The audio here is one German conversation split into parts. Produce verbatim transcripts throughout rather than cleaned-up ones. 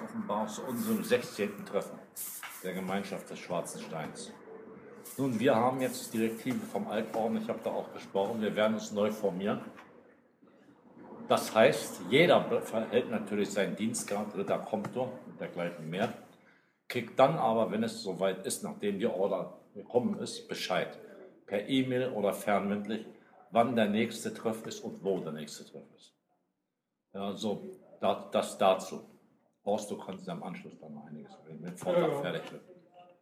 offenbar zu unserem sechzehnten Treffen der Gemeinschaft des Schwarzen Steins. Nun, wir haben jetzt Direktive vom Altorden, ich habe da auch gesprochen, wir werden uns neu formieren. Das heißt, jeder verhält natürlich seinen Dienstgrad, Ritter Komtur und dergleichen mehr, kriegt dann aber, wenn es soweit ist, nachdem die Order gekommen ist, Bescheid, per E-Mail oder fernmündlich, wann der nächste Treff ist und wo der nächste Treff ist. Ja, so, das dazu. Horst, du kannst am Anschluss dann noch einiges reden, wenn Vortrag ja, ja. fertig wird.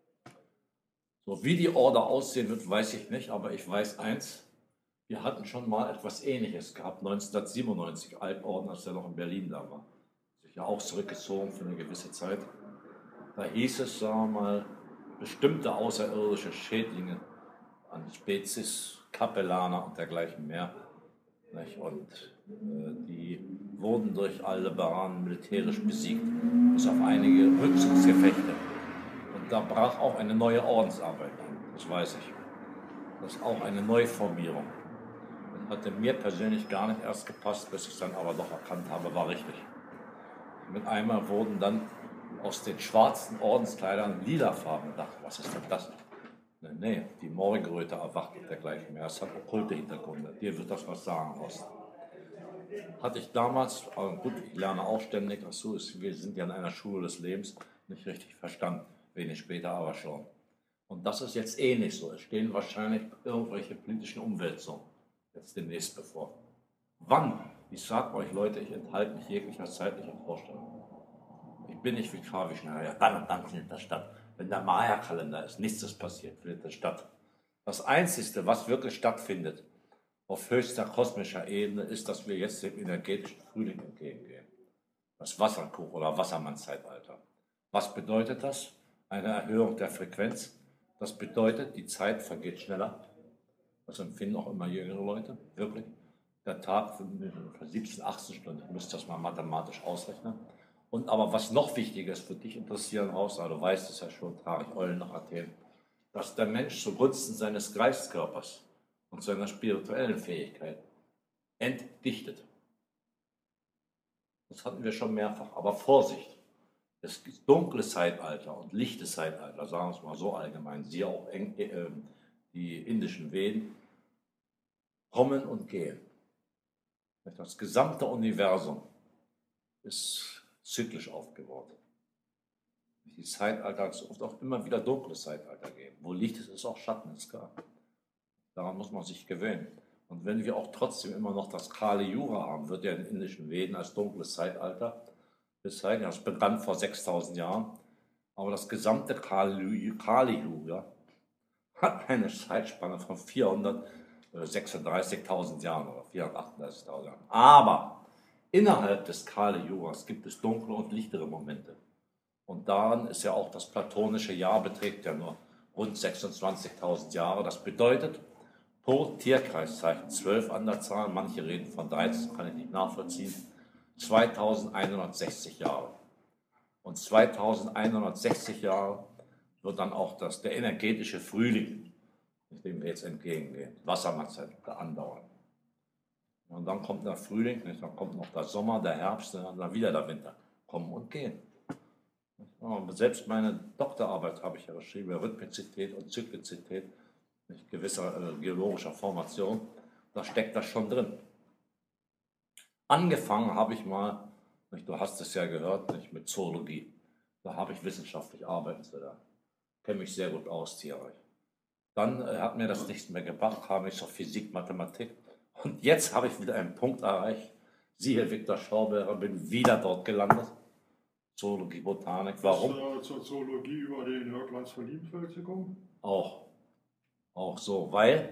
So, wie die Order aussehen wird, weiß ich nicht, aber ich weiß eins, wir hatten schon mal etwas Ähnliches gehabt, neunzehnhundertsiebenundneunzig, Altorden, als er noch in Berlin da war. Sich ja auch zurückgezogen für eine gewisse Zeit. Da hieß es, sagen wir mal, bestimmte außerirdische Schädlinge an Spezies, Kapellaner und dergleichen mehr. Nicht? Und äh, die wurden durch Aldebaran militärisch besiegt, bis auf einige Rückzugsgefechte. Und da brach auch eine neue Ordensarbeit an, das weiß ich. Das ist auch eine Neuformierung. Das hatte mir persönlich gar nicht erst gepasst, bis ich es dann aber doch erkannt habe, war richtig. Mit einmal wurden dann aus den schwarzen Ordenskleidern lilafarben. Ich dachte, was ist denn das? Nee, nee, die Morgenröte erwacht und dergleichen mehr. Es hat okkulte Hintergründe. Dir wird das was sagen, Horst. Hatte ich damals, also gut, ich lerne auch ständig, ach so, wir sind ja in einer Schule des Lebens, nicht richtig verstanden. Wenig später aber schon. Und das ist jetzt eh nicht so. Es stehen wahrscheinlich irgendwelche politischen Umwälzungen jetzt demnächst bevor. Wann? Ich sage euch, Leute, ich enthalte mich jeglicher zeitlicher Vorstellung. Ich bin nicht wie Kavi Schneider, ja, dann und dann findet das statt. Wenn der Maya-Kalender ist, nichts ist passiert, findet das statt. Das Einzige, was wirklich stattfindet, auf höchster kosmischer Ebene, ist, dass wir jetzt dem energetischen Frühling entgegengehen. Das Wasserkuch- oder Wassermann-Zeitalter. Was bedeutet das? Eine Erhöhung der Frequenz. Das bedeutet, die Zeit vergeht schneller. Das empfinden auch immer jüngere Leute, wirklich. Der Tag für siebzehn, achtzehn Stunden, ich müsste das mal mathematisch ausrechnen. Und aber was noch wichtiger ist, für dich interessieren raus, also du weißt es ja schon, trage ich Eulen nach Athen, dass der Mensch zugunsten seines Geistkörpers und seiner spirituellen Fähigkeit entdichtet. Das hatten wir schon mehrfach, aber Vorsicht, es gibt dunkles Zeitalter und lichtes Zeitalter, sagen wir es mal so allgemein, siehe auch eng, äh, die indischen Veden, kommen und gehen. Das gesamte Universum ist zyklisch aufgebaut. Die Zeitalter, es oft auch immer wieder dunkle Zeitalter geben. Wo Licht ist, ist auch Schatten, ist klar. Daran muss man sich gewöhnen. Und wenn wir auch trotzdem immer noch das Kali Yuga haben, wird ja in indischen Veden als dunkles Zeitalter bezeichnet. Das begann vor sechstausend Jahren. Aber das gesamte Kali, Kali Yuga hat eine Zeitspanne von vierhundertsechsunddreißigtausend Jahren oder vierhundertachtunddreißigtausend Jahren. Aber innerhalb des Kali Yugas gibt es dunkle und lichtere Momente. Und daran ist ja auch das platonische Jahr, beträgt ja nur rund sechsundzwanzigtausend Jahre. Das bedeutet, pro Tierkreiszeichen zwölf an der Zahl, manche reden von dreizehn, kann ich nicht nachvollziehen, zweitausendeinhundertsechzig Jahre. Und zweitausendeinhundertsechzig Jahre wird dann auch das, der energetische Frühling, dem wir jetzt entgegengehen, Wassermannzeit, andauern. Und dann kommt der Frühling, dann kommt noch der Sommer, der Herbst, dann wieder der Winter. Kommen und gehen. Selbst meine Doktorarbeit habe ich ja geschrieben, Rhythmizität und Zyklizität gewisser äh, geologischer Formation. Da steckt das schon drin. Angefangen habe ich mal, nicht, du hast es ja gehört, nicht, mit Zoologie. Da habe ich wissenschaftlich arbeiten zu da. Kenne mich sehr gut aus, tierreich. Dann äh, hat mir das nichts mehr gebracht, kam ich zur Physik, Mathematik. Und jetzt habe ich wieder einen Punkt erreicht. Siehe Viktor Schauberger, bin wieder dort gelandet. Zoologie, Botanik. Warum? Ist äh, zur Zoologie über den Jörglands von Liebfeld gekommen? Auch. Auch so, weil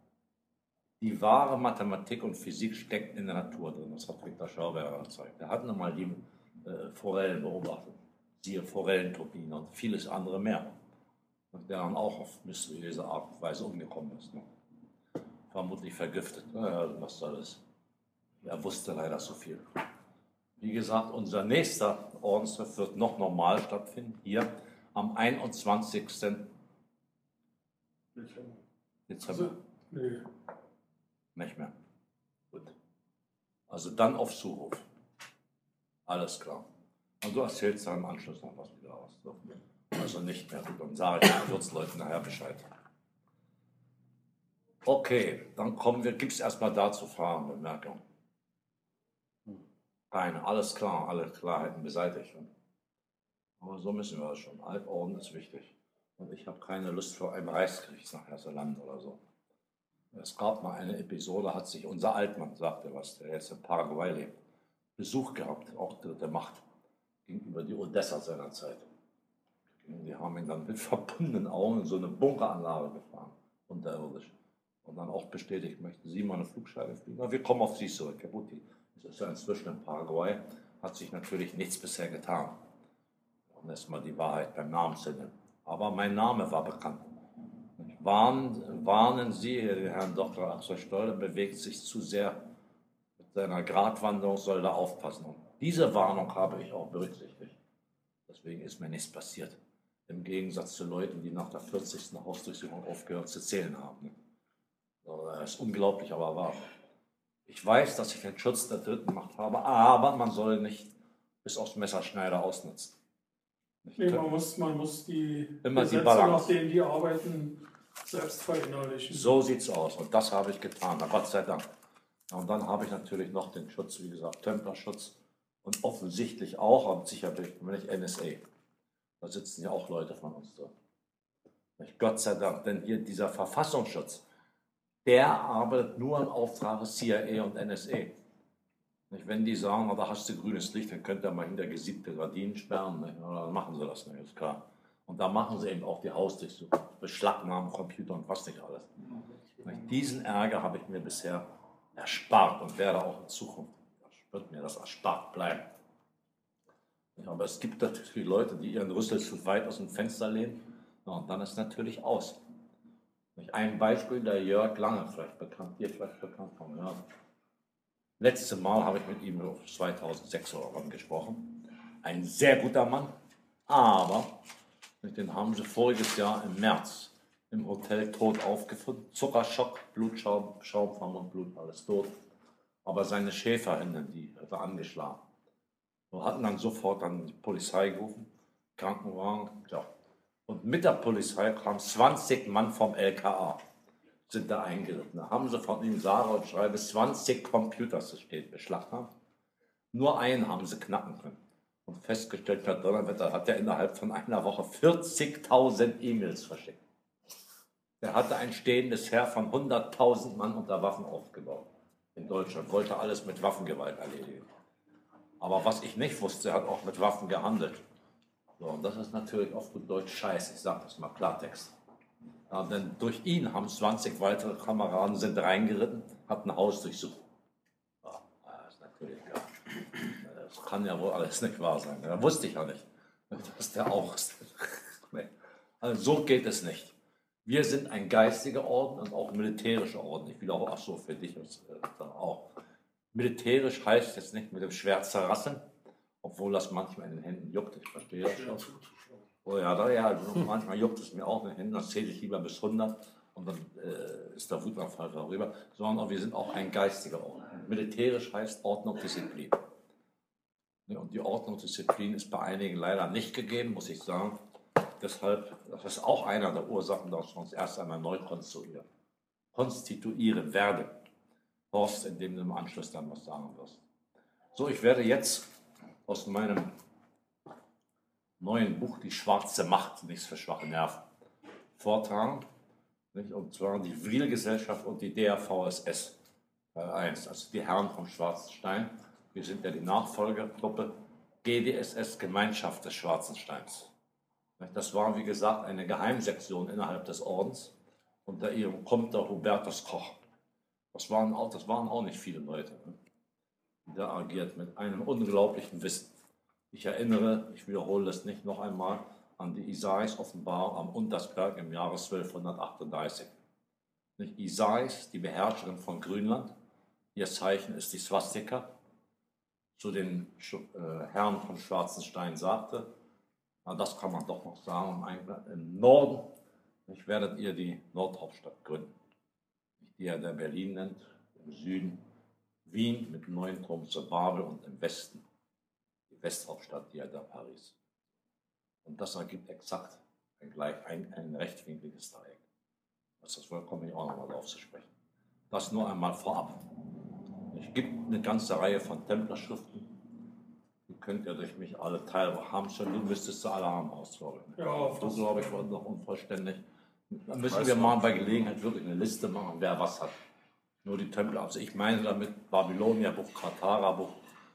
die wahre Mathematik und Physik steckt in der Natur drin. Das hat Viktor Schauberger gezeigt. Er hat nochmal die äh, Forellen beobachtet. Siehe Forellenturbine und vieles andere mehr. Und der dann auch auf mysteriöse Art und Weise umgekommen ist. Ne? Vermutlich vergiftet. Naja, was soll das? Er wusste leider so viel. Wie gesagt, unser nächster Ordenstreff wird noch normal stattfinden, hier am einundzwanzigsten Dezember. Dezember. Also, nee. Nicht mehr. Gut. Also dann auf Zuruf. Alles klar. Und du erzählst dann im Anschluss noch was wieder aus. So. Also nicht mehr. Dann sage ich den Kurzleuten nachher Bescheid. Okay, dann kommen wir, gibt es erstmal dazu Fragen, Bemerkungen. Keine, alles klar, alle Klarheiten beseitigt. Aber so müssen wir das schon. Altorden ist wichtig. Und ich habe keine Lust für einen Reichskrieg nach Herzeland oder so. Es gab mal eine Episode, hat sich unser Altmann, sagte was, der jetzt in Paraguay lebt, Besuch gehabt, auch dritte Macht, gegenüber die Odessa seiner Zeit. Die haben ihn dann mit verbundenen Augen in so eine Bunkeranlage gefahren, unterirdisch. Und dann auch bestätigt, möchten Sie mal eine Flugscheibe fliegen? Na, wir kommen auf Sie zurück. Ja gut, das ist ja inzwischen in Paraguay, hat sich natürlich nichts bisher getan. Und erstmal die Wahrheit beim Namen zu nennen. Aber mein Name war bekannt. Warnen, warnen Sie, Herrn Doktor Axel Stoll, bewegt sich zu sehr mit seiner Gratwanderung, soll da aufpassen. Und diese Warnung habe ich auch berücksichtigt. Deswegen ist mir nichts passiert. Im Gegensatz zu Leuten, die nach der vierzigsten Hausdurchsuchung aufgehört zu zählen haben. Das ist unglaublich, aber wahr. Ich weiß, dass ich den Schutz der dritten Macht habe, aber man soll nicht bis aufs Messerschneider ausnutzen. Nee, man, muss, man muss die immer Gesetze, die Balance, nach denen die arbeiten, selbst verinnerlichen. So sieht es aus und das habe ich getan, na Gott sei Dank. Und dann habe ich natürlich noch den Schutz, wie gesagt, Templerschutz und offensichtlich auch, und sicher bin ich N S A. Da sitzen ja auch Leute von uns drin. Gott sei Dank, denn hier dieser Verfassungsschutz, der arbeitet nur im Auftrag des C I A und N S A. Wenn die sagen, na, da hast du grünes Licht, dann könnt ihr mal hinter gesiebte Gardinen sperren, nicht? Dann machen sie das nicht, ist klar. Und da machen sie eben auch die Hausdurchsuchung, Beschlagnahmen, Computer und was nicht alles. Diesen Ärger habe ich mir bisher erspart und werde auch in Zukunft, wird mir das erspart bleiben. Aber es gibt natürlich Leute, die ihren Rüssel zu weit aus dem Fenster lehnen, ja, und dann ist natürlich aus. Ein Beispiel, der Jörg Lange, vielleicht bekannt, dir vielleicht bekannt von Jörg. Letzte Mal habe ich mit ihm zweitausendsechs oder wann gesprochen. Ein sehr guter Mann, aber den haben sie voriges Jahr im März im Hotel tot aufgefunden. Zuckerschock, Blutschaum, Schaum vom Mund, Blut, alles tot. Aber seine Schäferhündin, die hat er angeschlagen. Wir hatten dann sofort dann die Polizei gerufen, Krankenwagen, ja. Und mit der Polizei kamen zwanzig Mann vom L K A, sind da eingeritten. Da haben sie von ihm sage und schreibe zwanzig Computersysteme beschlagnahmt. Nur einen haben sie knacken können. Und festgestellt hat Donnerwetter, hat er innerhalb von einer Woche vierzigtausend E-Mails verschickt. Er hatte ein stehendes Heer von hunderttausend Mann unter Waffen aufgebaut. In Deutschland wollte alles mit Waffengewalt erledigen. Aber was ich nicht wusste, er hat auch mit Waffen gehandelt. So, und das ist natürlich auf gut Deutsch Scheiße, ich sage das mal Klartext. Ja, denn durch ihn haben zwanzig weitere Kameraden sind reingeritten, hatten ein Haus durchsucht. Ja, das ist natürlich klar. Das kann ja wohl alles nicht wahr sein. Das wusste ich ja nicht, dass der auch ist. Also so geht es nicht. Wir sind ein geistiger Orden und auch ein militärischer Orden. Ich will auch, ach so, für dich ist, äh, auch. Militärisch heißt jetzt nicht mit dem Schwert zerrasseln, obwohl das manchmal in den Händen juckt, ich verstehe das schon. Oh ja, da, ja, manchmal juckt es mir auch in den Händen, dann zähle ich lieber bis hundert und dann äh, ist der Wutanfall darüber. Sondern wir sind auch ein geistiger Orden. Militärisch heißt Ordnung, Disziplin. Und die Ordnung, Disziplin ist bei einigen leider nicht gegeben, muss ich sagen. Deshalb, das ist auch einer der Ursachen, dass wir uns erst einmal neu konstruieren. Konstituieren werden. Horst, in dem du im Anschluss dann was sagen wirst. So, ich werde jetzt aus meinem neuen Buch Die schwarze Macht, nichts für schwache Nerven, vortragen. Nicht? Und zwar die Vril-Gesellschaft und die D R V S S eins, also die Herren vom Schwarzen Stein. Wir sind ja die Nachfolgergruppe G D S S, Gemeinschaft des Schwarzen Steins. Das war, wie gesagt, eine Geheimsektion innerhalb des Ordens. Unter ihrem kommt der Hubertus Koch. Das waren auch, das waren auch nicht viele Leute, ne, die da agiert mit einem unglaublichen Wissen. Ich erinnere, ich wiederhole das nicht noch einmal, an die Isais-Offenbarung am Untersberg im Jahre zwölfhundertachtunddreißig. Nicht Isais, die Beherrscherin von Grönland, ihr Zeichen ist die Swastika, zu den äh, Herren vom Schwarzen Stein sagte, na, das kann man doch noch sagen, im Norden nicht, werdet ihr die Nordhauptstadt gründen, die er der Berlin nennt, im Süden Wien mit dem neuen Turm zur Babel und im Westen die Westhauptstadt Dia de Paris. Und das ergibt exakt ein, gleich, ein, ein rechtwinkliges Dreieck. Das ist vollkommen nicht auch nochmal drauf zu sprechen. Das nur einmal vorab. Es gibt eine ganze Reihe von Templerschriften. Die könnt ihr durch mich alle teilweise haben. Schon du müsstest sie alle haben ausfüllen. Ja, Du, glaube ich, war noch unvollständig. Da müssen wir mal bei Gelegenheit wirklich eine Liste machen, wer was hat. Nur die Templer. Also ich meine damit Babylonia-Buch, Katara-Buch,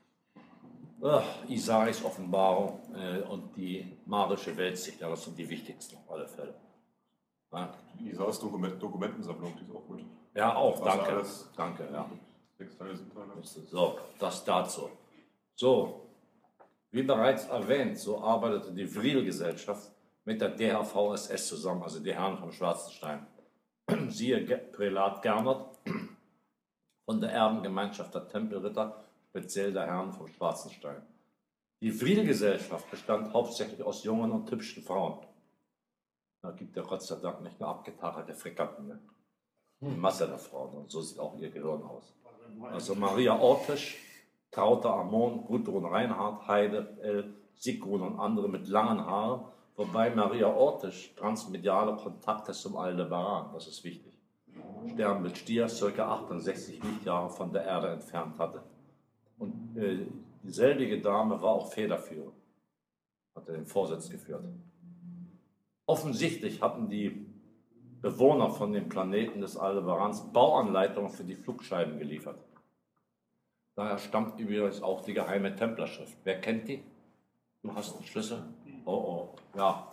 äh, Isais Offenbarung äh, und die marische Weltsicht. Ja, das sind die wichtigsten auf alle Fälle. Ja, Isais Dokument, Dokumentensammlung, die ist auch gut. ja auch, Was danke. alles- Danke, ja. Sechs Teile, sieben Teile. So, das dazu. So, wie bereits erwähnt, so arbeitete die Vril-Gesellschaft mit der D H V S S zusammen, also die Herren vom Schwarzenstein. Siehe Ge- Prälat Gernert von der Erbengemeinschaft der Tempelritter, speziell der Herren vom Schwarzenstein. Die Vril-Gesellschaft bestand hauptsächlich aus jungen und hübschen Frauen. Da gibt ja Gott sei Dank nicht nur abgetakelte Fregatten, ne? Die Masse der Frauen, und so sieht auch ihr Gehirn aus. Also Maria Ortisch, Traute Amon, Gudrun Reinhardt, Heide, L, Sigrun und andere mit langen Haaren, wobei Maria Ortisch transmediale Kontakte zum Aldebaran, das ist wichtig. Sternbild Stier, ca. achtundsechzig Lichtjahre von der Erde entfernt hatte. Und äh, dieselbige Dame war auch federführend, hatte den Vorsitz geführt. Offensichtlich hatten die Bewohner von den Planeten des Aldebarans Bauanleitungen für die Flugscheiben geliefert. Daher stammt übrigens auch die geheime Templerschrift. Wer kennt die? Du hast einen Schlüssel? Oh, oh, ja.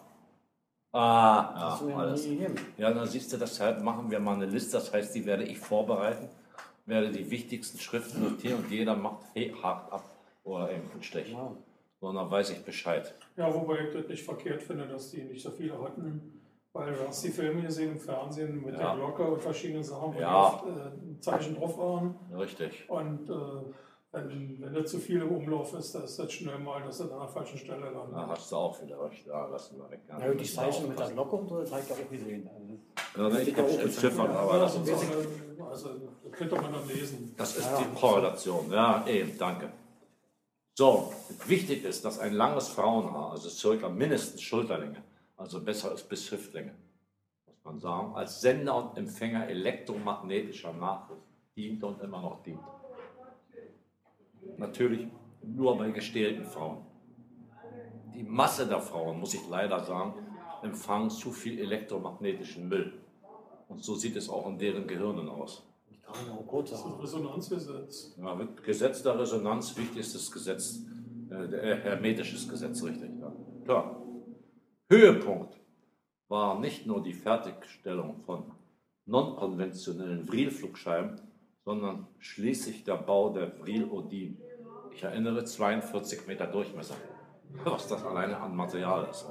Ah, ja, alles. Ja, dann siehst du, deshalb machen wir mal eine Liste. Das heißt, die werde ich vorbereiten, werde die wichtigsten Schriften notieren und jeder macht hey, hakt ab oder eben einen Stich. So, dann weiß ich Bescheid. Ja, wobei ich das nicht verkehrt finde, dass die nicht so viele hatten. Weil du hast die Filme gesehen im Fernsehen mit Ja. der Glocke und verschiedenen Sachen, wo Ja. die oft, äh, Zeichen drauf waren. Richtig. Und äh, wenn, wenn da zu viel im Umlauf ist, dann ist das schnell mal, dass er an der falschen Stelle Da landet. hast du auch wieder recht. Ja, lassen wir weg. Ja, Ja, und die müssen wir Zeichen mit der aufpassen. Glocke und so, das habe ich auch gesehen. Also, Ja, ich habe entziffert, aber Ja, das das, ist auch. ist, also, das könnte man dann lesen. Das ist Ja. die Korrelation. Ja, eben, danke. So, wichtig ist, dass ein langes Frauenhaar, also circa mindestens Schulterlänge, also besser ist bis Hüftlänge, muss man sagen, als Sender und Empfänger elektromagnetischer Nachricht dient und immer noch dient. Natürlich nur bei gestählten Frauen. Die Masse der Frauen, muss ich leider sagen, empfangen zu viel elektromagnetischen Müll. Und so sieht es auch in deren Gehirnen aus. ich kann noch kurz Das ist ein sagen. Resonanzgesetz. Ja, mit Gesetz der Resonanz, wichtigstes Gesetz, äh, äh, hermetisches Gesetz, richtig. Ja. Klar. Höhepunkt war nicht nur die Fertigstellung von non-konventionellen Vril-Flugscheiben, sondern schließlich der Bau der Vril-Odin. Ich erinnere, zweiundvierzig Meter Durchmesser, was das alleine an Material ist.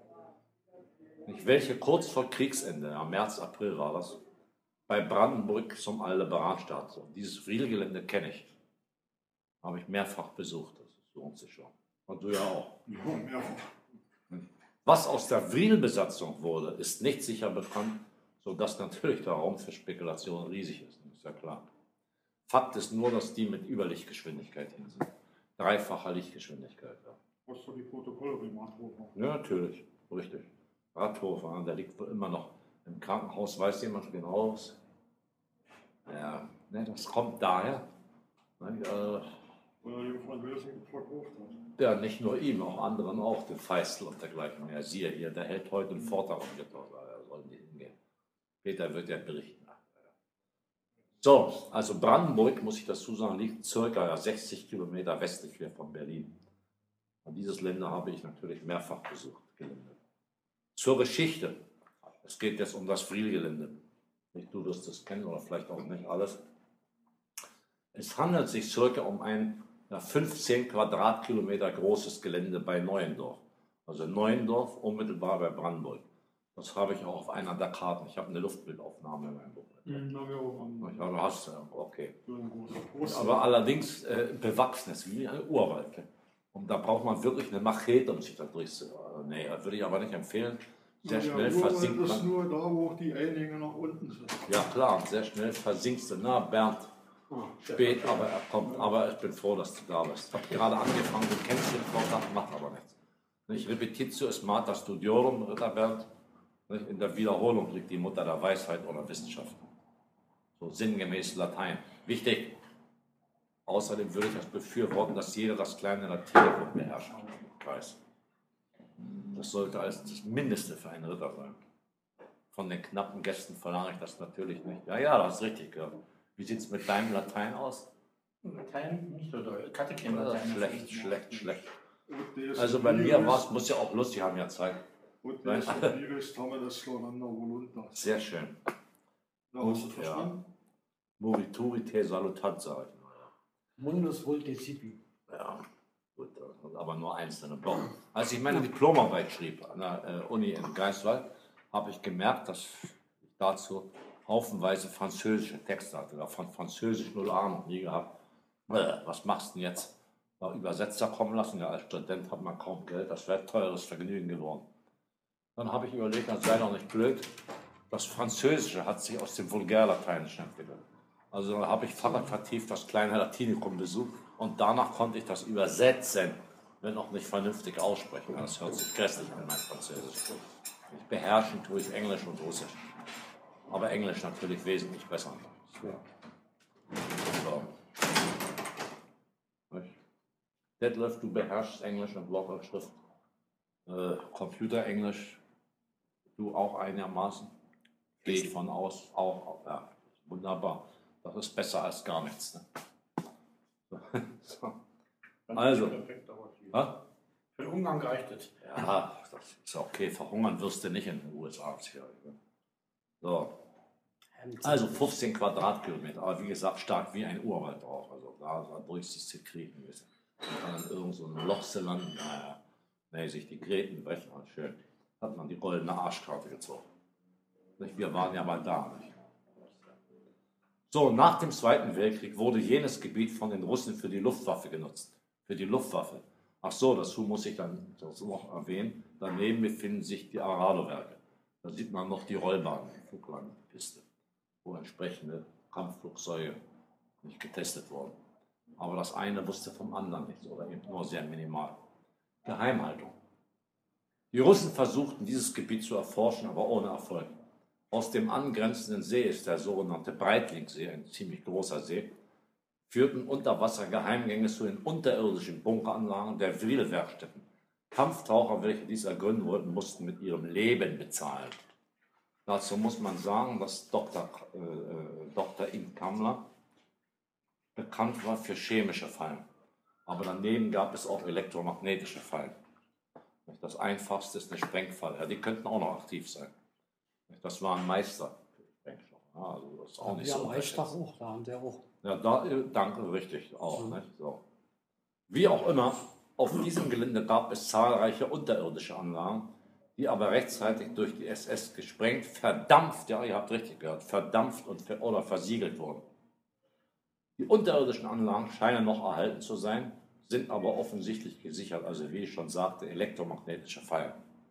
Nicht, welche kurz vor Kriegsende, ja, März, April war das, bei Brandenburg zum Aldebaran-Start. So, dieses Vril-Gelände kenne ich. Habe ich mehrfach besucht. Das lohnt sich schon. Und du ja auch. Ja, mehrfach. Was aus der Vril-Besatzung wurde, ist nicht sicher bekannt, sodass natürlich der Raum für Spekulationen riesig ist. Ist ja klar. Fakt ist nur, dass die mit Überlichtgeschwindigkeit hin sind. Dreifacher Lichtgeschwindigkeit. Ja, Hast du die Protokolle gemacht, Robert? ja natürlich. Richtig. Radhofer, der liegt wohl immer noch im Krankenhaus. Weiß jemand genau was? Ja, ne, das kommt daher. Ne, äh, Weil er den von Wilson verkauft hat. Ja, nicht nur ihm, auch anderen auch, den Feistel und dergleichen. Ja, siehe hier, der hält heute einen Vortrag um Mittwoch, da sollen die hingehen. Peter wird ja berichten. So, also Brandenburg, muss ich dazu sagen, liegt circa sechzig Kilometer westlich hier von Berlin. Und dieses Länder habe ich natürlich mehrfach besucht, Gelände. Zur Geschichte. Es geht jetzt um das Vril-Gelände. Du wirst es kennen oder vielleicht auch nicht alles. Es handelt sich circa um ein ja, fünfzehn Quadratkilometer großes Gelände bei Neuendorf. Also Neuendorf unmittelbar bei Brandenburg. Das habe ich auch auf einer der Karten. Ich habe eine Luftbildaufnahme in meinem Buch. Hm, na, wir auch am- Ja, du hast ja, okay. So ein großer Poster. Aber allerdings äh, bewachsenes, wie ein Urwald. Und da braucht man wirklich eine Machete, um sich da durchzu. Äh, nee, das würde ich aber nicht empfehlen. Sehr Ja, schnell der Urwald versinkt ist man. nur da, wo die Einhänge nach unten sind. Ja klar, sehr schnell versinkst du. Na Bernd, Spät, aber er kommt. Aber ich bin froh, dass du da bist. Ich habe gerade angefangen, du kennst den Vortrag, macht aber nichts. Nicht? Repetitio est mater studiorum, Ritter Bernd. Nicht? In der Wiederholung liegt die Mutter der Weisheit oder Wissenschaft. So sinngemäß Latein. Wichtig. Außerdem würde ich das befürworten, dass jeder das kleine Latinum beherrscht. Weiß. Das sollte als das Mindeste für einen Ritter sein. Von den knappen Gästen verlange ich das natürlich nicht. Ja, ja, das ist richtig gehört. Wie sieht es mit deinem Latein aus? Latein nicht so doll. Katechem-Latein. Schlecht, schlecht, schlecht. Und des Also bei mir Virus- war es, muss ja auch lustig haben, ja Zeit. Und Nein. des Virus terminus sloranda voluntas. Sehr schön. Ja, hast du Ja. verstanden? Morituri te salutat, sage ich mal. Mundus vult decipi. Ja, gut, aber nur einzelne Blocken. Als ich meine Diplomarbeit schrieb an der äh, Uni in Greifswald, habe ich gemerkt, dass ich dazu haufenweise französische Texte hatte. Von Französisch null Ahnung nie gehabt. Äh, was machst du denn jetzt? Mal Übersetzer kommen lassen. Ja, als Student hat man kaum Geld. Das wäre teures Vergnügen geworden. Dann habe ich überlegt, das sei doch nicht blöd. Das Französische hat sich aus dem Vulgärlateinischen entwickelt. Also dann habe ich fakultativ das kleine Latinikum besucht und danach konnte ich das übersetzen, wenn auch nicht vernünftig aussprechen. Das hört sich grässlich an, mein Französisch. Ich beherrschen tue ich Englisch und Russisch. Aber Englisch natürlich wesentlich besser. So. Detlef, du beherrschst Englisch und Wort und Schrift. Äh, Computerenglisch, du auch einigermaßen. Gehe ich von aus, auch, ja, wunderbar. Das ist besser als gar nichts. Ne? So. Also. Perfekt, aber viel. Ha? Für den Umgang reicht es. Ja, das ist okay. Verhungern wirst du nicht in den U S A. So. Also fünfzehn Quadratkilometer, aber wie gesagt, stark wie ein Urwald drauf. Also da, da durchsiehst du kriegen. Und dann irgend so ein Loch zu landen, naja, nee, sich die Gräten brechen, und schön. Hat man die goldene Arschkarte gezogen. Nicht? Wir waren ja mal da. Nicht? So, nach dem Zweiten Weltkrieg wurde jenes Gebiet von den Russen für die Luftwaffe genutzt. Für die Luftwaffe. Ach so, dazu muss ich dann das noch erwähnen. Daneben befinden sich die Arado-Werke. Da sieht man noch die Rollbahn, die Fluglandpiste, wo entsprechende Kampfflugzeuge nicht getestet wurden. Aber das eine wusste vom anderen nichts oder eben nur sehr minimal. Geheimhaltung. Die Russen versuchten, dieses Gebiet zu erforschen, aber ohne Erfolg. Aus dem angrenzenden See ist der sogenannte Breitlingsee, ein ziemlich großer See, führten Unterwassergeheimgänge zu den unterirdischen Bunkeranlagen der Vril-Werkstätten. Kampftaucher, welche dies ergründen wollten, mussten mit ihrem Leben bezahlen. Dazu muss man sagen, dass Doktor Äh, Doktor Im Kammler bekannt war für chemische Fallen. Aber daneben gab es auch elektromagnetische Fallen. Das einfachste ist eine Sprengfalle. Ja, die könnten auch noch aktiv sein. Das war ein Meister. Ja, also das ist auch nicht Ja, so. Reichstag auch, da haben der auch. Ja, da, danke, richtig, auch. Mhm. Nicht? So. Wie auch immer, auf diesem Gelände gab es zahlreiche unterirdische Anlagen, die aber rechtzeitig durch die S S gesprengt, verdampft, ja, ihr habt richtig gehört, verdampft und ver oder versiegelt wurden. Die unterirdischen Anlagen scheinen noch erhalten zu sein, sind aber offensichtlich gesichert, also wie ich schon sagte, elektromagnetische Fallen.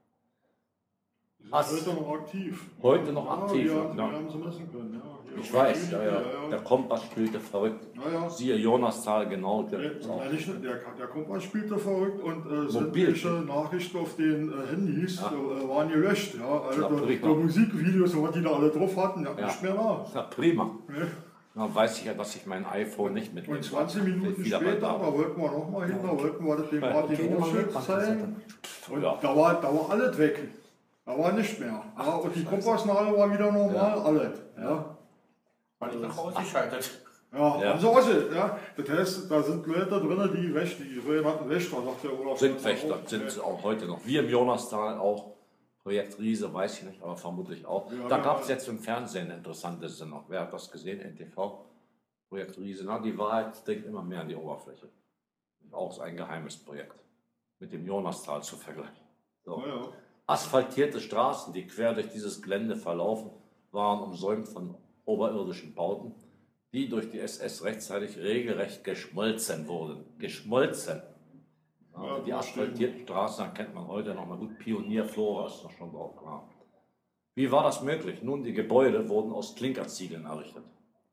Das ist heute noch aktiv. Heute noch Ja, aktiv. wir, Ja. wir haben sie messen können. Ja. Ich weiß, ja, ja. Der Kompass spielte verrückt. Ja, ja. Siehe Jonastal, genau. Der, Der, ist auch- der, der, der Kompass spielte verrückt und äh, Mobil. sämtliche Nachrichten auf den äh, Handys Ja. äh, waren gelöscht. Ja. Also Ja, der, prima. der Musikvideos, was die da alle drauf hatten, ja, Ja. nicht mehr da. Na, prima. Ne? Dann weiß ich ja, dass ich mein iPhone nicht mitnehme. Und zwanzig Minuten Wieder bei später, da. da wollten wir noch mal hin, da wollten wir das dem Ja. Martin Keine Hochschild Magnetbandkassette. zeigen. Und Ja. da, war, da war alles weg. Da war nicht mehr. Ja, und die Kompassnadel war wieder normal, Ja. alles. Ja. Weil ich nach Hause geschaltet. Ja, Ja. und so was ist, ja. Das heißt, da sind Leute drin, die Wächter, die sogenannten Wächter, sagt der Olaf. Sind Wächter, auch. sind sie auch heute noch. Wir im Jonastal auch. Projekt Riese, weiß ich nicht, aber vermutlich auch. Ja, da ja. gab es jetzt im Fernsehen interessante Sendung. Wer hat das gesehen? N T V? Projekt Riese. Na, die Wahrheit dringt immer mehr an die Oberfläche. Auch so ein geheimes Projekt. Mit dem Jonastal zu vergleichen. So. Ja, ja. Asphaltierte Straßen, die quer durch dieses Gelände verlaufen, waren umsäumt von oberirdischen Bauten, die durch die S S rechtzeitig regelrecht geschmolzen wurden. Geschmolzen. Ja, Ja, die asphaltierten Straßen kennt man heute noch mal gut. Pionierflora ist noch schon drauf klar. Wie war das möglich? Nun, die Gebäude wurden aus Klinkerziegeln errichtet.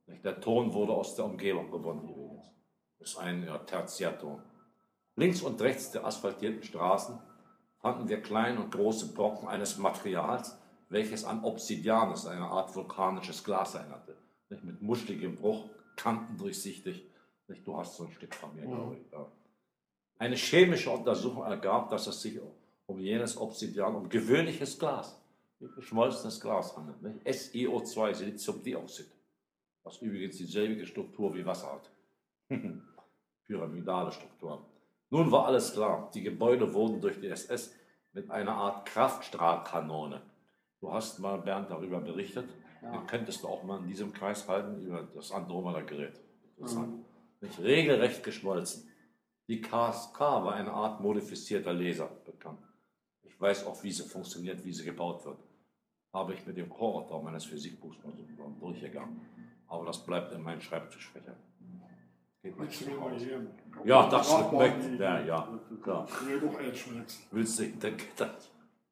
Der Ton wurde aus der Umgebung gewonnen übrigens. Das ist ein ja, Tertiärton. Links und rechts der asphaltierten Straßen fanden wir kleine und große Brocken eines Materials, welches an Obsidian, das ist eine Art vulkanisches Glas, erinnerte. Nicht? Mit muschligem Bruch, Kanten durchsichtig. Nicht? Du hast so ein Stück von mir, mhm. glaube ich. Ja. Eine chemische Untersuchung ergab, dass es sich um jenes Obsidian, um gewöhnliches Glas, geschmolzenes Glas handelt. Nicht? S i O zwei, Siliziumdioxid, was übrigens dieselbe Struktur wie Wasser hat. Pyramidale Struktur. Nun war alles klar. Die Gebäude wurden durch die S S mit einer Art Kraftstrahlkanone. Du hast mal, Bernd, darüber berichtet. Ja. Den könntest du auch mal in diesem Kreis halten, über das Andromeda-Gerät. Mhm. Nicht regelrecht geschmolzen. Die K S K war eine Art modifizierter Laser bekannt. Ich weiß auch, wie sie funktioniert, wie sie gebaut wird. Habe ich mit dem Chorautor meines Physikbuchs mal durchgegangen. Aber das bleibt in meinen Schreibtischfächern. Geht nicht nach Hause. Ja, das schmeckt. Ja, ja, klar. Willst du nicht, dann geht das.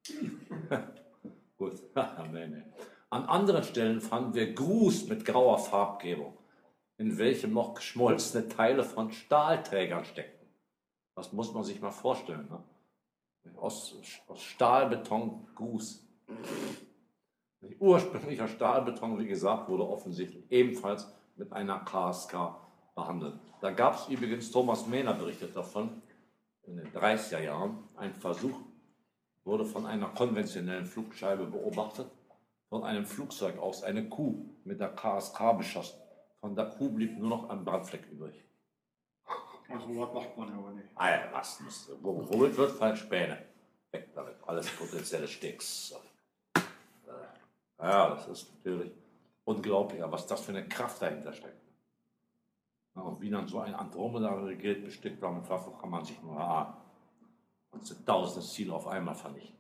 Gut. nee, nee. An anderen Stellen fanden wir Gruß mit grauer Farbgebung, in welchem noch geschmolzene Teile von Stahlträgern steckten. Das muss man sich mal vorstellen. Ne? Aus, aus Stahlbeton Gruß. Ursprünglicher Stahlbeton, wie gesagt, wurde offensichtlich ebenfalls mit einer K S K behandelt. Da gab es übrigens, Thomas Mehner berichtet davon, in den dreißiger Jahren, ein Versuch, wurde von einer konventionellen Flugscheibe beobachtet, von einem Flugzeug aus eine Kuh mit der K S K beschossen. Von der Kuh blieb nur noch ein Brandfleck übrig. Also was macht man aber nicht. Ah ja, was muss, womit wird falsch Späne? Weg damit, alles potenzielle Sticks. Ja, das ist natürlich unglaublich, was das für eine Kraft dahinter steckt. Und wie dann so ein Andromeda-Gerät bestückt war mit Waffen, kann man sich nur erahnen. Und sind tausende Ziele auf einmal vernichten.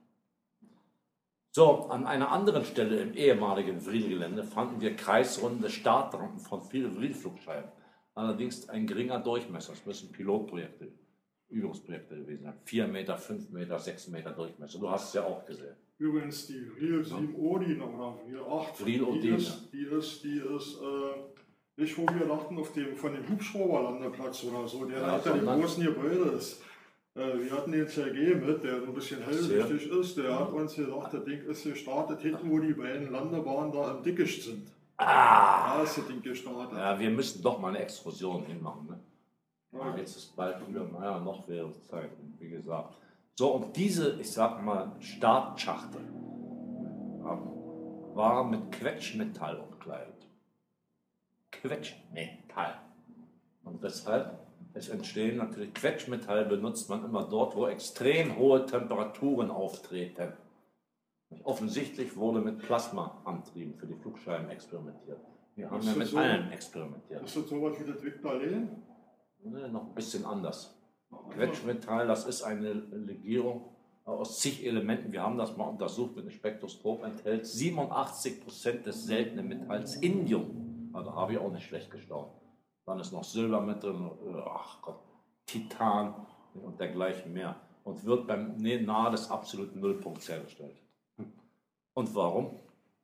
So, an einer anderen Stelle im ehemaligen Vril-Gelände fanden wir kreisrunde Startrampen von vielen Vril-Flugscheiben. Allerdings ein geringer Durchmesser. Es müssen Pilotprojekte, Übungsprojekte gewesen sein. vier Meter, fünf Meter, sechs Meter Durchmesser. Du hast es ja auch gesehen. Übrigens die Vril sieben Odin oder Vril acht, Vril die, Odin, ist, die ist, die ist äh, nicht, wo wir dachten, auf dem, von dem Hubschrauberlandeplatz oder so, der Ja, hat ja die sondern- großen Gebäude ist. Äh, wir hatten den C G mit, der so ein bisschen hellsichtig ist, der hat uns gesagt, das Ding ist gestartet hinten, wo die beiden Landebahnen da im Dickicht sind. Ah! Da ist das Ding gestartet. Ja, wir müssen doch mal eine Exkursion hinmachen. Ne? Ja. Ja, jetzt ist bald wieder, naja, noch wäre es Zeit, wie gesagt. So, und diese, ich sag mal, Startschachtel ähm, war mit Quetschmetall umkleidet. Quetschmetall. Und deshalb, es entstehen natürlich, Quetschmetall benutzt man immer dort, wo extrem hohe Temperaturen auftreten. Offensichtlich wurde mit Plasmaantrieben für die Flugscheiben experimentiert. Wir haben Ist ja das mit so? allem experimentiert. Ist das sowas wie das Victor Lehn? Ne, noch ein bisschen anders. Quetschmetall, das ist eine Legierung aus zig Elementen. Wir haben das mal untersucht mit dem Spektroskop. Enthält siebenundachtzig Prozent des seltenen Metalls Indium. Also habe ich auch nicht schlecht gestaunt. Dann ist noch Silber mit drin, ach Gott, Titan und dergleichen mehr. Und wird beim nee, nahe des absoluten Nullpunkts hergestellt. Und warum?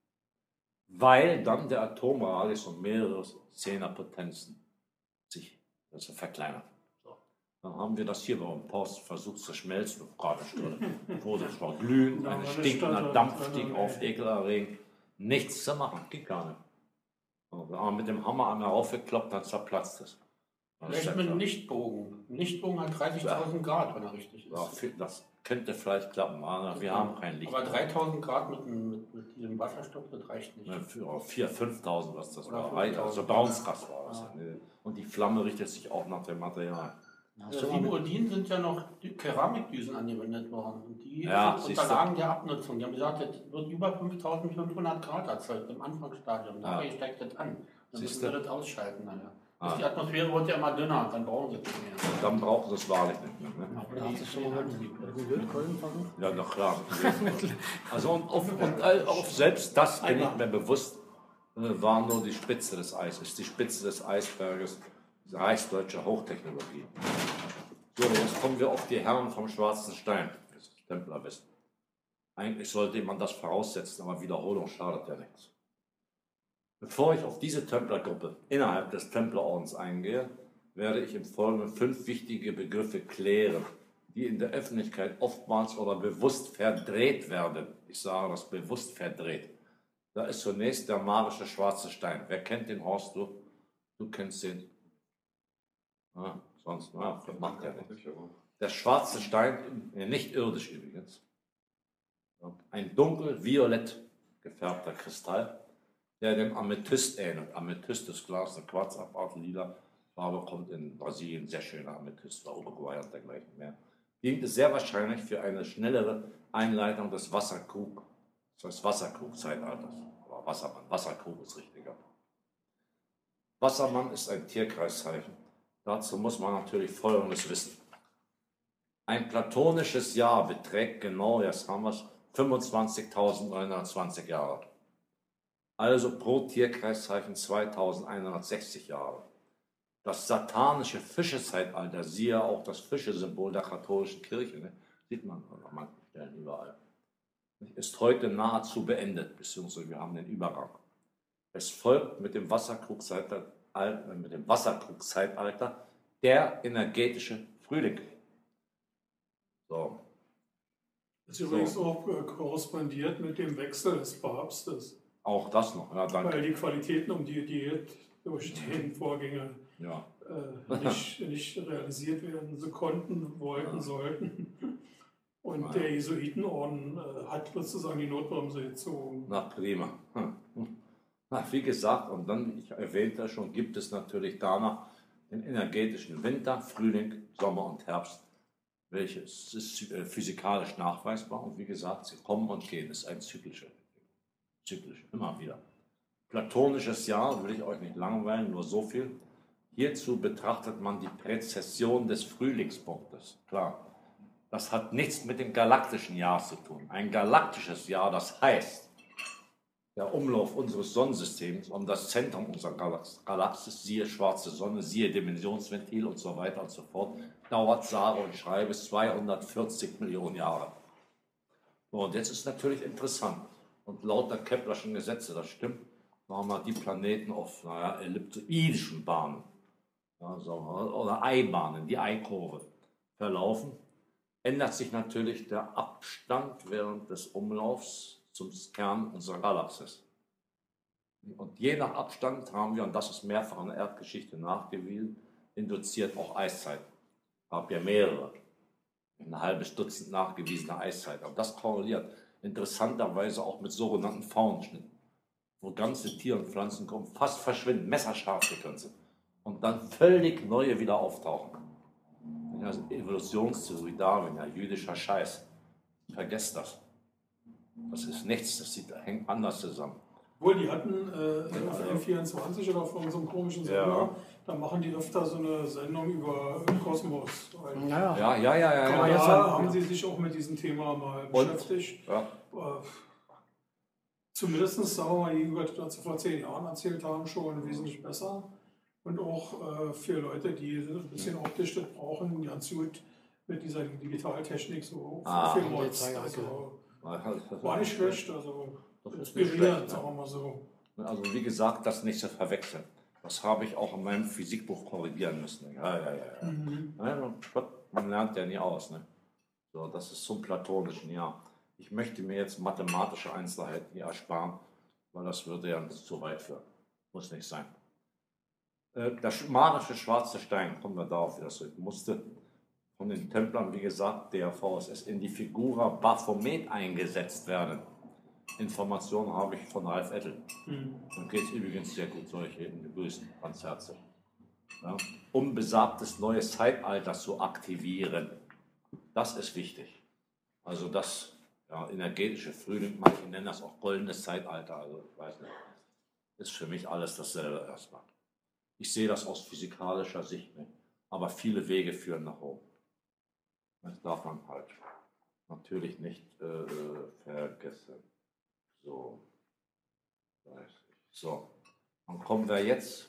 Weil dann der Atomradius um mehrere Zehnerpotenzen sich also verkleinert. So. Dann haben wir das hier beim Post versucht zu schmelzen, gerade wurde es war glühend, ein stinkender Dampf stieg auf, ekelerregend. Nichts zu machen, geht gar nicht. Und wir haben mit dem Hammer einmal raufgekloppt, dann zerplatzt es. Vielleicht mit einem Lichtbogen. Ein Lichtbogen hat dreißigtausend Grad, wenn er richtig ist. Ja, das könnte vielleicht klappen, aber wir haben kein Licht. Aber dreitausend Grad mit, mit, mit diesem Wasserstoff, das reicht nicht. viertausend, fünftausend, was das Oder war. fünftausend. Also Bounce-Gas war das. Ja. Ja. Und die Flamme richtet sich auch nach dem Material. Hast Ja, du mal sieben mit, Odin sind ja noch die Keramikdüsen angewendet worden. Und die Ja, sind siehst du. Unterlagen der Abnutzung. Die haben gesagt, das wird über fünftausendfünfhundert Grad erzeugt im Anfangsstadium. Ja. Nachher steigt das an. Dann Siehst müssen wir du. das ausschalten. Naja. Ah. Die Atmosphäre wird ja immer dünner, dann brauchen sie das nicht mehr. Dann brauchen sie es wahrlich nicht mehr. Ne? oder hast du schon mal mit, mit dem Lötkolben versucht? Ja, doch klar. Also und, auf, und äh, auf selbst das bin ich mir bewusst, äh, war nur die Spitze des Eises, die Spitze des Eisberges, die reichsdeutsche Hochtechnologie. So, jetzt kommen wir auf die Herren vom Schwarzen Stein, das Templer wissen. Eigentlich sollte man das voraussetzen, aber Wiederholung schadet ja nichts. Bevor ich auf diese Templergruppe innerhalb des Templerordens eingehe, werde ich im Folgenden fünf wichtige Begriffe klären, die in der Öffentlichkeit oftmals oder bewusst verdreht werden. Ich sage das bewusst verdreht. Da ist zunächst der magische schwarze Stein. Wer kennt den, Horst? Du, du kennst den. Ah, sonst ah, macht er nicht. Der schwarze Stein, nicht irdisch übrigens, ein dunkel-violett gefärbter Kristall, der dem Amethyst ähnelt. Amethyst ist klar, ist eine Quarzabart, lila Farbe, kommt in Brasilien, sehr schöner Amethyst, Uruguay und dergleichen mehr. Dient es sehr wahrscheinlich für eine schnellere Einleitung des Wasserkrug, des Wasserkrug-Zeitalters. Oder Wassermann, Wasserkrug ist richtiger. Wassermann ist ein Tierkreiszeichen. Dazu muss man natürlich Folgendes wissen. Ein platonisches Jahr beträgt genau, jetzt haben wir es, fünfundzwanzigtausendneunhundertzwanzig Jahre. Also pro Tierkreiszeichen zweitausendeinhundertsechzig Jahre. Das satanische Fischezeitalter, siehe auch das Fischesymbol der katholischen Kirche, ne? Sieht man an manchen Stellen überall, ist heute nahezu beendet, beziehungsweise wir haben den Übergang. Es folgt mit dem Wasserkrugzeitalter, mit dem Wasserkrugzeitalter der energetische Frühling. So. Das ist übrigens auch äh, korrespondiert mit dem Wechsel des Papstes. Auch das noch, ja, danke. Weil die Qualitäten, um die die durch den Vorgänge ja. äh, nicht, nicht realisiert werden, sie konnten, wollten, ja. sollten. Und ja. der Jesuitenorden äh, hat sozusagen die Notbremse gezogen. Na prima. Hm. Na, wie gesagt, und dann, wie ich erwähnte schon, gibt es natürlich danach den energetischen Winter, Frühling, Sommer und Herbst. Welches ist äh, physikalisch nachweisbar und wie gesagt, sie kommen und gehen, ist ein zyklischer. Zyklisch, immer wieder. Platonisches Jahr, will ich euch nicht langweilen, nur so viel. Hierzu betrachtet man die Präzession des Frühlingspunktes. Klar, das hat nichts mit dem galaktischen Jahr zu tun. Ein galaktisches Jahr, das heißt, der Umlauf unseres Sonnensystems um das Zentrum unserer Galaxis, siehe schwarze Sonne, siehe Dimensionsventil und so weiter und so fort, dauert sage und schreibe zweihundertvierzig Millionen Jahre. So, und jetzt ist natürlich interessant. Und laut der Keplerschen Gesetze, das stimmt, machen wir die Planeten auf naja, ellipsoidischen Bahnen, ja, so, oder Eibahnen, die Eikurve verlaufen, ändert sich natürlich der Abstand während des Umlaufs zum Kern unserer Galaxis. Und je nach Abstand haben wir, und das ist mehrfach in der Erdgeschichte nachgewiesen, induziert auch Eiszeiten. Ich habe ja mehrere, ein halbes Dutzend nachgewiesene Eiszeiten. Aber das korreliert interessanterweise auch mit sogenannten Faunenschnitten, wo ganze Tiere und Pflanzengruppen fast verschwinden, messerscharf getönt sind und dann völlig neue wieder auftauchen. Also Evolutionstheorie Darwin, ja, jüdischer Scheiß. Vergesst das. Das ist nichts, das sieht, hängt anders zusammen. Obwohl, die hatten äh, auf M vierundzwanzig oder auf unserem komischen Sender, ja. da machen die öfter so eine Sendung über Kosmos. Ja, ja, ja. ja, ja, ja. Da ja. haben sie sich auch mit diesem Thema mal Und? beschäftigt. Ja. Äh, zumindest, sagen wir mal, die über dazu vor zehn Jahren erzählt haben, schon wesentlich besser. Und auch äh, für Leute, die ein bisschen optisch das brauchen, ganz gut mit dieser Digitaltechnik so ah, viel Mods. Also, war nicht schlecht, also inspirierend, sagen wir mal so. Also wie gesagt, das nicht zu verwechseln. Das habe ich auch in meinem Physikbuch korrigieren müssen. Ja, ja, ja. ja. Mhm. ja man lernt ja nie aus. Ne? So, das ist zum platonischen Jahr. Ich möchte mir jetzt mathematische Einzelheiten hier ersparen, weil das würde ja zu weit führen. Muss nicht sein. Der magische schwarze Stein, kommen wir darauf wieder zurück, musste von den Templern, wie gesagt, der V S S, in die Figura Baphomet eingesetzt werden. Informationen habe ich von Ralf Ettel. Mhm. Dann geht es übrigens sehr gut, solche begrüßen, ganz herzlich. Ja, um besagtes neues Zeitalter zu aktivieren. Das ist wichtig. Also das ja, energetische Frühling, manche nennen das auch goldenes Zeitalter, also ich weiß nicht, ist für mich alles dasselbe erstmal. Ich sehe das aus physikalischer Sicht nicht, aber viele Wege führen nach oben. Das darf man halt natürlich nicht äh, vergessen. So, so, dann kommen wir jetzt.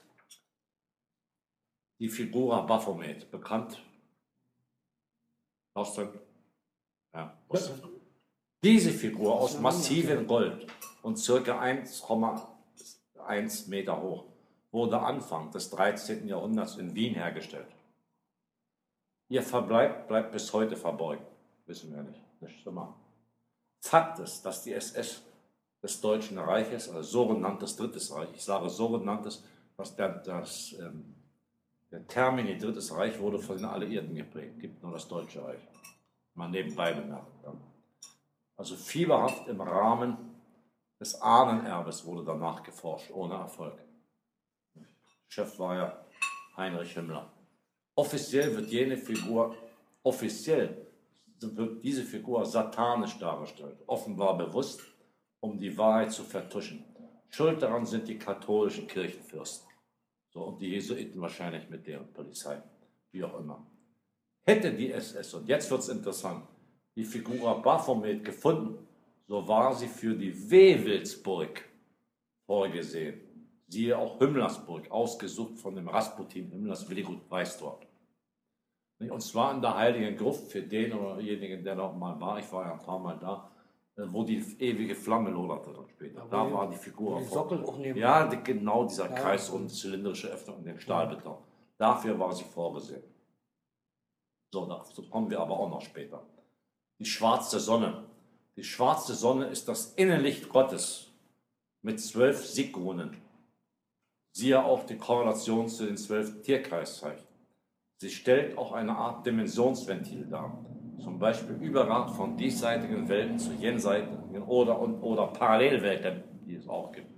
Die Figura Baphomet, bekannt. Thorsten? Ja. Diese Figur aus massivem Gold und ca. eins, eins Meter hoch, wurde Anfang des dreizehnten Jahrhunderts in Wien hergestellt. Ihr Verbleib bleibt bis heute verborgen, wissen wir nicht, nicht zu machen. Fakt ist, dass die S S des Deutschen Reiches, also sogenanntes Drittes Reich, ich sage sogenanntes, dass der, das, ähm, der Termini Drittes Reich wurde von den Alliierten geprägt, gibt nur das Deutsche Reich. Mal nebenbei bemerkt. Ja. Also fieberhaft im Rahmen des Ahnenerbes wurde danach geforscht, ohne Erfolg. Chef war ja Heinrich Himmler. Offiziell wird jene Figur, offiziell wird diese Figur satanisch dargestellt, offenbar bewusst, um die Wahrheit zu vertuschen. Schuld daran sind die katholischen Kirchenfürsten. So, und die Jesuiten wahrscheinlich mit deren Polizei, wie auch immer. Hätte die S S, und jetzt wird es interessant, die Figur Baphomet gefunden, so war sie für die Wewelsburg vorgesehen. Siehe auch Himmlersburg, ausgesucht von dem Rasputin Himmlers Willigut Weißdorf. Und zwar in der Heiligen Gruft, für den oder denjenigen, der noch mal war, ich war ja ein paar Mal da, wo die ewige Flamme loderte dann später. Da war die Figur. Die Sockel auch neben. Ja, die, genau dieser Ja. kreisrunde zylindrische Öffnung in den Stahlbeton. Dafür war sie vorgesehen. So, dazu kommen wir aber auch noch später. Die schwarze Sonne. Die schwarze Sonne ist das Innenlicht Gottes mit zwölf Sigrunen. Siehe auch die Korrelation zu den zwölf Tierkreiszeichen. Sie stellt auch eine Art Dimensionsventil dar. Zum Beispiel Übergang von diesseitigen Welten zu jenseitigen oder, oder Parallelwelten, die es auch gibt.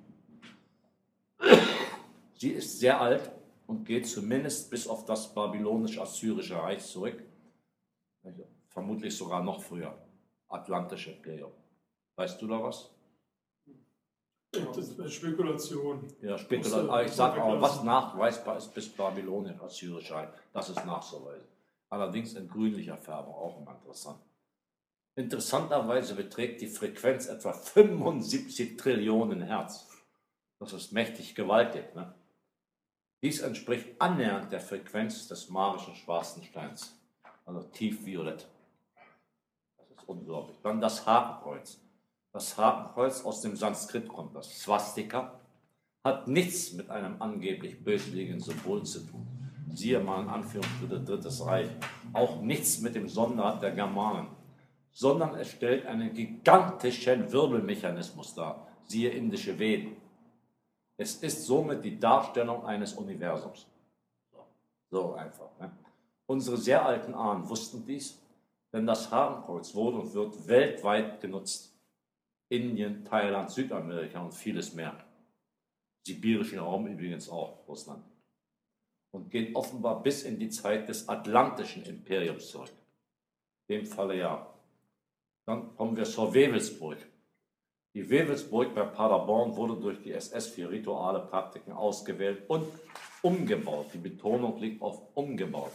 Sie ist sehr alt und geht zumindest bis auf das babylonisch-assyrische Reich zurück, vermutlich sogar noch früher, Atlantische Imperium. Weißt du da was? Das ist eine Spekulation. Ja, Spekulation. Aber ich sage auch, was nachweisbar ist bis babylonisch-assyrische Reich, das ist nachzuweisen. Allerdings in grünlicher Färbung, auch immer interessant. Interessanterweise beträgt die Frequenz etwa fünfundsiebzig Trillionen Hertz. Das ist mächtig gewaltig. Ne? Dies entspricht annähernd der Frequenz des marischen schwarzen Steins, also tiefviolett. Das ist unglaublich. Dann das Hakenkreuz. Das Hakenkreuz aus dem Sanskrit kommt, das Swastika, hat nichts mit einem angeblich böswilligen Symbol zu tun. Siehe mal in Anführungsstrichen Drittes Reich. Auch nichts mit dem Sonderart der Germanen, sondern es stellt einen gigantischen Wirbelmechanismus dar. Siehe indische Veden. Es ist somit die Darstellung eines Universums. So, so einfach. Ne? Unsere sehr alten Ahnen wussten dies, denn das Hakenkreuz wurde und wird weltweit genutzt. Indien, Thailand, Südamerika und vieles mehr. Sibirischen Raum übrigens auch, Russland. Und geht offenbar bis in die Zeit des Atlantischen Imperiums zurück. In dem Falle ja. Dann kommen wir zur Wewelsburg. Die Wewelsburg bei Paderborn wurde durch die S S für rituale Praktiken ausgewählt und umgebaut. Die Betonung liegt auf umgebaut.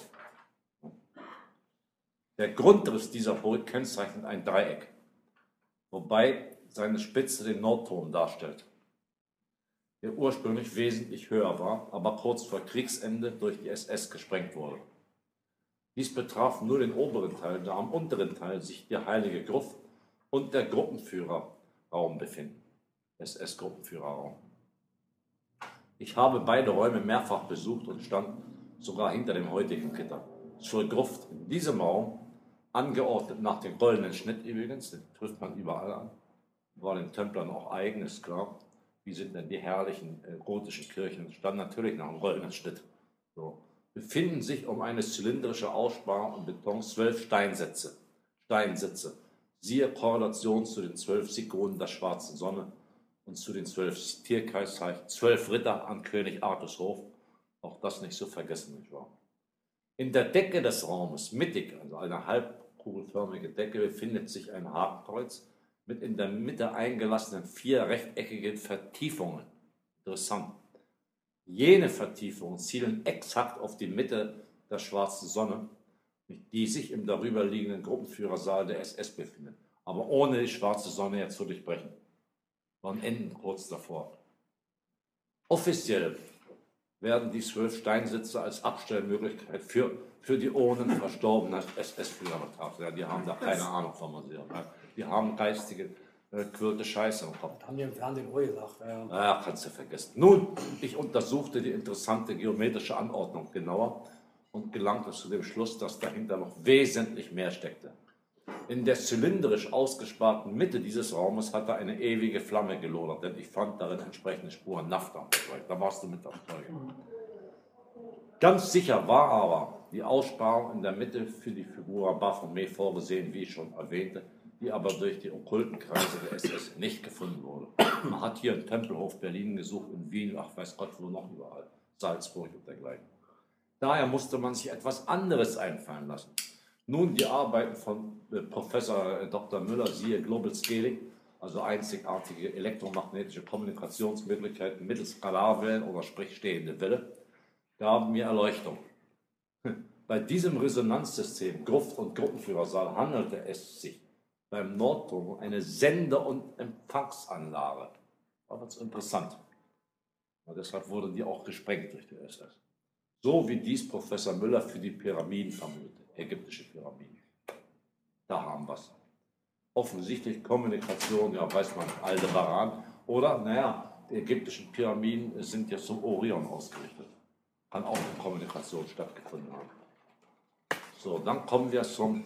Der Grundriss dieser Burg kennzeichnet ein Dreieck, wobei seine Spitze den Nordturm darstellt, der ursprünglich wesentlich höher war, aber kurz vor Kriegsende durch die S S gesprengt wurde. Dies betraf nur den oberen Teil, da am unteren Teil sich die Heilige Gruft und der Gruppenführerraum befinden, S S-Gruppenführerraum. Ich habe beide Räume mehrfach besucht und stand sogar hinter dem heutigen Gitter. Zur Gruft in diesem Raum, angeordnet nach dem goldenen Schnitt übrigens, den trifft man überall an, war den Templern auch eigen, ist klar. Wie sind denn die herrlichen äh, gotischen Kirchen? Stand natürlich nach einem goldenen Schnitt. So. Befinden sich um eine zylindrische Aussparung und Beton zwölf Steinsätze, Steinsitze. Siehe Korrelation zu den zwölf Sigrunen der schwarzen Sonne und zu den zwölf Tierkreiszeichen, zwölf Ritter an König Artus Hof. Auch das nicht zu vergessen, nicht wahr? In der Decke des Raumes, mittig, also eine halbkugelförmige Decke, befindet sich ein Hakenkreuz mit in der Mitte eingelassenen vier rechteckigen Vertiefungen. Interessant. Jene Vertiefungen zielen exakt auf die Mitte der schwarzen Sonne, die sich im darüberliegenden Gruppenführersaal der S S befindet, aber ohne die schwarze Sonne jetzt zu durchbrechen. Wir enden kurz davor. Offiziell werden die zwölf Steinsitze als Abstellmöglichkeit für, für die Urnen verstorbener S S-Führer betrachtet. Ja, die haben da keine Ahnung, von man sie hat. Die haben geistige, äh, quirlte Scheiße im Kopf. Haben die im Fernsehen auch gesagt. Ja. Ja, kannst du vergessen. Nun, ich untersuchte die interessante geometrische Anordnung genauer und gelangte zu dem Schluss, dass dahinter noch wesentlich mehr steckte. In der zylindrisch ausgesparten Mitte dieses Raumes hatte eine ewige Flamme gelodert, denn ich fand darin entsprechende Spuren Naphtha. Da warst du mit am Zeuge. Ganz sicher war aber die Aussparung in der Mitte für die Figura Baphomet vorgesehen, wie ich schon erwähnte, die aber durch die okkulten Kreise der S S nicht gefunden wurde. Man hat hier im Tempelhof Berlin gesucht, in Wien, ach weiß Gott, wo noch überall, Salzburg und dergleichen. Daher musste man sich etwas anderes einfallen lassen. Nun die Arbeiten von äh, Professor Doktor Müller, siehe Global Scaling, also einzigartige elektromagnetische Kommunikationsmöglichkeiten mittels Skalarwellen oder sprich stehende Welle, gaben mir Erleuchtung. Bei diesem Resonanzsystem Gruft- und Gruppenführersaal handelte es sich beim Nordturm um eine Sender- und Empfangsanlage. War ganz interessant. Und deshalb wurden die auch gesprengt durch die S S. So wie dies Professor Müller für die Pyramiden vermutete, ägyptische Pyramiden. Da haben wir es. Offensichtlich Kommunikation, ja weiß man, Aldebaran. Oder, naja, die ägyptischen Pyramiden sind jetzt zum Orion ausgerichtet. Kann auch eine Kommunikation stattgefunden haben. So, dann kommen wir zum...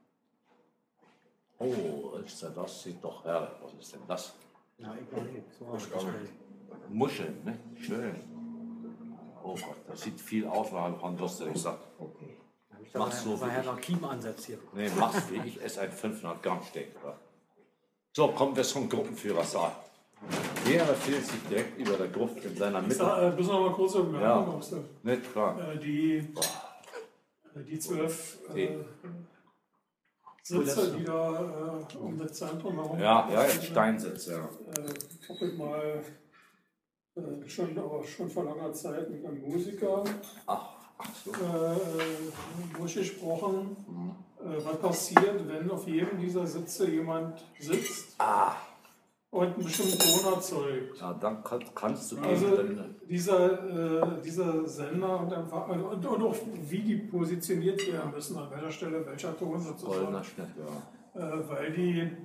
Oh, ist ja das, sieht doch herrlich. Was ist denn das? Ja, ich noch nicht. So Ich auch nicht. Muscheln, ne? Schön. Oh Gott, das sieht viel aus, weil man durstig sagt. Okay. Ich Mach's so so wie Herr ich. nach Kiem ansetzt hier. Nee, mach's wie ich, esse ein fünfhundert Gramm Steak. Ja. So, kommen wir zum Gruppenführersaal. Der befindet sich direkt über der Gruft in seiner Ich Mitte. sag, äh, müssen wir mal kurz bemerken, Ja. Auster. Nicht klar. Äh, die, äh, die zwölf Die. äh, Sitze, die da äh, um das Zentrum herum Ja, ja, sind, Steinsitz, ja. Äh, ich habe mal äh, schon, aber schon vor langer Zeit mit einem Musiker Ach, ach so. äh, durchgesprochen, äh, was passiert, wenn auf jedem dieser Sitze jemand sitzt Ah, und einen bestimmten Ton erzeugt. ja, dann kann, kannst du Also gegen den... dieser, äh, dieser Sender und, Empfang- und, und auch wie die positioniert werden müssen, an welcher Stelle welcher Ton sozusagen. Goldener Schnitt, ja. Äh, weil die, äh,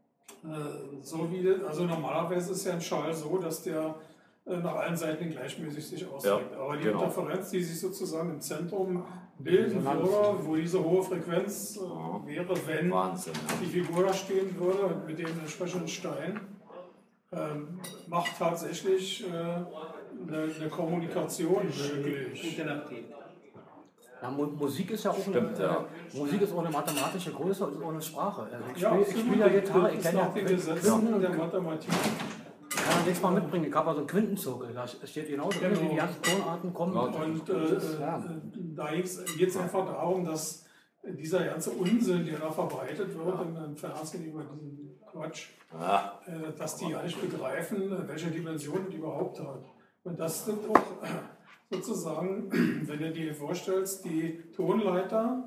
so wie, also normalerweise ist ja ein Schall so, dass der äh, nach allen Seiten gleichmäßig sich ausdrückt. Ja, Aber die genau. Interferenz, die sich sozusagen im Zentrum bilden würde, wo diese hohe Frequenz äh, wäre, wenn Wahnsinn. die Figur da stehen würde und mit dem entsprechenden Stein, ähm, macht tatsächlich äh, eine, eine Kommunikation möglich. Ja, Mu- Musik ist ja auch Stimmt, eine, ja. äh, Musik ist auch eine mathematische Größe und ist auch eine Sprache. Also ich Ja, spiele ich absolut. spiel ja Gitarre, ich Das kenne ist ja nach den Quinten, Gesetzen der Mathematik. kann man nächstes Mal mitbringen. Ich habe also einen Quintenzirkel, da steht genauso drin, Genau. wie die ganzen Tonarten kommen. Ja, Und äh, Das ist, ja. äh, da geht es einfach darum, dass dieser ganze Unsinn, der da verbreitet wird im, im Fernsehen über diesen Quatsch, Ja, äh, dass die ja nicht begreifen, welche Dimensionen die überhaupt hat. Und das sind auch äh, sozusagen, wenn du dir vorstellst, die Tonleiter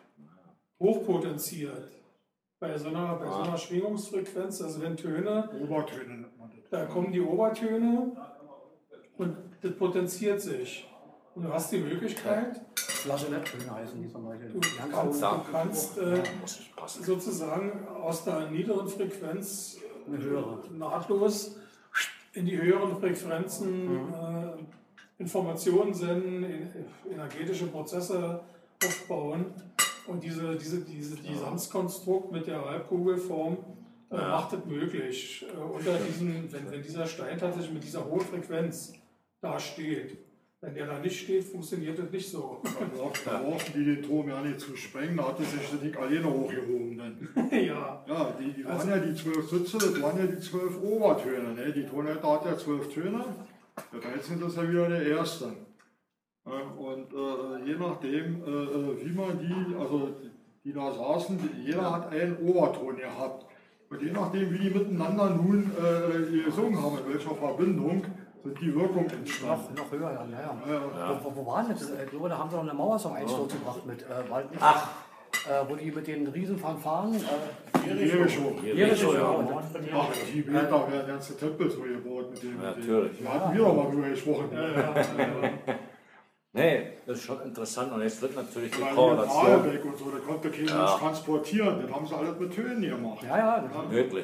hochpotenziert. Bei so einer, bei so einer Schwingungsfrequenz, also wenn Töne, Obertöne nennt man das. da kommen die Obertöne und das potenziert sich. Und du hast die Möglichkeit, Flageoletttöne heißen die zum Beispiel. du Ganz kannst, hoch. du kannst äh, muss ich passen. sozusagen aus der niederen Frequenz Eine höhere. nahtlos in die höheren Frequenzen Mhm. äh, Informationen senden, in, energetische Prozesse aufbauen. Und diese, diese, diese Gesamtkonstrukt mit der Halbkugelform äh, Ja. macht es möglich. Äh, unter diesen, wenn, wenn dieser Stein tatsächlich mit dieser hohen Frequenz da steht. Wenn der da nicht steht, funktioniert das nicht so. Da brauchten die den Turm ja nicht zu sprengen, da hatte sich das Ding alleine hochgehoben. Dann. ja. Ja, die, die waren Also- ja die zwölf Sitze, das waren ja die zwölf Obertöne. Ne? Die Tonleiter hat ja zwölf Töne, der dreizehnte ist ja wieder der erste. Ja, und äh, je nachdem, äh, wie man die, also die, die da saßen, die, jeder hat einen Oberton gehabt. Und je nachdem, wie die miteinander nun äh, gesungen haben, in welcher Verbindung, sind die Wirkung entstanden. Noch, noch höher, ja. ja. Ja, Wo, wo, wo waren das? Ich glaube, da haben sie noch eine Mauer zum Einsturz gebracht mit äh, Wald. Ach. Äh, wo die mit den riesen Fanfaren. Äh, Jericho. Jericho, ja. Und ach, die Meter werden ganze Tempel so gebaut mit dem. Ja, mit dem. natürlich. Da hatten wir doch mal drüber gesprochen. Ja, ja, ja. Nee, das ist schon interessant und jetzt wird natürlich die Weil hier Korrelation Aalbeck und so, da konnte keiner Ja. transportieren. Das haben sie alles mit Tönen gemacht. ja, ja. Das, möglich.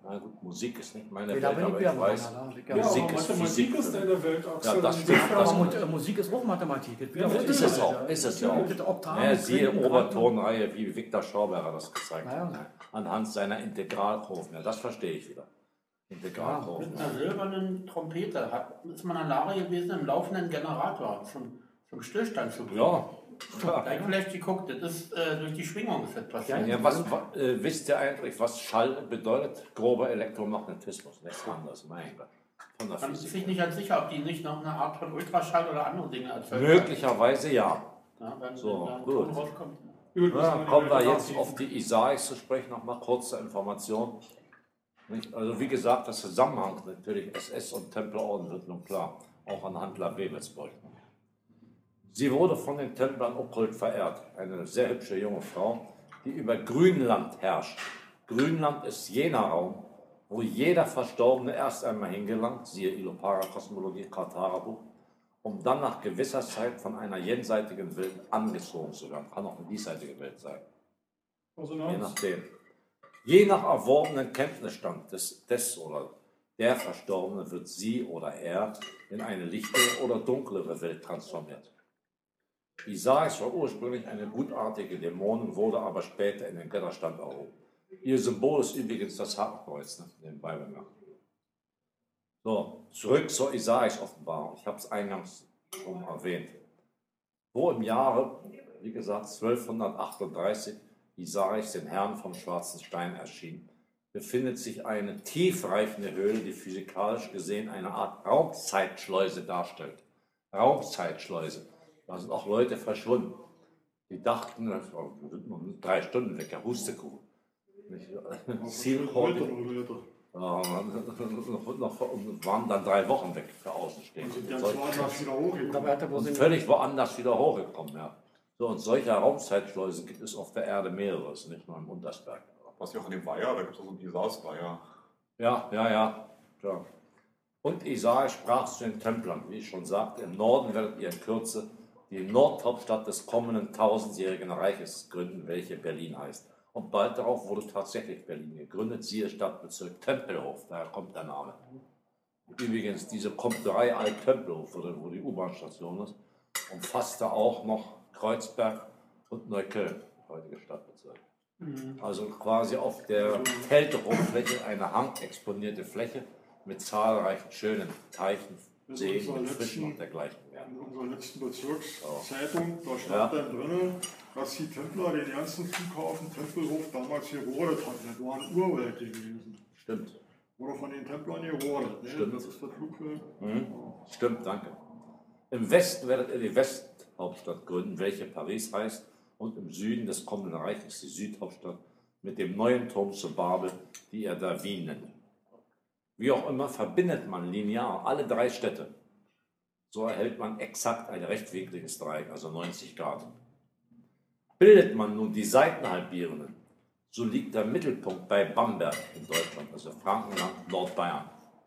Na gut, Musik ist nicht meine Nee, da Welt, bin ich aber wieder ich bei weiß, meiner, da. Ja, Musik aber ist Mathematik Physik. ist deine Weltachse. Ja, das Und stimmt, insofern- das Aber Mu- äh, Musik ist auch Mathematik. Das Ja, wiederholt Ist sich es halt, auch, ist es ja ja. auch. Mit Oktaven, Ja, siehe Quinten, Quanten. Obertonreihe, wie Viktor Schauberger das gezeigt Ja, hat. ja. Anhand seiner Integralkurven. Ja, das verstehe ich wieder. Integralkurven. Mit einer silbernen Trompete hat, ist man in der Lage gewesen, einen laufenden Generator zum, zum Stillstand zu bringen. Ja, Da habe ich vielleicht geguckt, das ist äh, durch die Schwingung ist das passiert. ja was, was, äh, wisst ihr eigentlich, was Schall bedeutet? Grober Elektromagnetismus, nichts anderes, mein Gott. Von der Man ist sich Physik. nicht ganz sicher, ob die nicht noch eine Art von Ultraschall oder andere Dinge erzeugen. Möglicherweise ja. Ja, wenn, So, wenn da ein gut. Ton rauskommt. Gut, Ja, das kommen wir ist jetzt eine auf die Isaacs zu sprechen, nochmal kurze Information. Nicht? Also wie gesagt, der Zusammenhang natürlich S S und Templerorden wird nun klar, auch anhand Labewelsburg. Sie wurde von den Templern okkult verehrt, eine sehr hübsche junge Frau, die über Grünland herrscht. Grünland ist jener Raum, wo jeder Verstorbene erst einmal hingelangt, siehe Ilopara-Kosmologie, Katara-Buch, um dann nach gewisser Zeit von einer jenseitigen Welt angezogen zu werden. Kann auch eine diesseitige Welt sein. Je Resonanz. nachdem. Je nach erworbenen Kenntnisstand des, des oder der Verstorbene wird sie oder er in eine lichtere oder dunklere Welt transformiert. Isaacs war ursprünglich eine gutartige Dämonin, wurde aber später in den Götterstand erhoben. Ihr Symbol ist übrigens das Hakenkreuz, ne? Nebenbei bemerkt. So, zurück zur Isaacs-Offenbarung. Ich habe es eingangs schon erwähnt. Wo im Jahre, wie gesagt, zwölfhundertachtunddreißig Isaacs den Herrn vom schwarzen Stein erschien, befindet sich eine tiefreichende Höhle, die physikalisch gesehen eine Art Raumzeitschleuse darstellt. Raumzeitschleuse. Da sind auch Leute verschwunden. Die dachten, wir sind noch drei Stunden weg, ja, Hustekuchen. Zielkorte. Ja, noch, waren dann drei Wochen weg für Außenstehende. Und dann woanders wieder hochgekommen. Dabei hat er bloß Und in- völlig woanders wieder hochgekommen, ja. So, und solcher Raumzeitschleusen gibt es auf der Erde mehrere, nicht nur im Untersberg. Was ja auch in dem Weiher, da gibt es auch so einen Isars-Weiher. Ja, ja, ja, klar. Und Isaiah sprach zu den Templern, wie ich schon sagte, im Norden werdet ihr in Kürze die Nordhauptstadt des kommenden tausendjährigen Reiches gründen, welche Berlin heißt. Und bald darauf wurde tatsächlich Berlin gegründet, siehe Stadtbezirk Tempelhof, daher kommt der Name. Übrigens, diese Komterei Alt-Tempelhof, wo die U-Bahn-Station ist, umfasste auch noch Kreuzberg und Neukölln, heutige Stadtbezirk. Also quasi auf der Kältehochfläche eine hangexponierte Fläche mit zahlreichen schönen Teichen, Seen mit Fischen und dergleichen mehr. In unserer letzten Bezirkszeitung, da stand Ja. dann drin, dass die Templer den ganzen Flughafen Tempelhof damals gerodet hatten. Das war ein Urwald gewesen. Stimmt. Wurde von den Templern gerodet. Ne? Stimmt. Das ist der Flugfeld. Mhm. Stimmt, danke. Im Westen werdet ihr die Westhauptstadt gründen, welche Paris heißt, und im Süden des kommenden Reiches die Südhauptstadt mit dem neuen Turm zu Babel, die ihr da Wien nennt. Wie auch immer verbindet man linear alle drei Städte. So erhält man exakt ein rechtwinkliges Dreieck, also neunzig Grad. Bildet man nun die Seitenhalbierenden, so liegt der Mittelpunkt bei Bamberg in Deutschland, also Frankenland, Nordbayern.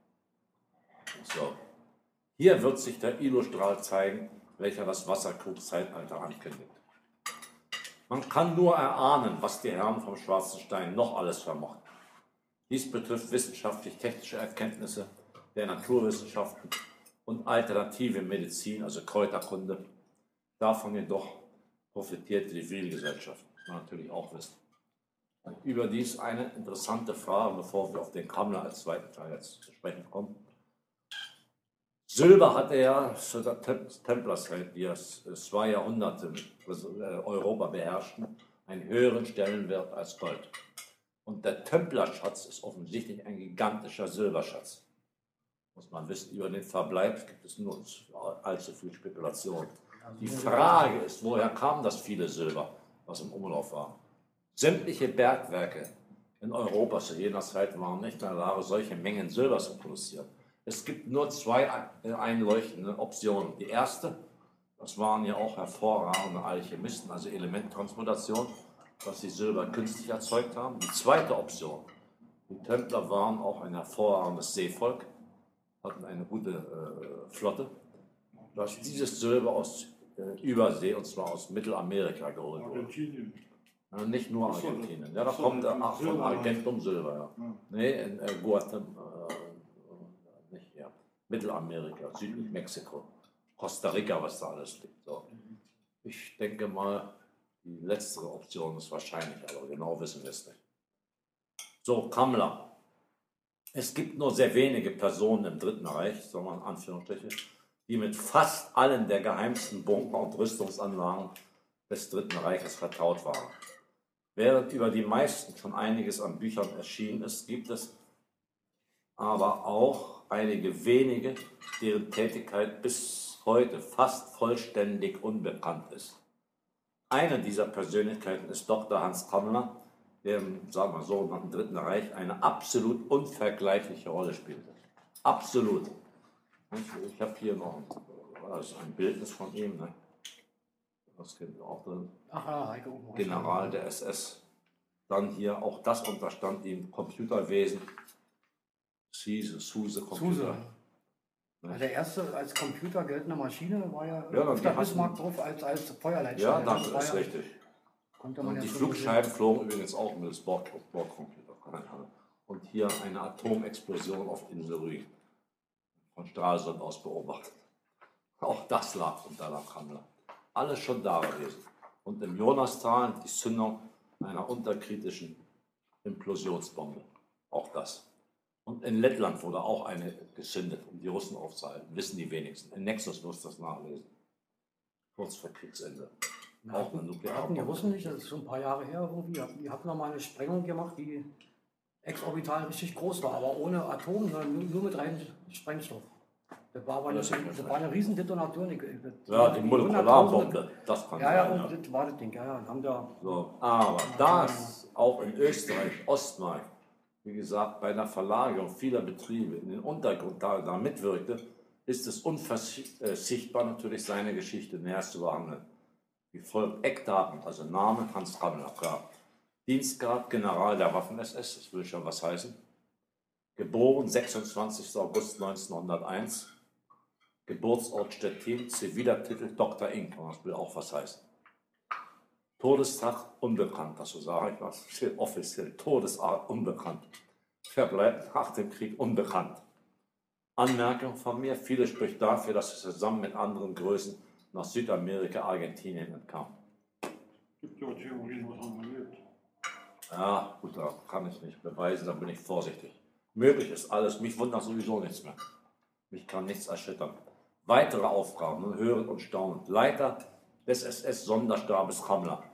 So. Hier wird sich der Ilostrahl zeigen, welcher das Wasserkrugzeitalter ankündigt. Man kann nur erahnen, was die Herren vom Schwarzen Stein noch alles vermochten. Dies betrifft wissenschaftlich-technische Erkenntnisse der Naturwissenschaften und alternative Medizin, also Kräuterkunde. Davon jedoch profitiert die Zivilgesellschaft, muss man natürlich auch wissen. Und überdies eine interessante Frage, bevor wir auf den Kammler als zweiten Teil jetzt zu sprechen kommen. Silber hatte ja zu der Templerzeit, die es zwei Jahrhunderte Europa beherrschten, einen höheren Stellenwert als Gold. Und der Templerschatz ist offensichtlich ein gigantischer Silberschatz. Muss man wissen, über den Verbleib gibt es nur allzu viel Spekulation. Die Frage ist, woher kam das viele Silber, was im Umlauf war? Sämtliche Bergwerke in Europa zu jener Zeit waren nicht in der Lage, solche Mengen Silber zu produzieren. Es gibt nur zwei einleuchtende Optionen. Die erste, das waren ja auch hervorragende Alchemisten, also Elementtransmutation, dass sie Silber künstlich erzeugt haben. Die zweite Option, die Templer waren auch ein hervorragendes Seevolk, hatten eine gute äh, Flotte, dass dieses Silber aus äh, Übersee, und zwar aus Mittelamerika, geholt wurde. Argentinien. Ja, nicht nur Ach so, Argentinien. Ja, da ach so, kommt äh, Silber, von ja. Argentum Silber, ja. Ja. Nee, in äh, Guatemala, äh, nicht hier, Mittelamerika, südlich Mexiko, Costa Rica, was da alles liegt. So. Ich denke mal, die letztere Option ist wahrscheinlich, aber genau wissen wir es nicht. So, Kammler. Es gibt nur sehr wenige Personen im Dritten Reich, sagen wir in Anführungsstrichen, die mit fast allen der geheimsten Bunker und Rüstungsanlagen des Dritten Reiches vertraut waren. Während über die meisten schon einiges an Büchern erschienen ist, gibt es aber auch einige wenige, deren Tätigkeit bis heute fast vollständig unbekannt ist. Eine dieser Persönlichkeiten ist Doktor Hans Kammler, der im, sagen wir so, nach dem Dritten Reich eine absolut unvergleichliche Rolle spielte. Absolut. Ich, ich habe hier noch ein, das ist ein Bildnis von ihm, ne? Das kennt ihr auch drin. Ach ja, Heiko. General der S S. Dann hier, auch das unterstand ihm, Computerwesen. Suse, Suse, Computer. Suse. Also der erste als Computer geltende Maschine war ja, Ja, auf die der hatten- Bismarck drauf als, als Feuerleitstelle. Ja, das war ist ja, richtig. Konnte man Und die ja schon Flugscheiben flogen übrigens auch mit dem Bord, Bordcomputer. Und hier eine Atomexplosion auf Insel Rügen. Von Stralsund aus beobachtet. Auch das lag unter der Kammler. Alles schon da gewesen. Und im Jonastal die Zündung einer unterkritischen Implosionsbombe. Auch das. Und in Lettland wurde auch eine gezündet, um die Russen aufzuhalten. Wissen die wenigsten. In Nexus muss das nachlesen. Kurz vor Kriegsende. Ja, Auch eine hatten, Nuklear- hatten die Russen nicht, das ist schon ein paar Jahre her irgendwie, die hatten noch mal eine Sprengung gemacht, die exorbital richtig groß war, aber ohne Atom, sondern nur, nur mit reinem Sprengstoff. Das war aber eine, Das ist das war eine riesen Detonation. Ich- das- Ja, die Molekularbombe, Hunderttausende- das kann Ja, ja, sein. und das war das Ding, ja, ja. Haben da, So, aber da es auch in Österreich, Ostmark, wie gesagt, bei der Verlagerung vieler Betriebe in den Untergrund da, da mitwirkte, ist es unverzichtbar natürlich seine Geschichte näher zu behandeln. Wie folgt: Eckdaten, also Name Hans Kammler, klar. Dienstgrad General der Waffen-S S, das will schon was heißen. Geboren sechsundzwanzigster August neunzehnhunderteins. Geburtsort Stettin, ziviler Titel Doktor Inc. Das will auch was heißen. Todestag unbekannt, das so sage ich was. Offiziell Todesart unbekannt. Verbleib nach dem Krieg unbekannt. Anmerkung von mir: Viele spricht dafür, dass er zusammen mit anderen Größen nach Südamerika, Argentinien entkam. Gibt ja Theorien, was haben wir lebt. Ja, gut, da kann ich nicht beweisen, da bin ich vorsichtig. Möglich ist alles, mich wundert sowieso nichts mehr. Mich kann nichts erschüttern. Weitere Aufgaben, nun hören und staunen. Leiter des S S-Sonderstabes Kammler.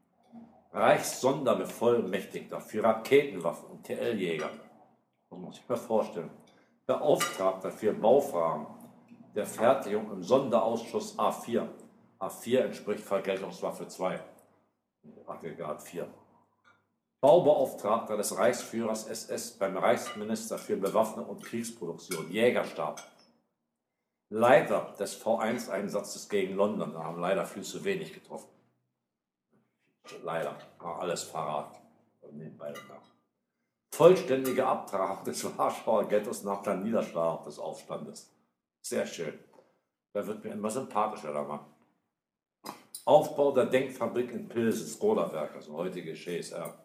Reichssonderbevollmächtigter für Raketenwaffen und T L-Jäger. Das muss ich mir vorstellen. Beauftragter für Baufragen der Fertigung im Sonderausschuss A vier. A vier entspricht Vergeltungswaffe zwei. Aggregat vier. Baubeauftragter des Reichsführers S S beim Reichsminister für Bewaffnung und Kriegsproduktion, Jägerstab. Leiter des V eins Einsatzes gegen London, da haben leider viel zu wenig getroffen. Leider, alles Verrat. Vollständiger Abtrag des Warschauer Ghettos nach der Niederschlagung des Aufstandes. Sehr schön. Da wird mir immer sympathischer, der Mann. Aufbau der Denkfabrik in Pilsen, Skoda-Werk, also heutige G S R.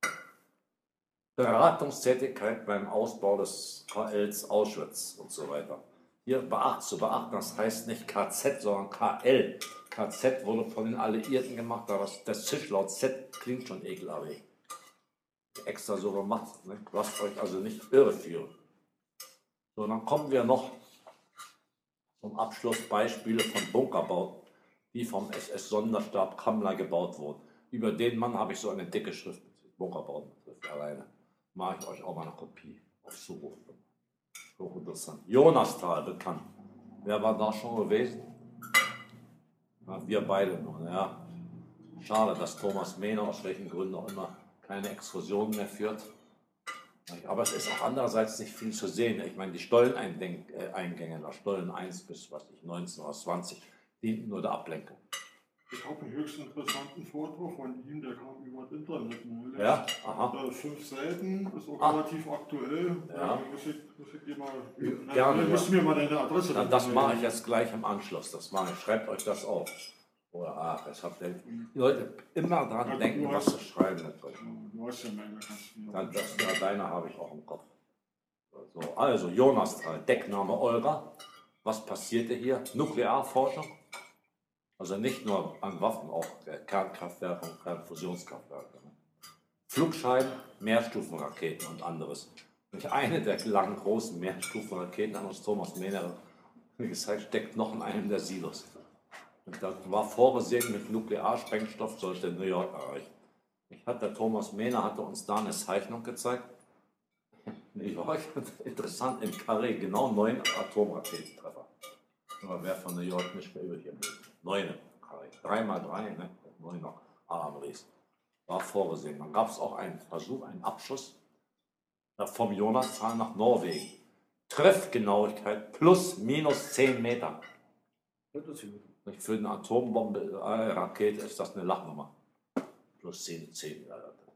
Beratungstätigkeit beim Ausbau des K Ls Auschwitz und so weiter. Hier beacht, zu beachten, das heißt nicht K Z, sondern K L. K Z wurde von den Alliierten gemacht, aber das, das Zischlaut Z klingt schon ekelartig. Extra so gemacht. Ne? Lasst euch also nicht irreführen. So, dann kommen wir noch zum Abschluss Beispiele von Bunkerbauten, die vom S S-Sonderstab Kammler gebaut wurden. Über den Mann habe ich so eine dicke Schrift, Bunkerbauten betrifft, alleine. Mache ich euch auch mal eine Kopie auf Zuruf. Hochinteressant. Jonastal, bekannt. Wer war da schon gewesen? Na, wir beide nur. Ja. Schade, dass Thomas Mehner aus welchen Gründen auch immer keine Exkursionen mehr führt. Aber es ist auch andererseits nicht viel zu sehen. Ich meine, die Stolleneingänge, da Stollen eins bis was ich, neunzehn oder zwanzig, dienten nur der Ablenkung. Ich habe einen höchst interessanten Vortrag von ihm, der kam über das Internet neulich. Ja, aha. Äh, fünf Seiten, ist auch Ah. relativ aktuell. Ja. Äh, muss ich, muss ich dir mal, Gerne, äh, ja. musst du mir mal deine Adresse Na, das dann mache ich geben. jetzt gleich im Anschluss. Das mache ich. Schreibt euch das auf. Oder ach, es hat die Leute immer dran denken, was zu schreiben. Du hast ja meine Kasten. Dann, das, ja, deine habe ich auch im Kopf. So, also Jonasthal, Deckname Olga. Was passierte hier? Nuklearforschung. Also nicht nur an Waffen, auch Kernkraftwerke und Kernfusionskraftwerke. Ne? Flugscheiben, Mehrstufenraketen und anderes. Nicht eine der langen großen Mehrstufenraketen an uns Thomas Mehner, wie gesagt, steckt noch in einem der Silos. Und da war vorgesehen, mit Nuklearsprengstoff sollte New York erreichen. Ich hatte, Thomas Mehner hatte uns da eine Zeichnung gezeigt. New York, interessant, im Carré genau neun Atomraketentreffer. Aber wer von New York nicht mehr übrig geblieben? Neun Carré. Drei mal drei, ne? Neuner Alarmries. War vorgesehen. Dann gab es auch einen Versuch, einen Abschuss vom Jonasthal nach Norwegen. Treffgenauigkeit plus minus zehn Meter. Für eine Atombombe-Rakete ist das eine Lachnummer. Plus zehn, zehn.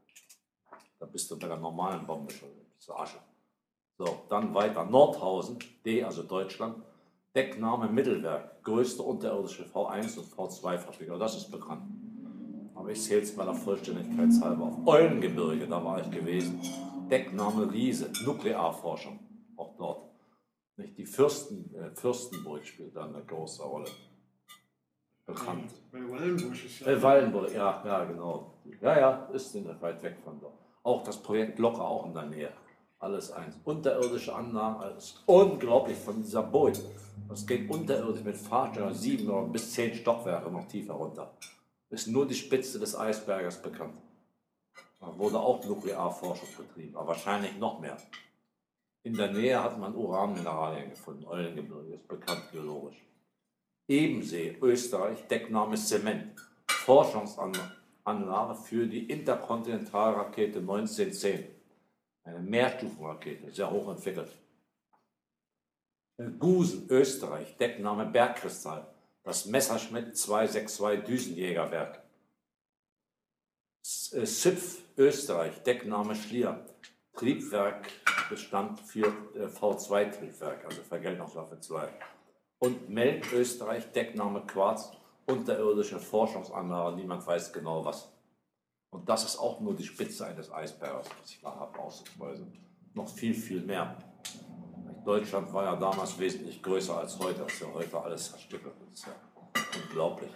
Da bist du bei der normalen Bombe schon. Das ist Asche. So, dann weiter. Nordhausen, D, also Deutschland. Deckname Mittelwerk. Größte unterirdische V eins und V zwei Fabrik. Das ist bekannt. Aber ich zähle es mal der Vollständigkeit halber auf. Eulengebirge, da war ich gewesen. Deckname Riese. Nuklearforschung. Auch dort. Nicht die Fürsten, äh, Fürstenburg spielt da eine große Rolle. Bekannt. Bei Wallenburg ist ja. Äh, Wallenburg, ja, ja, genau. Ja, ja, ist nicht weit weg von dort. Auch das Projekt Glocke auch in der Nähe. Alles eins. Unterirdische Anlagen, alles unglaublich von dieser Boot. Das geht unterirdisch mit Fahrstellen sieben oder bis zehn Stockwerke noch tiefer runter. Ist nur die Spitze des Eisberges bekannt. Da wurde auch Nuklearforschung betrieben, aber wahrscheinlich noch mehr. In der Nähe hat man Uranmineralien gefunden. Eulengebirge ist bekannt geologisch. Ebensee, Österreich, Deckname Zement. Forschungsanlage für die Interkontinentalrakete neunzehnhundertzehn. Eine Mehrstufenrakete, sehr hoch entwickelt. Gusen, Österreich, Deckname Bergkristall. Das Messerschmitt zweihundertzweiundsechzig Düsenjägerwerk. S I P F, Österreich, Deckname Schlier. Triebwerk bestand für V zwei Triebwerk, also Vergeltungswaffe zwei. Und Melk, Österreich, Deckname Quarz, unterirdische Forschungsanlage, niemand weiß genau was. Und das ist auch nur die Spitze eines Eisbergs, was ich da habe auszuweisen. Noch viel, viel mehr. Deutschland war ja damals wesentlich größer als heute, als ja heute alles zerstückelt ist. Ja unglaublich.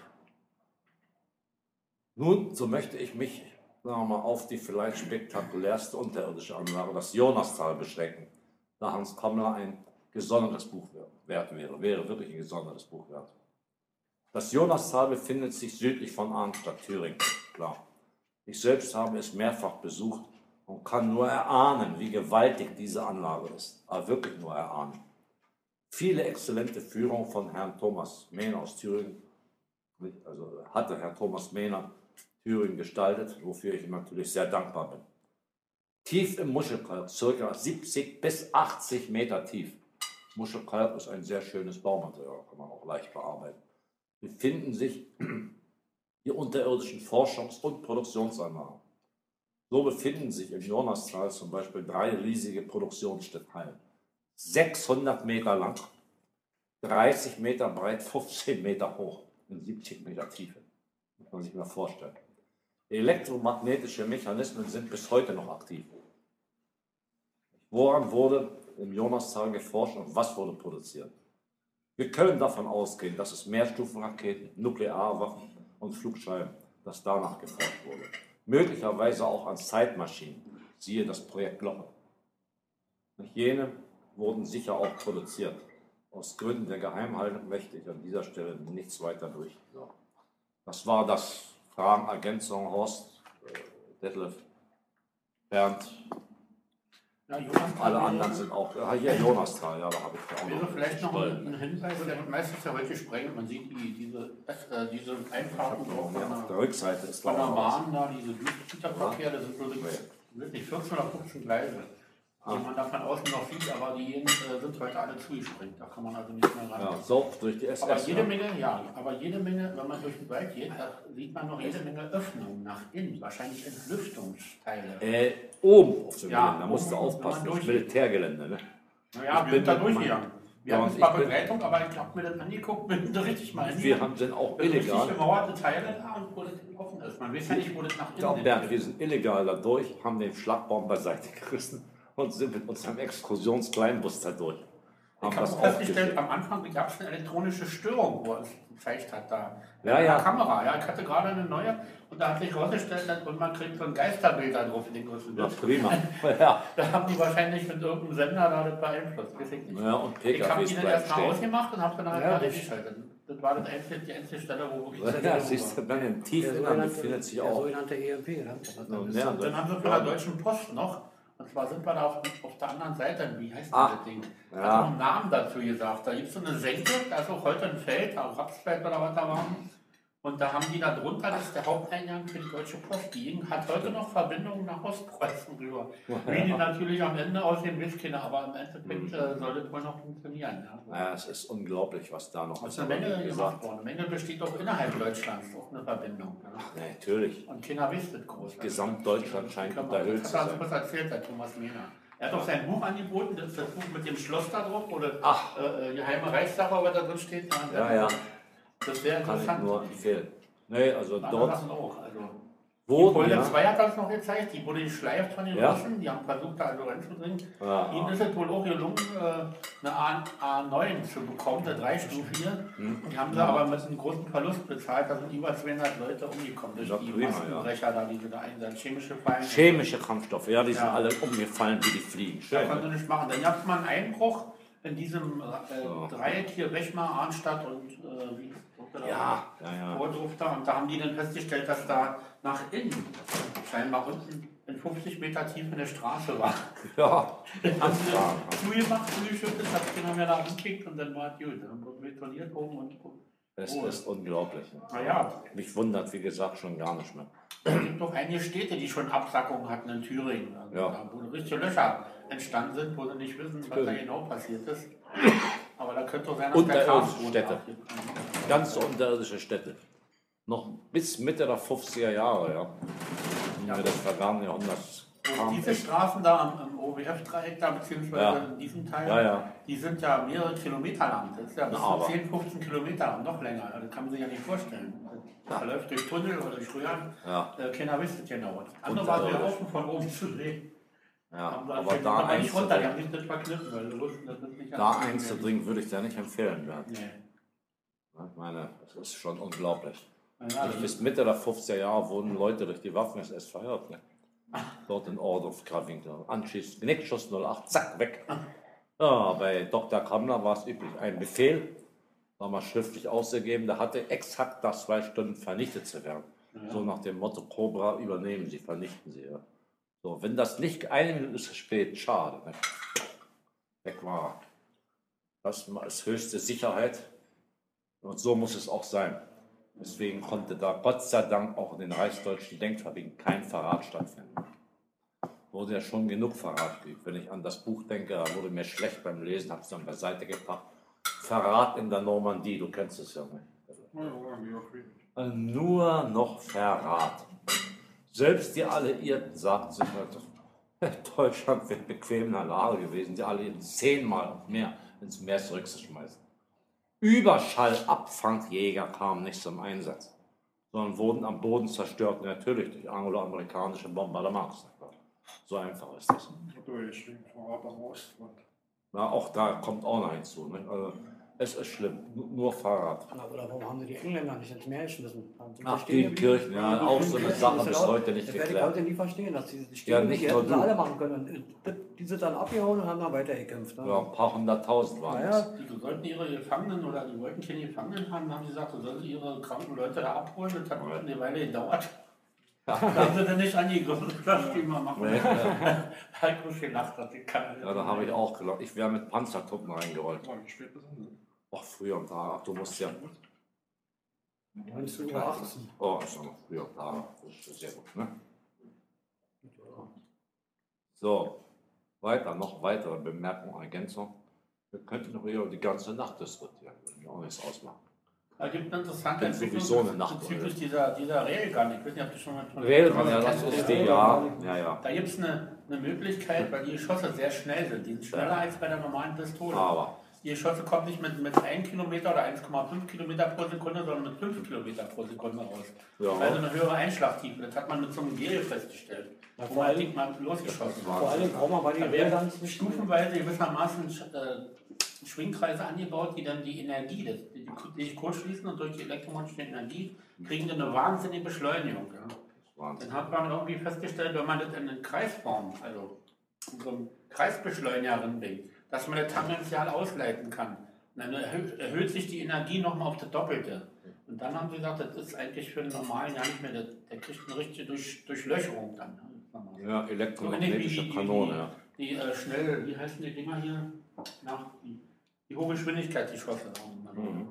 Nun, so möchte ich mich sagen wir mal, auf die vielleicht spektakulärste unterirdische Anlage, das Jonasthal, beschränken. Da Hans Kommler ein gesondertes Buch wert wäre, wäre wirklich ein gesondertes Buch wert. Das Jonasthal befindet sich südlich von Arnstadt, Thüringen, klar. Ich selbst habe es mehrfach besucht und kann nur erahnen, wie gewaltig diese Anlage ist. Aber wirklich nur erahnen. Viele exzellente Führungen von Herrn Thomas Mehner aus Thüringen, also hatte Herr Thomas Mehner Thüringen gestaltet, wofür ich ihm natürlich sehr dankbar bin. Tief im Muschelkalk, ca. siebzig bis achtzig Meter tief. Muschelkalk ist ein sehr schönes Baumaterial, kann man auch leicht bearbeiten. Befinden sich die unterirdischen Forschungs- und Produktionsanlagen. So befinden sich im Jonasthal zum Beispiel drei riesige Produktionsstätten. sechshundert Meter lang, dreißig Meter breit, fünfzehn Meter hoch und siebzig Meter Tiefe. Muss man sich mal vorstellen. Elektromagnetische Mechanismen sind bis heute noch aktiv. Woran wurde im Jonasthal geforscht und was wurde produziert? Wir können davon ausgehen, dass es Mehrstufenraketen, Nuklearwaffen und Flugscheiben, dass danach geforscht wurde. Möglicherweise auch an Zeitmaschinen, siehe das Projekt Glocke. Jene wurden sicher auch produziert. Aus Gründen der Geheimhaltung möchte ich an dieser Stelle nichts weiter durchführen. Das war das. Fragen, Ergänzungen, Horst, äh, Detlef, Bernd. Ja, alle anderen sind auch. Ja, hier Jonasthal, ja, da habe ich auch wäre noch. vielleicht noch ein, ein Hinweis, der wird meistens ja heute sprengen. Man sieht die, diese, äh, diese Einfahrten auch von Auf der Rückseite ist der da Bahn, da diese Güterverkehr, das sind wirklich, wirklich vierzehn oder fünfzehn Gleise. Die man da von außen noch sieht, aber die äh, sind heute alle zugesprengt. Da kann man also nicht mehr ran. Ja, so durch die S S. Aber jede ja. Menge, ja, aber jede Menge, wenn man durch den Wald geht, da sieht man noch jede Menge Öffnungen nach innen, wahrscheinlich Entlüftungsteile. Äh, oben auf dem Ja, Gelände, da musst du oben, aufpassen, wenn man das Militärgelände. Ne? Naja, Ich wir sind da bin mit durchgegangen. Wir hatten und zwar ich bin- Begleitung, aber ich habe mir das angeguckt, bin da richtig mal Wir haben, sind auch richtig illegal. gemauerte Teile da und wo das offen ist. Man weiß ja nicht, wo das nach Ja, innen Bernd, wir ist. sind illegal da durch, haben den Schlagbaum beiseite gerissen und sind mit unserem Exkursionskleinbus da durch. Ich Haben habe das festgestellt, aufgestellt. am Anfang gab es eine elektronische Störung, wo er es gezeigt hat da. Ja, Mit ja. der Kamera, ja. Ich hatte gerade eine neue und da hat sich herausgestellt, dass- und man kriegt so ein Geisterbild da drauf in den größten Ja, Bild. prima. Ja, Da haben die wahrscheinlich mit irgendeinem Sender da das beeinflusst. Weiß ich nicht. ja und Ich habe P K Ws die dann bleiben erst mal stehen. ausgemacht und habe dann halt Ja, ja, das- eingeschaltet. Das war das einzige, die einzige Stelle, wo wirklich Ja, Stelle siehst du, war. dann im Der Tiefinnern sogenannte, befindet sich der auch. sogenannte E M P. Ne? So, Das ja, ist- Dann haben wir von der Deutschen Post noch, und zwar sind wir da auf, auf der anderen Seite, wie heißt Ah, das Ding? Ich ja. habe noch einen Namen dazu gesagt. Da gibt es so eine Senke, da ist auch heute ein Feld, auch Rapsfeld oder was da war. Und da haben die da drunter, das ist der Haupteingang für die Deutsche Post. Die hat heute noch Verbindungen nach Ostpreußen rüber. Wie die natürlich am Ende aussehen, weiß keiner, aber im Endeffekt äh, soll das wohl noch funktionieren. Ja. Naja, es ist unglaublich, was da noch Es ist. ist eine Aber Menge wie gemacht gesagt, worden. Eine Menge besteht auch innerhalb Deutschlands, auch eine Verbindung. Ja. natürlich. Und keiner weiß das groß. Gesamtdeutschland scheint Kann man- unterhöhlt das zu hat er sein. uns was erzählt, der Thomas Mehner. Er hat auch sein Buch angeboten, das ist das Buch mit dem Schloss da drauf, wo das Ach. äh, äh, geheime Reichssache, was da drin steht. Ja, ja. Das wäre Kann ich interessant. nur empfehlen. Nee, also Und andere dort Sachen auch. Also, die wurden Polder ja. zwei hat das noch gezeigt, die wurde geschleift von den Ja. Russen, die haben versucht, da also reinzudringen. Ja. Ihnen ist es wohl auch gelungen, äh, eine A- A9 zu bekommen, eine dreistufige. Hm. Die haben sie aber mit einem großen Verlust bezahlt, da sind über zweihundert Leute umgekommen durch Ja, die prima, Maskenbrecher, da, die sie da einsetzen, chemische Fallen. Chemische Kampfstoffe, ja, die sind Ja. alle umgefallen wie die Fliegen. Da Schön. konnte nicht machen. Dann gab es mal einen Einbruch in diesem äh, So. Dreieck hier, Wechmar, Arnstadt und äh, wie Ja, ja, ja. Vordorf da. Und da haben die dann festgestellt, dass da nach innen scheinbar unten in fünfzig Meter Tiefe eine Straße war. Ja, Dann haben sie Ja. zugemacht, zugeschüttet, hat keiner mehr da angekickt und dann war es gut. Dann wurde betoniert oben und es Oh. ist unglaublich. naja, Mich wundert, wie gesagt, schon gar nicht mehr. es gibt doch einige Städte, die schon Absackungen hatten in Thüringen. Also Ja. da, wo richtige Löcher entstanden sind, wo sie nicht wissen, was da Thüringen. genau passiert ist. Aber da könnte doch sein, dass der Unterirdische Karlsruhe Städte. abgibt. Ganz unterirdische Städte. Noch bis Mitte der fünfziger Jahre, ja. Ja. Mitte des vergangenen Jahrhunderts kam Diese Straßen da am, am O W F-Dreieck, da beziehungsweise Ja. in diesem Teil, Ja, ja. die sind ja mehrere Kilometer lang. Das ist ja bis Na, aber- zu zehn, fünfzehn Kilometer lang, noch länger. Das kann man sich ja nicht vorstellen. Das verläuft durch Tunnel oder durch Röhren. Ja, Äh, keiner weiß das genau. Das andere war sehr Unterirdisch. offen von oben zu sehen. ja. Haben sie Aber erzählt, da die kamen nicht runter, die haben einzudringen, sich nicht verknüpfen, weil sie wussten, dass das nicht da angekommen einzudringen würde ich dir nicht empfehlen werden. wäre. Nee. Ich meine, das ist schon unglaublich. Ja, das Bis Mitte der fünfziger Jahre wurden Leute durch die Waffen-S S verhört. Ne? Dort in Ohrdorf, Graving. Anschließend Genickschuss null acht, zack, weg. Ja, bei Doktor Kammler war es üblich. Ein Befehl, war mal schriftlich ausgegeben, der hatte exakt nach zwei Stunden vernichtet zu werden. So nach dem Motto, Cobra, übernehmen Sie, vernichten Sie. Ja. So, wenn das nicht eine Minute zu spät, schade. Ne? Weg war er. Das ist höchste Sicherheit. Und so muss es auch sein. Deswegen konnte da Gott sei Dank auch in den reichsdeutschen Denkfabriken kein Verrat stattfinden. Wurde ja schon genug Verrat gegeben. Wenn ich an das Buch denke, da wurde mir schlecht beim Lesen, habe es dann beiseite gepackt. Verrat in der Normandie, du kennst es ja nicht. Ja, ja, Georg Friedrich. Also nur noch Verrat. Selbst die Alliierten sagten sich, Deutschland wäre bequem in der Lage gewesen, die Alliierten zehnmal und mehr ins Meer zurückzuschmeißen. Überschallabfangjäger kamen nicht zum Einsatz, sondern wurden am Boden zerstört, natürlich durch angloamerikanische Bombardements. So einfach ist das. Durch den Verrat am Ostfront. Ja, auch da kommt auch noch hinzu. Ne? Also, es ist schlimm, nur, nur Fahrrad. Na, oder warum haben sie die Engländer nicht ins Meer geschmissen? Haben sie Ach, stehen die geblieben? Kirchen, ja, auch so eine Sache bis heute nicht Das werde ich geklärt. heute nie verstehen, dass die stehen, Ja, die nicht hätten nur sie du. alle machen können. Und die sind dann abgehauen und haben dann weitergekämpft. Ne? Ja, ein paar hunderttausend waren Naja, es. Die sollten ihre Gefangenen oder die wollten keine Gefangenen haben, haben sie gesagt, sie sollen ihre kranken Leute da abholen. Das hat eine Weile gedauert. Da haben sie dann nicht angegriffen. Das die mal machen. Nee, ja. Halt bloß gelacht, dass ich kann. Ja, da habe ich auch gelacht. Ich wäre mit Panzertruppen reingerollt. Boah, wie spät ist denn Ach, früher am Tag. Ach, du musst ja. neunzehn Uhr achtzehn. Oh, ist ja noch früher am Tag. Das ist sehr gut, ne? So, weiter, noch weitere Bemerkungen, Ergänzung. Wir könnten noch über die ganze Nacht diskutieren. Würde mir auch nichts ausmachen. Da gibt es eine interessante Bin Entwicklung sowieso eine Nacht, bezüglich dieser, dieser Railgun. Ich weiß nicht, ob du schon mal von Railgun, ja, das ist die, ja. Ja, ja. Da gibt es eine, eine Möglichkeit, weil die Geschosse sehr schnell sind. Die sind schneller als bei der normalen Pistole. Aber die Geschosse kommen nicht mit, mit einem Kilometer oder eins Komma fünf Kilometer pro Sekunde, sondern mit fünf Kilometer pro Sekunde raus. Ja. Also eine höhere Einschlagtiefe. Das hat man mit so einem Gel festgestellt. Ja, Wo vor man allem- die mal losgeschossen hat. Vor allem brauchen wir bei den Da werden Rädern zwischen. stufenweise gewissermaßen äh, Schwingkreise angebaut, die dann die Energie, das, die, die sich kurzschließen und durch die elektromagnetische Energie kriegen die eine wahnsinnige Beschleunigung. Ja. Wahnsinn. Dann hat man irgendwie festgestellt, wenn man das in einen Kreisform, also in so einen Kreisbeschleuniger bringt, dass man das tangential ausleiten kann. Und dann erhöht, erhöht sich die Energie nochmal auf das Doppelte. Und dann haben sie gesagt, das ist eigentlich für den normalen ja nicht mehr, der, der kriegt eine richtige Durch, Durchlöcherung dann. Ja, elektromagnetische So, die- die- Kanone. die- Ja. Die äh, schnell, wie heißen die Dinger hier? Nach, die, die Hochgeschwindigkeit, die Schosse. Mhm.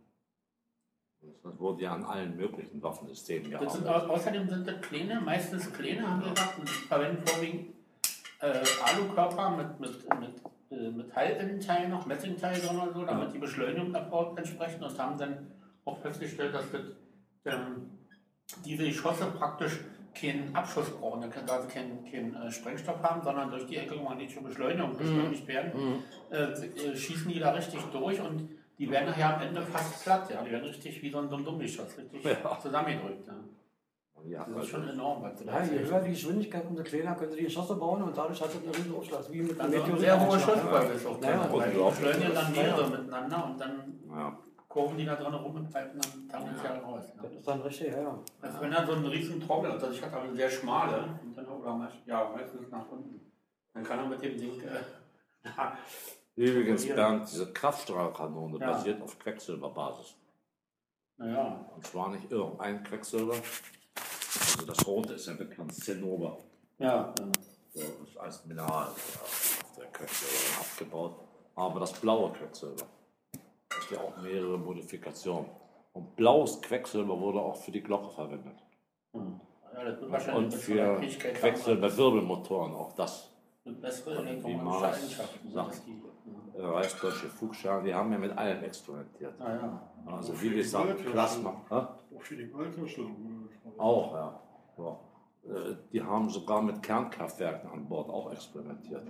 Das wurde ja an allen möglichen Waffensystemen Das sind, gearbeitet. au- außerdem sind das kleine, meistens kleine, haben sie gesagt, und die verwenden vorwiegend äh, Alukörper mit, mit, mit äh, Metallinnenteil noch, Messingteil drin oder so, damit Ja. die Beschleunigung abbaut entsprechend und haben dann auch festgestellt, dass das, ähm, diese Geschosse praktisch keinen Abschuss brauchen, also keinen kein, äh, Sprengstoff haben, sondern durch die elektromagnetische Beschleunigung beschleunigt werden, Mhm. äh, äh, schießen die da richtig durch und die werden nachher am Ende fast platt, ja. Die werden richtig wie so ein Dummgeschoss, richtig Ja. zusammengedrückt. Ja. Ja, Das ist schon also, enorm, was sie da Ja, je erzählen. höher die Geschwindigkeit, umso kleiner können sie die Geschosse bauen und dadurch hat es einen riesen Aufschlag, wie mit einem Also Meteorit. sehr hohe Einschlag, ja. Schussweite ist auch Ja, ja. drin, weil die Unglaublich. beschleunigen dann mehrere Ja. miteinander und dann ja. kurven die da drin rum und pfeifen dann tangential raus. Ja. Das ist dann richtig, ja, ja. Also wenn er so einen riesen Trommel hat, also ich hatte aber eine sehr schmale und dann oder meist, ja, meistens nach unten, dann kann er mit dem Ding äh, ja, Übrigens, Ja. Bernd, diese Kraftstrahlkanone Ja. basiert auf Quecksilberbasis. naja, Und zwar nicht irgendein Quecksilber. Also das rote ist ja bekannt, Zinnober. ja, ja. So, das ist als Mineral ja, auf der Quecksilber abgebaut. Aber das blaue Quecksilber hat ja auch mehrere Modifikationen. Und blaues Quecksilber wurde auch für die Glocke verwendet. Hm. Ja, das wird wahrscheinlich Und mit für der Fähigkeit haben, Quecksilberwirbelmotoren, auch das. mit besseren Und wie elektromagnetische Mars Eigenschaften. sagt. dass die- Äh, Reichsdeutsche Flugscharen, die haben ja mit allem experimentiert. Ah, ja. Also wie gesagt, Plasma. Hä? Auch für die Goldherstellung. Auch, ja. ja. Äh, Die haben sogar mit Kernkraftwerken an Bord auch experimentiert.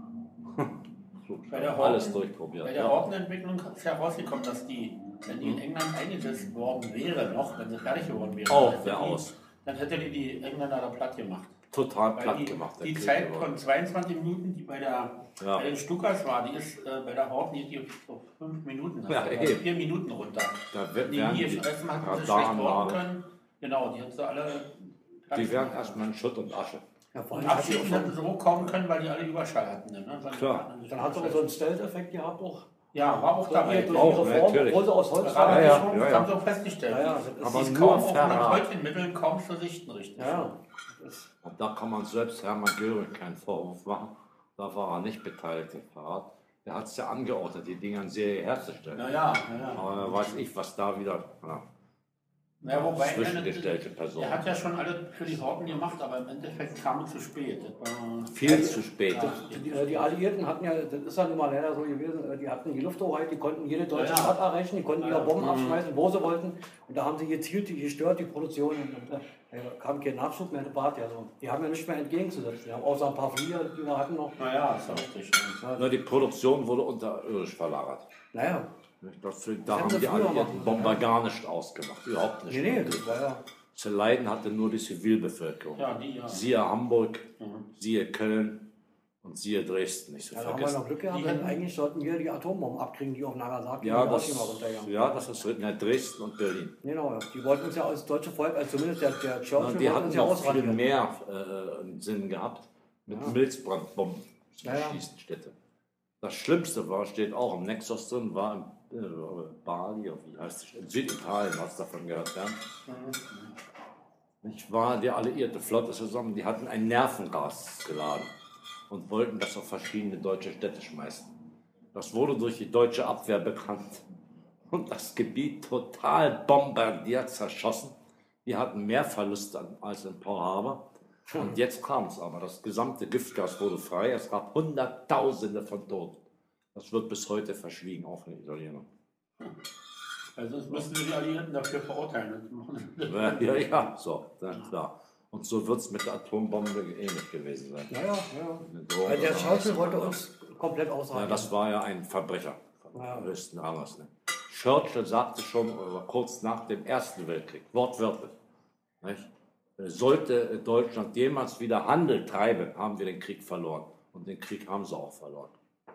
Bei der Alles Horten- durchprobiert. Bei der Ja. Hortenentwicklung ist ja rausgekommen, dass die, wenn die in England eingesetzt worden wäre, noch, wenn sie fertig geworden wäre, Auch dann hätte wäre die- aus. dann hätte die die Engländer da platt gemacht. Total Weil platt die, gemacht. der die Krieg Zeit geworden. von zweiundzwanzig Minuten, die bei, der, Ja. bei den Stukas war, die ist äh, bei der Horten die auf auf fünf Minuten, also Ja, auf eben. vier Minuten runter. Da wird- Die, werden die die erstmal hatten sie schlecht orten Radaranlage, können. Genau, die hatten sie alle. die werden erstmal in Schutt und Asche. Ja, vor Und allem hat die abschießen auch hätten so, sie hochkommen können, weil die alle Überschall hatten. Ne? Dann, Klar. dann hat sie auch so einen Stealth-Effekt gehabt, auch. Ja, war auch So dabei. durch Auch, ihre Form, natürlich. obwohl sie aus Holz Das war. haben Ja, wir ja, schon, ja, das ja. haben sie auch festgestellt. Ja, ja, Die- das das aber ist nur kaum auch mit Verrat. heutigen Mitteln kaum zu sichten, richtig. Ja, ja. Das, Und da kann man selbst Hermann Göring keinen Vorwurf machen. Da war er nicht beteiligt im Verrat. Der hat es ja angeordnet, die Dinger in Serie herzustellen. Naja, naja. Aber weiß ich, was da wieder ja, Ja, wobei, zwischengestellte er Personen. hat ja schon alles für die Horten gemacht, aber im Endeffekt kam es zu spät. Das war, Viel zu spät. Ja. die, äh, die Alliierten hatten ja, das ist ja nun mal leider so gewesen, äh, die hatten die Lufthoheit, die konnten jede deutsche Ja, ja. Stadt erreichen, die konnten Ja, ihre ja. Bomben Mhm. abschmeißen, wo sie wollten. Und da haben sie gezielt die gestört, die Produktion. Und äh, da kam kein Nachschub mehr in der Bad. Ja, so. Die haben ja nicht mehr entgegenzusetzen. Die haben außer ein paar Flieger, die wir hatten noch. naja, ist ja richtig. Ja. Nur die Produktion wurde unterirdisch verlagert. Naja, Das, da haben haben sie die früher Alliierten machen Bomber gar nicht ausgemacht. Überhaupt nicht. nee, nee, das war ja. Zu leiden hatte nur die Zivilbevölkerung. Ja, die, ja. Siehe Hamburg, Mhm. siehe Köln und siehe Dresden. Nicht zu Ja, da haben wir vergessen. noch Glück gehabt, Die denn hätten- eigentlich sollten wir die Atombomben abkriegen, die auf Nagasaki Ja, und Hiroshima das, runtergegangen. ja, das ist ja, Dresden und Berlin. Genau, ja. Die wollten uns ja als deutsche Volk, also zumindest der, der Ja, Churchill, die wollte hatten uns ja noch viel ausradieren. mehr äh, im Sinn gehabt, mit Ja. Milzbrandbomben zu Ja, ja. beschießen Städte. Das Schlimmste war, steht auch im Nexus drin, war in äh, Bali, oder wie heißt es, in Süditalien, hast du davon gehört, ja? Ich war die alliierte Flotte zusammen, die hatten ein Nervengas geladen und wollten das auf verschiedene deutsche Städte schmeißen. Das wurde durch die deutsche Abwehr bekannt und das Gebiet total bombardiert, zerschossen. Die hatten mehr Verluste als in Pearl Harbor. Und jetzt kam es aber, das gesamte Giftgas wurde frei, es gab Hunderttausende von Toten. Das wird bis heute verschwiegen, auch von den Italienern. Also das müssen wir die Alliierten dafür verurteilen. Das machen sie. Ja, ja, ja, so, dann klar. Und so wird es mit der Atombombe ähnlich gewesen sein. Ja, ja, ja. Eine Drohung Weil der oder Churchill was. wollte uns komplett Ja, ausradieren. das war ja ein Verbrecher. Ja. Wir wüssten anders. Ne? Churchill sagte schon äh, kurz nach dem Ersten Weltkrieg, wortwörtlich, nicht? Sollte Deutschland jemals wieder Handel treiben, haben wir den Krieg verloren. Und den Krieg haben sie auch verloren.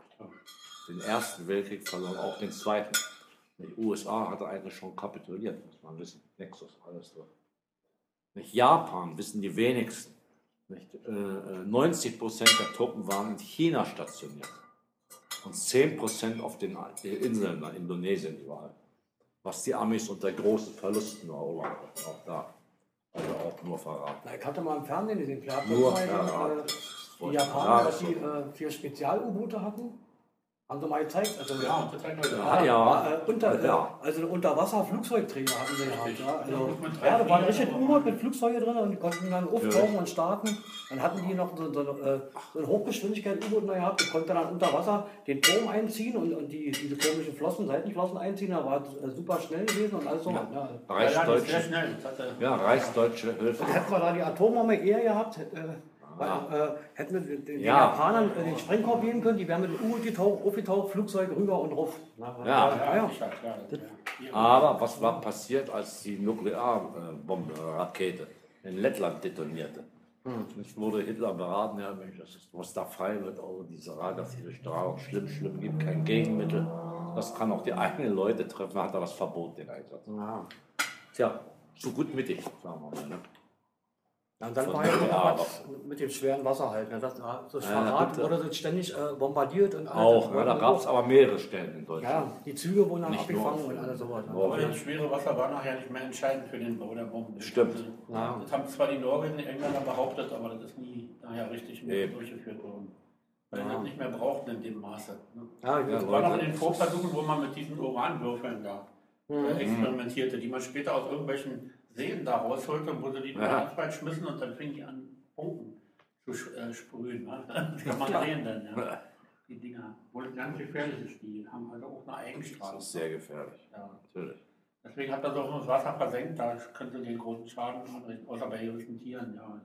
Den Ersten Weltkrieg verloren, auch den Zweiten. Die U S A hatte eigentlich schon kapituliert, muss man wissen. Nexus, alles durch. Nicht? Japan wissen die wenigsten. Nicht? Äh, neunzig Prozent der Truppen waren in China stationiert. Und zehn Prozent auf den Inseln, in Indonesien überall. Was die Amis unter großen Verlusten erobert haben, auch da. Also auch nur verraten. Na, ich hatte mal im Fernsehen gesehen, klar, Nur mal, verraten. äh, die Japaner, dass sie äh, vier Spezial-U-Boote hatten. Haben sie mal gezeigt. Also, Ja, das zeigt heute. Ja, ja. Äh, unter, Ja. Also eine Unterwasser-Flugzeugträger hatten sie gehabt. Ja. Also, Ja, mit drei ja, da war ein Fliegern. richtig U-Boot mit Flugzeugen drin und die konnten dann auftauchen und starten. Dann hatten die noch so, so, äh, so ein Hochgeschwindigkeit-U-Boot noch gehabt, die konnte dann unter Wasser den Turm einziehen und, und die, diese komischen Flossen, Seitenflossen einziehen. Da war es äh, super schnell gewesen und alles so. Ja. Ja. Ja, ja, das ist sehr Reichsdeutsche, schnell. Das hat, äh, ja, Reichsdeutsche Hilfe. Hätten wir da die Atombombe eher gehabt, äh, weil, äh, hätten wir den, den Ja. Japanern äh, den Sprengkorb geben können, die wären mit dem U-Boot getaucht, aufgetaucht, Flugzeug rüber und rauf. Na, Ja. ja, ja. sicher, klar. Ja. Aber was war passiert, als die Nuklearbombe-Rakete in Lettland detonierte? Ich wurde Hitler beraten, ja, Mensch, das ist, was da frei wird, oh, diese radioaktive Strahlung, schlimm, schlimm, gibt kein Gegenmittel. Das kann auch die eigenen Leute treffen, hat er das Verbot, den Einsatz. Ja. Tja, so gut mittig, sagen wir mal. Ne? Ja, und dann Von war ja der noch Art. was mit dem schweren Wasser halt. Ne? Das, das Ja, Verrat gut, wurde so ständig äh, bombardiert und alles. Auch, Das ja, da wurde gab es auch- aber mehrere Stellen in Deutschland. Ja, die Züge wurden dann Nicht nur abgefangen auf- und alles sowas. Ne? Oh, Aber das schwere Wasser war nachher nicht mehr entscheidend für den Bau der Bomben. Stimmt. Ja. Das haben zwar die Norweger und die Engländer behauptet, aber das ist nie nachher richtig mehr Eben. durchgeführt worden. Weil Ja. sie das nicht mehr brauchten in dem Maße. Ne? Ja, Ja, Das war noch in Leute, den Vorversuchen, wo man mit diesen Uranwürfeln da äh, Mhm. experimentierte, die man später aus irgendwelchen Seen da rausholte, und wo sie die in den Ja. Asphalt schmissen und dann fingen die an, Funken zu sch- äh, sprühen. Ne? Das kann man sehen dann, ja. Die Dinger. Wohl ganz gefährlich ist, die haben also auch eine Das Eigenstrahlung. ist sehr gefährlich, Ja. natürlich. Deswegen hat das auch das Wasser versenkt, da könnte den großen Schaden anrichten, außer bei gewissen Tieren. Ja.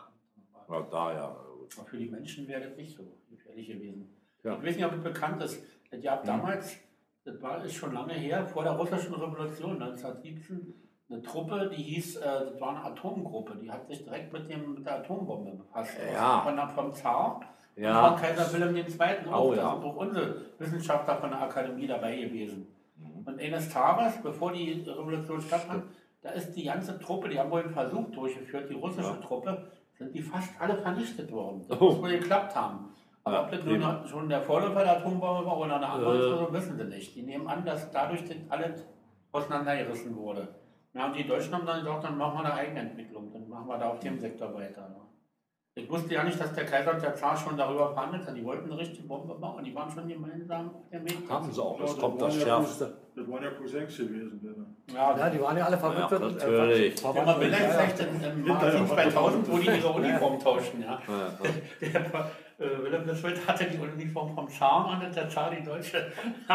Ja, da ja. gut. Aber für die Menschen wäre das nicht so gefährlich gewesen. Ja. Ich weiß nicht, ob es bekannt ist. Das gab damals, das war ist schon lange her, vor der russischen Revolution neunzehnhundertsiebzehn, eine Truppe, die hieß, äh, das war eine Atomgruppe, die hat sich direkt mit, dem, mit der Atombombe befasst. Ja. Von, der- vom Zar Ja. und von Kaiser Wilhelm der Zweite. auch. Oh, Da ja. sind auch unsere Wissenschaftler von der Akademie dabei gewesen. Und eines Tages, bevor die Revolution stattfand, da ist die ganze Truppe, die haben wohl einen Versuch durchgeführt, die russische Ja. Truppe, sind die fast alle vernichtet worden. Das Oh. muss wohl geklappt haben. Aber Ja, ob das nun prima. noch- schon der Vorläufer der Atombombe war oder eine andere, Äh. so wissen sie nicht. Die nehmen an, dass dadurch das alles auseinandergerissen wurde. Ja, und die Deutschen haben dann gesagt, dann machen wir eine Eigenentwicklung, dann machen wir da auf dem Sektor weiter. Ich wusste ja nicht, dass der Kaiser und der Zar schon darüber verhandelt haben. Die wollten eine richtige Bombe bauen, die waren schon gemeinsam auf der Weg. Haben sie auch, Ja, das kommt waren das ja Schärfste. Cousins- Das waren ja Cousins gewesen. bitte. Ja, Ja, die waren ja alle verrückt. Ja, und, natürlich. wenn man will, dann vielleicht im, im Magazin zweitausend, wo die ihre Uniform tauschen. Ja. Ja, Der äh, Wilhelm der Zweite hatte die Uniform vom Zar an und der Zar die deutsche.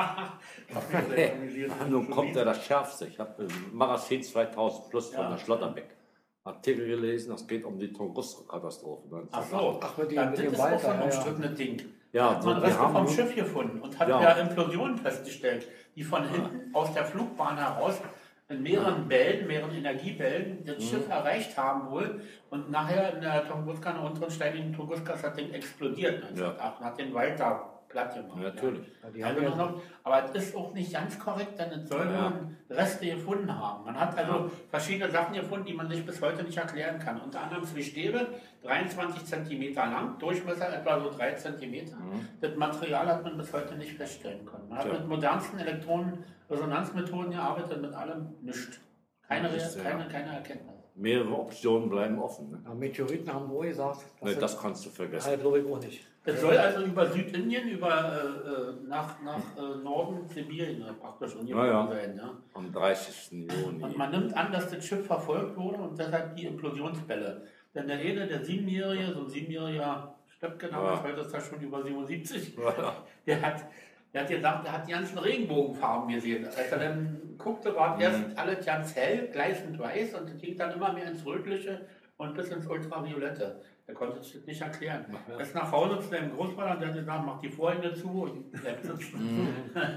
Hab mich sehr amüsiert. ja. Nun kommt ja das Schärfste. Ich habe im Magazin zweitausend plus von Ja. der Schlotterbeck Artikel gelesen, das geht um die Tunguska-Katastrophe. Ach so, Ach, mit dem- ja, mit das dem ist auch Walter, so ein ja, ja. umstrittenes Ding. Ja, Da hat man die Reste haben vom nun- Schiff gefunden und hat Ja. ja Implosionen festgestellt, die von hinten aus der Flugbahn heraus in mehreren Bällen, mehreren Energiebällen das Mhm. Schiff erreicht haben wohl und nachher in der Tunguska, in der unteren steinigen Tunguska, ist das Ding explodiert neunzehnhundertacht und hat den Walter platt gemacht. Ja, natürlich. Ja, die Also haben noch, ja, noch, aber es ist auch nicht ganz korrekt, denn es soll Ja. nur Reste gefunden haben. Man hat also Ja. verschiedene Sachen gefunden, die man sich bis heute nicht erklären kann. Unter anderem zwei Stäbe, dreiundzwanzig Zentimeter lang, Durchmesser etwa so drei Zentimeter. Mhm. Das Material hat man bis heute nicht feststellen können. Man hat Tja. mit modernsten Elektronenresonanzmethoden gearbeitet, mit allem nichts. Keine, Das ist, ja. keine, keine Erkenntnis. Mehrere Optionen bleiben offen. Ne? ja, Meteoriten haben wohl gesagt. Nee, Das, das kannst du vergessen. halt, glaube ich auch nicht. Es soll also über Südindien, über äh, äh, nach, nach äh, Norden Sibirien äh, praktisch Ja, ja. sein. Ja? Am dreißigsten Juni. Und man nimmt an, dass das Schiff verfolgt wurde und deshalb die Implosionsbälle. Denn der eine, der Siebenjährige, so ein siebenjähriger Stöpke damals, Ja. heute ist er schon über siebenundsiebzig, Ja. der hat, der hat gesagt, der hat die ganzen Regenbogenfarben gesehen. Als er dann guckte, war Mhm. erst alles ganz hell, gleißend weiß und es ging dann immer mehr ins Rötliche und bis ins Ultraviolette. Der konnte sich das nicht erklären. Er ist nach Hause zu seinem Großvater, der hat gesagt, mach die Vorhänge zu und bleibt sitzen.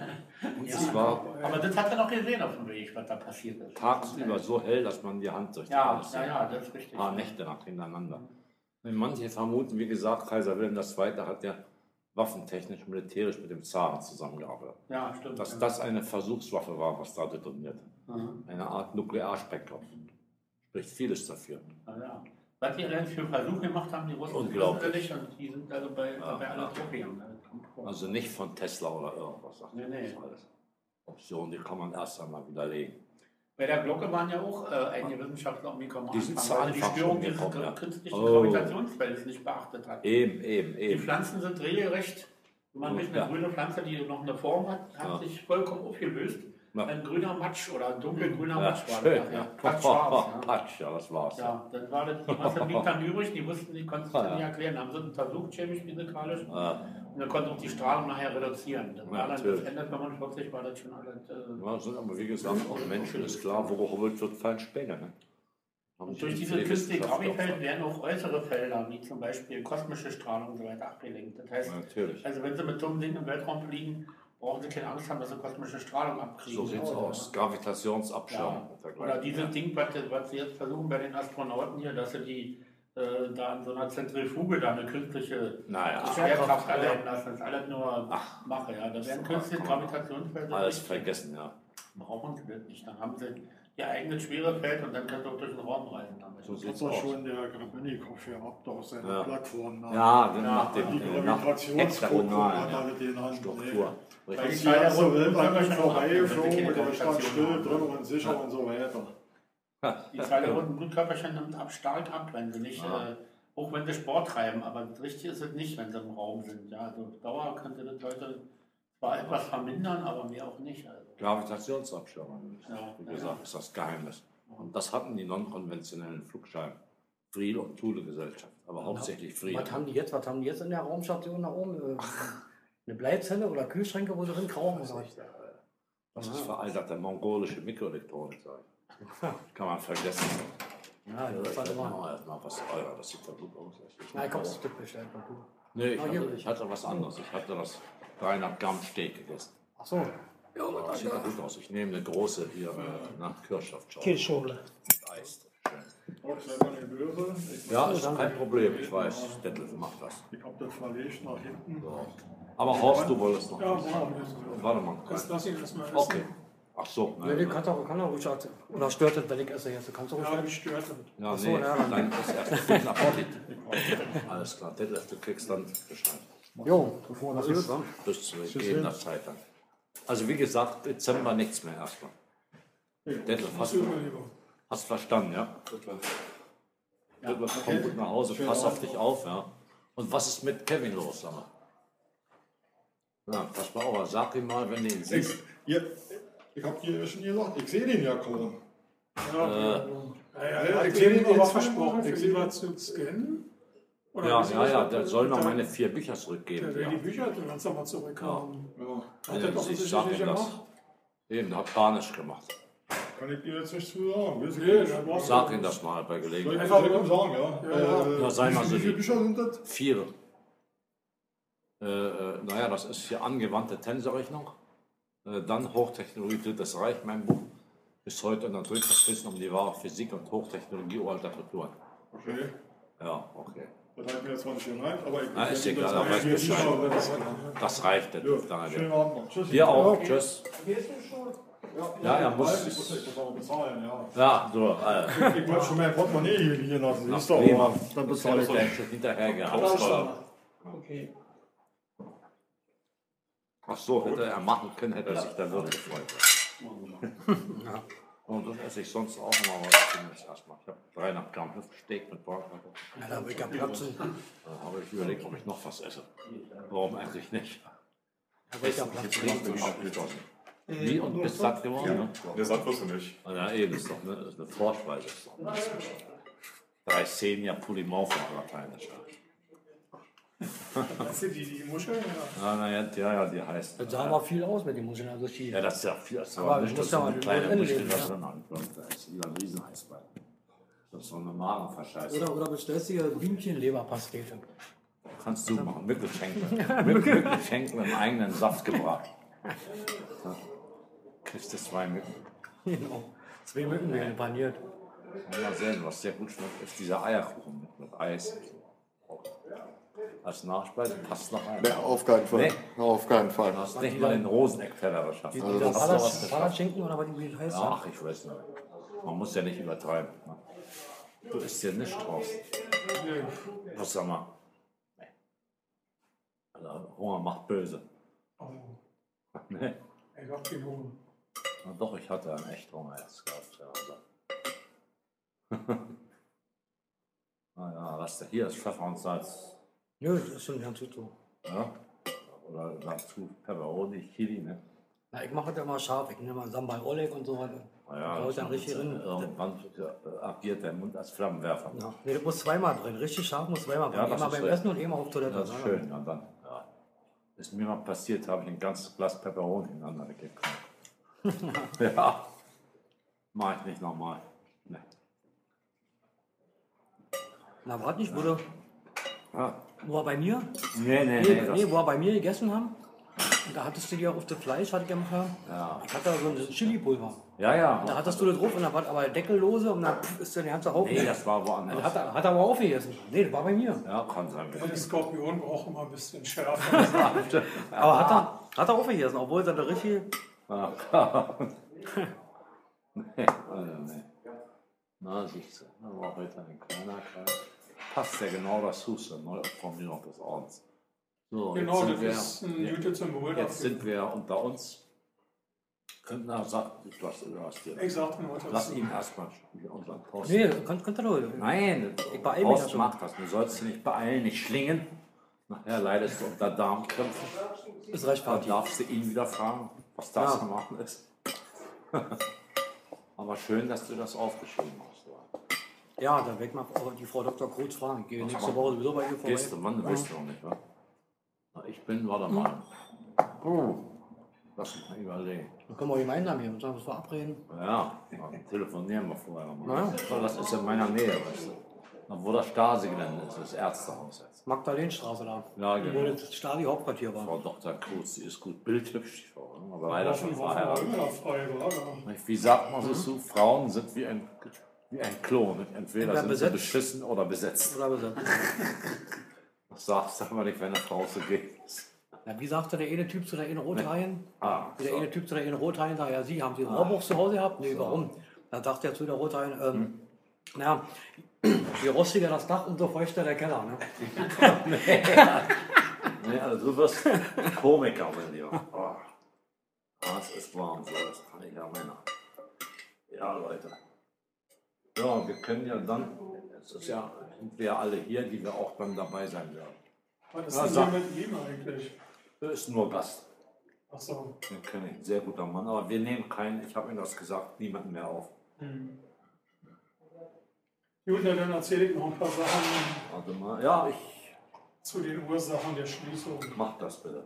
Das war Aber das hat er noch gesehen auf dem Weg, was da passiert ist. tagsüber so hell, dass man die Hand durch die Ja, alles ja, sieht. ja, das ist richtig. Ein paar Nächte nach hintereinander. Und manche vermuten, wie gesagt, Kaiser Wilhelm der Zweite hat ja waffentechnisch, militärisch mit dem Zaren zusammengearbeitet. Ja, stimmt. Dass das eine Versuchswaffe war, was da detoniert. Mhm. Eine Art Nuklearsprengkopf. Spricht vieles dafür. Ja, ja. Was die denn für Versuche gemacht haben, die Russen, Unglaublich. wissen wir nicht. Und die sind also bei, Ja, bei aller ja. Truppe gegangen. Das kommt vor. Also nicht von Tesla oder irgendwas. Sagt Nee, er. nee. Das ist alles Optionen, die kann man erst einmal widerlegen. Bei der Glocke waren ja auch äh, einige Wissenschaftler umgekommen. Die sind am zu Anfang, weil die einfach Störung schon dieses gekommen, ja. künstlichen Oh. Gravitationsfeldes nicht beachtet hat. Eben, eben, Die eben. Pflanzen sind regelrecht, wenn man nicht eine Ja. grüne Pflanze, die noch eine Form hat, hat Ja. sich vollkommen aufgelöst. Ja. Ein grüner Matsch oder ein dunkelgrüner Ja, Matsch war schön. das nachher. Ja. Fast schwarz, ja. Patsch, ja, das war's. Ja, dann war das, die Masse blieb dann übrig, die wussten, die konnten es Ah, dann ja. nicht erklären, haben sie untersucht, chemisch, physikalisch, Ja. und dann konnten auch die Strahlung nachher reduzieren. Das Ja, war dann bis natürlich. Ende fünfundvierzig war das schon alles. Äh, Ja, sind aber wie gesagt auch Menschen, ist klar, wo geholt wird, fallen Späne. Ne? Haben und die durch die diese künstliche Wissenschaftler Gravifeld werden auch äußere Felder, wie zum Beispiel kosmische Strahlung und so weiter abgelenkt. Das heißt, Ja, natürlich. also wenn sie mit so einem Ding im Weltraum fliegen, brauchen sie keine Angst haben, dass sie kosmische Strahlung abkriegen. So sieht's Oder- aus. Gravitationsabschirmung. Ja. und dergleichen. Oder dieses Ding, was, was sie jetzt versuchen bei den Astronauten hier, dass sie die äh, da in so einer Zentrifuge da eine künstliche Naja, Schwerkraft erleben lassen. Das ist alles nur Mache. Ja. Da werden künstliche komm. Gravitationsfelder. alles nicht- vergessen, ja. Brauchen sie das nicht. Dann haben sie ihr eigenes Schwerefeld und dann können sie auch durch den Raum reisen damit. So Das sieht's hat doch aus. schon der Grabenikow gehabt auf seiner Ja. Plattform. nach- Ja, dann Ja, nach Die dem äh, nach Gravitationsstruktur hat hexagonalen alle den Hand. Struktur. Weil Das die ist Zahl die der ganze runden Welt an Blutkörperchen ihm vorbeigeflogen, keine der stand Gravitation still haben. drin und sicher und so weiter. Die Zahl der roten Blutkörperchen nimmt ab stark ab, wenn sie nicht, Ja. äh, auch wenn sie Sport treiben, aber richtig ist es nicht, wenn sie im Raum sind. Ja, also auf Dauer könnte das Leute zwar etwas vermindern, aber mehr auch nicht. Also. Gravitationsabschirmung. Ja, Wie ja. gesagt, ist das Geheimnis. Und das hatten die non-konventionellen Flugscheiben. Fried- und Thule-Gesellschaft, aber hauptsächlich Fried. Was haben die jetzt? Was haben die jetzt in der Raumstation da oben? Äh, Eine Bleizelle oder Kühlschränke, wo sie drin krauchen? Oder? Das ist veralterte mongolische Mikroelektronik, sag ich. Kann man vergessen. Ja, das ist halt immer. Mal was Euer, das sieht ja gut aus. Ja, ich habe auch Stück bestellt. Nee, ich Ah, hier. hatte, ich hatte was anderes. Ich hatte das dreihundert Gramm Steak gegessen. Ach so. Ja, Aber das sieht ja gut aus. Ich nehme eine große hier äh, nach Kirschsaftschau. Kirschschorle. Mit Eis. Schön. Auch selber eine Möhre. Ich, Ja, ist kein Problem. Ich weiß, Detlef macht das. ich habe das verlegt nach hinten. So. Aber Horst, du wolltest noch Ja, was wow. sagen. Warte mal. Das lass ihn erstmal essen. Okay. Ach so. Ja, die kann doch, kann doch ruhig als- oder stört das, wenn ich esse jetzt? Du kannst doch ruhig. Ja, gestört wird. Ja, Ach so, nee, ja, dann- dann ist erst guten Appetit. Alles klar, Detlef, du kriegst dann Bescheid. Jo, bevor das gut war. Bis zu gegebener Zeit dann. Also wie gesagt, Dezember nichts mehr erstmal. Detlef, Was hast tut du man lieber? hast verstanden, ja? Detlef, komm gut nach Hause, pass auf dich auf, ja? Und was ist mit Kevin los, sag mal? Ja, pass mal auf, sag ihm mal, wenn du ihn Ich, siehst. ja, ich habe dir ja schon gesagt, ich sehe den ja kaum. Ja, Äh, ja, ja, ja, hat ich dir sehe den den aber jetzt versprochen, ich für sehe lieber den- zu scannen? Oder Ja, wie ja, sie ja, das der hat, soll noch dann- meine vier Bücher Der zurückgeben. will die Ja. Bücher dann kannst du mal zurückhaben. Ja, Hat Ja, er doch ich sag offensichtlich ihm das. gemacht. Eben, hat Banisch gemacht. kann ich dir jetzt nicht zu sagen. Wissen Nee, nicht. da brauchst du- Sag ihm das mal bei Soll ich Gelegenheit. Einfach einfach wieder- sagen, ja? Ja, ja. Äh, Ja, sei mal wie, so wie viele lieb. Bücher sind das? Vier. Äh, äh, naja, das ist hier angewandte Tensorrechnung. Äh, dann Hochtechnologie Drittes Reich, mein Buch. Bis heute unterdrückt das Wissen um die wahre Physik und Hochtechnologie uralter Kulturen. Okay. Ja, okay. Das hat mir jetzt zwar nicht gemeint, aber ich Ah, ist denke, egal, das aber war weiß ja Bescheid. sicher, wenn das- Das reicht denn. Ja, Danke. schönen Abend noch. Tschüss. Dir auch. Tschüss. Ja, er muss- Ich muss das aber bezahlen, ja. Ja, so. Äh, Ich wollte schon mein Portemonnaie hier liegen lassen, Na, siehst du, prima. aber dann bezahle ich so gleich. schon hinterher gehabt. Okay. Ach so, hätte er machen können, hätte er sich da wirklich gefreut. Und das esse ich sonst auch immer, aber ich bin jetzt erstmal. Ich habe dreihundert Gramm Hüftsteak mit Bratwurst. Ja, da will ich ja platzen. Da habe ich überlegt, ob ich noch was esse. Warum eigentlich nicht? Da will ich ja Essen, platzen. Getränk bin ich abgeschlossen. Wie und bist satt geworden? Ne? Der sagt wirst du nicht. Ah, ja, eben, ist doch eine, ist eine Vorspeise. Ist doch eine Drei Senia Pulimau von Lateinisch. Das sind die, die Muscheln, ja. Ah, na ja, ja, ja, die heißt. Das sah aber viel aus mit den Muscheln. Also die, Ja, das ist ja viel. Das Aber war ich nicht, muss das ja ist mal eine den kleine Mund Muschel inlegen, da ja. drin. Und da ist wieder ein Rieseneisbein. Das ist so eine Magenverscheißung. Oder, oder bestellst du dir Hühnchenleberpastete? Kannst du machen, Mückelschenkel. Mückelschenkel im eigenen Saft gebracht. Ja. Kriegst du zwei Mücken. Genau. Zwei Mücken werden paniert. Mal sehen, was sehr gut schmeckt, ist dieser Eierkuchen mit, mit Eis. Als Nachspeise passt noch ein. Nee, auf keinen Fall. Nee. Auf keinen Fall. Du hast nicht mal den Roseneckteller geschafft. Die, Also dieser das hast du was geschafft. Palatschinken oder was die heißt? Ja, ach, ich weiß nicht. Man muss ja nicht übertreiben. Ne? Du isst ja nicht draus. Was sag mal? Nee. Also, Hunger macht böse. Oh, Nee. ich hab keinen Hunger. Na doch, ich hatte einen echt Hunger jetzt gehabt. Ja, also. Naja, was da hier ist Pfeffer und Salz. Nö, das ist schon ganz gut so. Ja? Oder dazu Pepperoni, Chili, ne? Na, ich mache das immer scharf. Ich nehme mal Sambal Oleg und so weiter. Naja, Da ist dann richtig drin. irgendwann agiert der Mund als Flammenwerfer. Ja. Nee, das muss zweimal drin. Richtig scharf muss zweimal drin. Ja, das Einmal ist beim richtig. Essen und einmal auf Toilette. Das ist schön. Und dann, ja. Ist mir mal passiert, habe ich ein ganzes Glas Pepperoni ineinander weggekriegt. Ja. Mach ich nicht nochmal. Ne. Na, warte nicht, wurde, Ja. wo wir bei mir, Nee, nee, nee, nee. nee, Das, wo wir bei mir gegessen haben, und da hattest du dir auch auf das Fleisch, hatte ich gemacht, ja. ich hatte da so ein Chili-Pulver. ja, ja. Da hattest du das drauf und da war aber deckellose und dann pff, ist dann der ganze Haufen. Nee, das war Hat, woanders. hat, er- hat er aber aufgegessen. Nee, das war bei mir. Ja, kann sein. Ja, die Skorpion brauchen immer ein bisschen Schärfe. Aber hat er, hat er aufgegessen, obwohl es dann richtig. Ja, klar. Nee, also nee. Na, siehst du, da war heute ein kleiner Kreis. Passt ja genau das Huste, Neuaufformierung des Ordens. So, Genau, jetzt das sind ist ein wir, gutes Symbol jetzt dafür. sind wir unter uns. Könnten auch sagen, du hast, du hast dir. Ich sagte nur Lass dazu. ihn erstmal unseren Post. Nee, könnt, könnt ihr doch. Nein, Ich beeil mich ja Post schon. macht das. Du sollst dich nicht beeilen, nicht schlingen. Nachher leidest du unter Darmkrämpfen. Ist recht Da fertig. darfst du ihn wieder fragen, was das Ja. zu machen ist. Aber schön, dass du das aufgeschrieben hast. Oder? Ja, dann weg mal die Frau Doktor Krutz fragen. Ich gehe nächste Woche sowieso bei ihr vorbei. Gehst du, wann, du weißt du noch nicht, wa? Na, ich bin, warte mal. Oh, lass mich mal überlegen. Dann können wir gemeinsam hier und sagen, was verabreden. Ja, dann telefonieren wir vorher mal. Na? So, das ist in meiner Nähe, weißt du. Da, wo das Stasi-Gelände ist, das Ärztehaus jetzt. Magdalenstraße da. Ja, Wo genau. das Stasi-Hauptquartier war. Frau Doktor Kruz, die ist gut bildhübsch, die Frau, ne? Aber leider schon Hoffen wir verheiratet. immer frei, oder? Wie sagt man so zu? Frauen sind wie ein, wie ein Klo. Nicht? Entweder Entweder sind besetzt. sie beschissen oder besetzt. Oder besetzt. Das sagst du aber nicht, wenn eine Frau so geht. Ja, wie sagte der eine Typ zu der eine Rothaien? Ah, Wie der so. eine Typ zu der eine Rothaien sagt, ja, Sie haben Sie einen Rohrbuch zu Hause gehabt? Nee, warum? Dann sagt er zu der Rothaien, ähm, Hm. naja, je rostiger das Dach, umso feuchter der Keller. Ne? Nee, also du wirst Komiker, mein Lieber. Oh. Das ist warm, so, das kann ich ja meiner. Ja, Leute. Ja, wir können ja dann, es ist ja, sind wir ja alle hier, die wir auch dann dabei sein werden. Was ist Ja, denn sag. hier mit ihm eigentlich? Er ist nur Gast. Ach so. Den kenne ich, ein sehr guter Mann. Aber wir nehmen keinen, ich habe ihm das gesagt, niemanden mehr auf. Hm. Gut, na, dann erzähle ich noch ein paar Sachen Warte mal, ja, ich zu den Ursachen der Schließung. mach das bitte.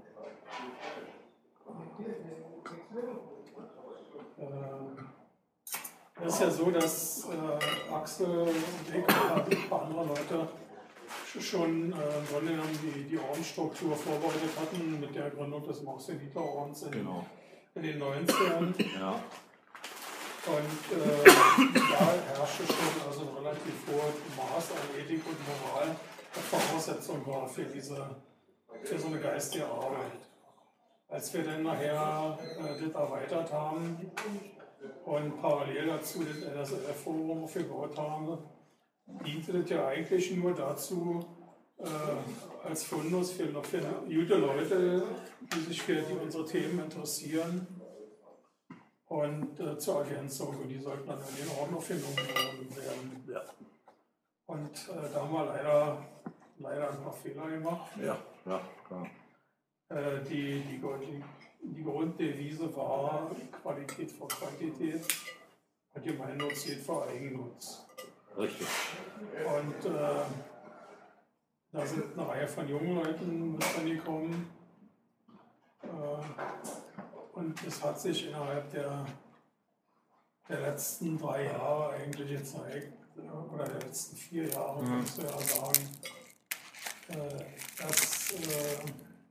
Äh, Es ist ja so, dass äh, Axel und ich und ein paar andere Leute schon äh, im Grunde genommen die, die Ordensstruktur vorbereitet hatten mit der Gründung des Marxeniter-Ordens in, Genau. in den neunzigern. Ja, Und äh, da herrschte schon also ein relativ hohes Maß an Ethik und Moral, das Voraussetzung war für, diese, für so eine geistige Arbeit. Als wir dann nachher äh, das erweitert haben und parallel dazu das N S F-Forum aufgebaut haben, diente das ja eigentlich nur dazu, äh, als Fundus für, für gute Leute, die sich für die, unsere Themen interessieren, und äh, zur Ergänzung, und die sollten dann in den Orden aufgenommen werden. ja, Und äh, da haben wir leider, leider ein paar Fehler gemacht. ja, ja, klar. Äh, die, die, die, die Grunddevise war Qualität vor Quantität und Gemeinnutz vor Eigennutz. Richtig. Und äh, da sind eine Reihe von jungen Leuten mit angekommen. Äh, und es hat sich innerhalb der, der letzten drei Jahre eigentlich gezeigt, oder der letzten vier Jahre, mhm. kannst du ja sagen, äh, dass äh,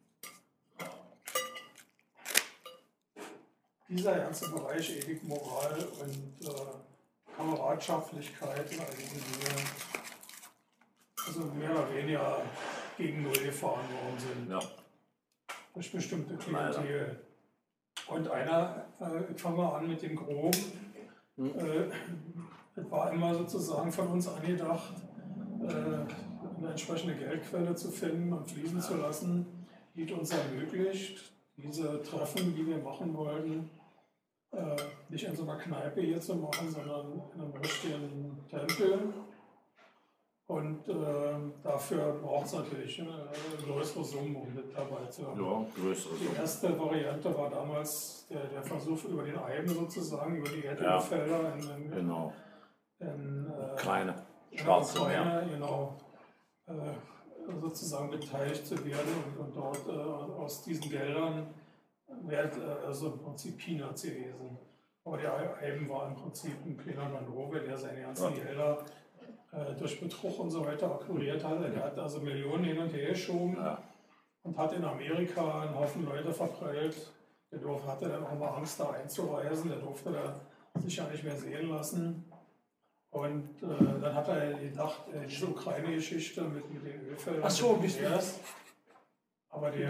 dieser ganze Bereich Ethik, Moral und äh, Kameradschaftlichkeit und all diese Dinge, also mehr oder weniger gegen Null gefahren worden sind. Ja. Durch bestimmte Klientel. Und einer, äh, fangen wir an mit dem Groben, mhm. äh, es war immer sozusagen von uns angedacht, äh, eine entsprechende Geldquelle zu finden und fließen zu lassen, die es uns ermöglicht, diese Treffen, die wir machen wollten, äh, nicht in so einer Kneipe hier zu machen, sondern in einem richtigen Tempel. Und äh, dafür braucht es natürlich äh, größere Summen, um das dabei zu haben. Ja, größere Summen. Die erste Variante war damals der, der Versuch über den Eiben sozusagen, über die Erdölfelder ja, in, in, genau. in äh, kleine schwarze Meer, genau, äh, sozusagen beteiligt zu werden und, und dort äh, aus diesen Geldern wäre äh, also im Prinzip Peanuts gewesen. Aber der Eiben war im Prinzip ein kleiner Manove, der seine ganzen ja. Gelder äh, durch Betrug und so weiter akkuriert hat. Er hat also Millionen hin und her geschoben ja. und hat in Amerika einen Haufen Leute verprellt. Der Dorf hatte dann auch mal Angst, da einzureisen. Der durfte da sich ja nicht mehr sehen lassen. Und äh, dann hat er gedacht, äh, diese Ukraine-Geschichte mit, mit den Ölfeldern. Ach so, bist du erst. Aber der,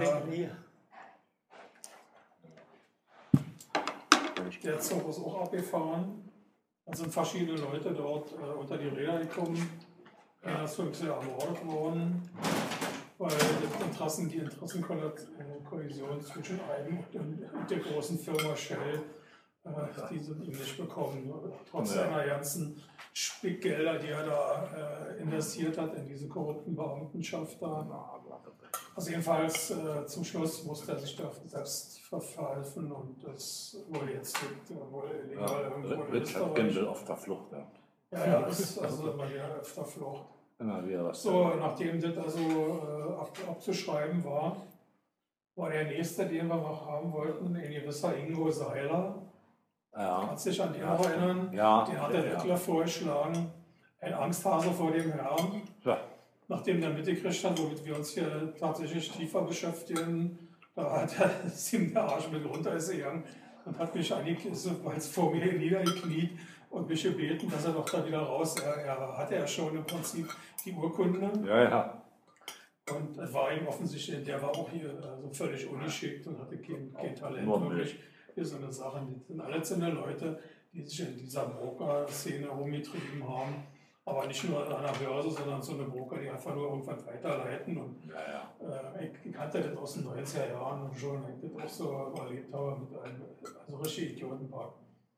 der Zug ist auch abgefahren. Da sind verschiedene Leute dort äh, unter die Räder gekommen. Einer ist wirklich ermordet worden, weil die, Interessen, die Interessenkollision zwischen Eiben und, und der großen Firma Shell, äh, die sind ihm nicht bekommen. Trotz ja. seiner ganzen Spickgelder, die er da äh, investiert hat in diese korrupten Beamtenschaft da. Also jedenfalls äh, zum Schluss musste er sich da selbst verpfeifen und das wurde jetzt wohl illegal ja, irgendwo in Richard Gamble auf der Flucht. Ja, ja, ja das ist also immer wieder auf der Flucht. Immer wieder was. So, nachdem das also äh, ab, abzuschreiben war, war der nächste, den wir noch haben wollten, ein gewisser Ingo Seiler. Ja. Kannst du dich an den ja. noch erinnern? Ja. Den hat der Hitler ja. vorgeschlagen. Ein Angsthase vor dem Herrn. Ja. Nachdem der mitgekriegt hat, womit wir uns hier tatsächlich tiefer beschäftigen, da hat er ihm der Arsch mit runter ist gegangen und hat mich eigentlich vor mir niedergekniet und mich gebeten, dass er doch da wieder raus. Er, er hatte ja schon im Prinzip die Urkunde. Ja, ja. Und es war ihm offensichtlich, der war auch hier also völlig ungeschickt und hatte kein, kein Talent. Wirklich. Hier so eine Sache, das sind alle so Leute, die sich in dieser Broker-Szene rumgetrieben haben. Aber nicht nur an der Börse, sondern so eine Broker, die einfach nur irgendwann weiterleiten. Und, ja, ja. Äh, ich kannte das aus den neunziger Jahren schon, ich das auch so erlebt habe mit einem, also richtig Idiotenpark.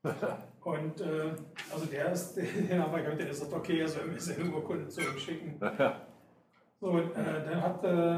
Und äh, also der ist, den haben wir gehabt, der sagt, okay, er soll mir seine Urkunde zu ihm schicken. So, und, äh, dann hat äh,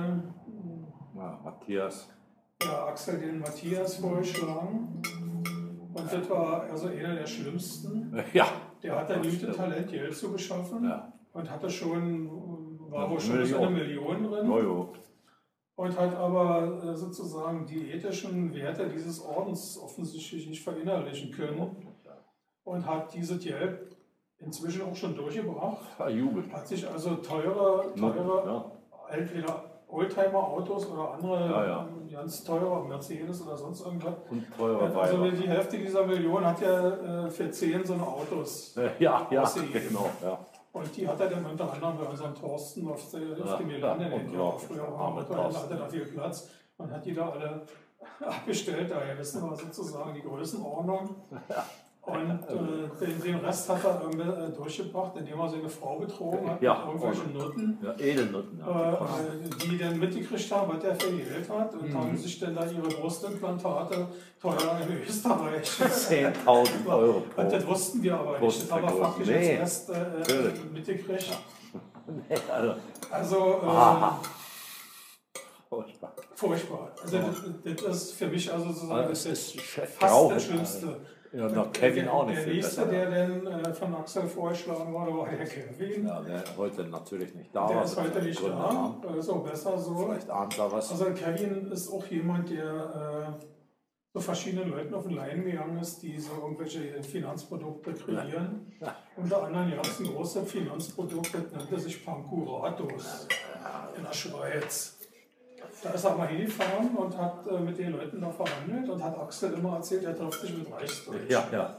ja, Matthias. Ja, Axel den Matthias vorgeschlagen. Und das war also einer der schlimmsten. Ja. Der hat da nie das Talent, Geld zu beschaffen. Ja. Und hatte schon, war wohl schon Million. eine Million drin. Jojo. Und hat aber sozusagen die ethischen Werte dieses Ordens offensichtlich nicht verinnerlichen können. Und hat dieses Geld inzwischen auch schon durchgebracht. Verjubelt. Hat sich also teure, teure, ja. entweder Oldtimer-Autos oder andere ja, ja. ganz teure Mercedes oder sonst irgendwas. Und teure Also die Hälfte dieser Million hat ja äh, für zehn so eine Autos ja, ja, ausgegeben. Genau, ja. Und die hat er dann unter anderem bei unserem Thorsten auf, der, auf dem Gelände, ja, der war früher auch am Auto, da hatte da viel Platz. Man hat die da alle abgestellt, daher wissen wir sozusagen die Größenordnung. Ja. Und äh, den, den Rest hat er äh, durchgebracht, indem er seine Frau betrogen hat ja, mit irgendwelchen Nutten, ja, Edelnutten, ja, äh, die dann mitgekriegt haben, was er für Geld hat und mhm. haben sich dann da ihre Brustimplantate teuer in Österreich. zehntausend Euro. Und das wussten wir aber nicht, das haben wir faktisch nee. jetzt erst äh, mitgekriegt. Nee, also, also äh, furchtbar. Furchtbar. Also das, das ist für mich also sozusagen das das ist fast das Schlimmste. Ja, noch Kevin der, auch nicht. Der nächste, der dann äh, von Axel vorgeschlagen wurde, war der Kevin. Ja, der heute natürlich nicht da. Der ist heute nicht da. Ist auch besser so. Vielleicht ahnt er was. Also Kevin ist auch jemand, der äh, so verschiedenen Leuten auf den Leim gegangen ist, die so irgendwelche Finanzprodukte kreieren. Ja. Unter anderem gab es ein großes Finanzprodukt, das nannte sich Pankuratos in der Schweiz. Da ist er mal hingefahren und hat äh, mit den Leuten da verhandelt und hat Axel immer erzählt, er trifft sich mit Reichsdeutschen. Ja, ja.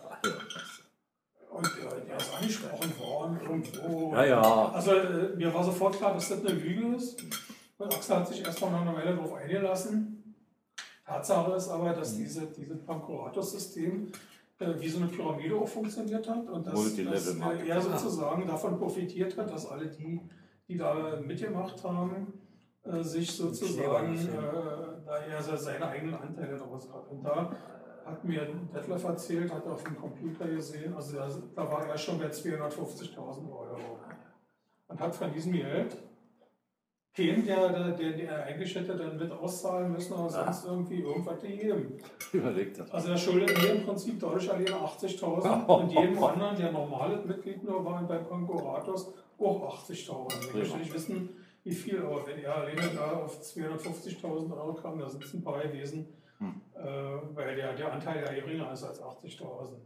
Und äh, der ist angesprochen worden irgendwo. Ja, ja. Also äh, mir war sofort klar, dass das eine Lüge ist. Und Axel hat sich erstmal noch eine Weile darauf eingelassen. Tatsache ist aber, dass diese, dieses Pankuratos-System äh, wie so eine Pyramide auch funktioniert hat und dass, dass äh, er sozusagen davon profitiert hat, dass alle die, die da mitgemacht haben, äh, sich sozusagen, äh, da er seine eigenen Anteile daraus hat. Und da hat mir Detlef erzählt, hat er auf dem Computer gesehen, also da, da war er schon bei zweihundertfünfzigtausend Euro und hat von diesem Geld keinen, der, der, der, der eigentlich hätte dann mit auszahlen müssen, aber sonst irgendwie irgendwas gegeben. Überlegt das. Also er schuldet mir im Prinzip dadurch alleine achtzigtausend und jedem anderen, der normale Mitglied nur war bei Pankuratos, auch achtzigtausend. Ich möchte nicht wissen, wie viel, aber wenn er alleine da auf zweihundertfünfzigtausend Euro kam, da sind es ein paar gewesen, hm. äh, weil der, der Anteil ja geringer ist als achtzigtausend.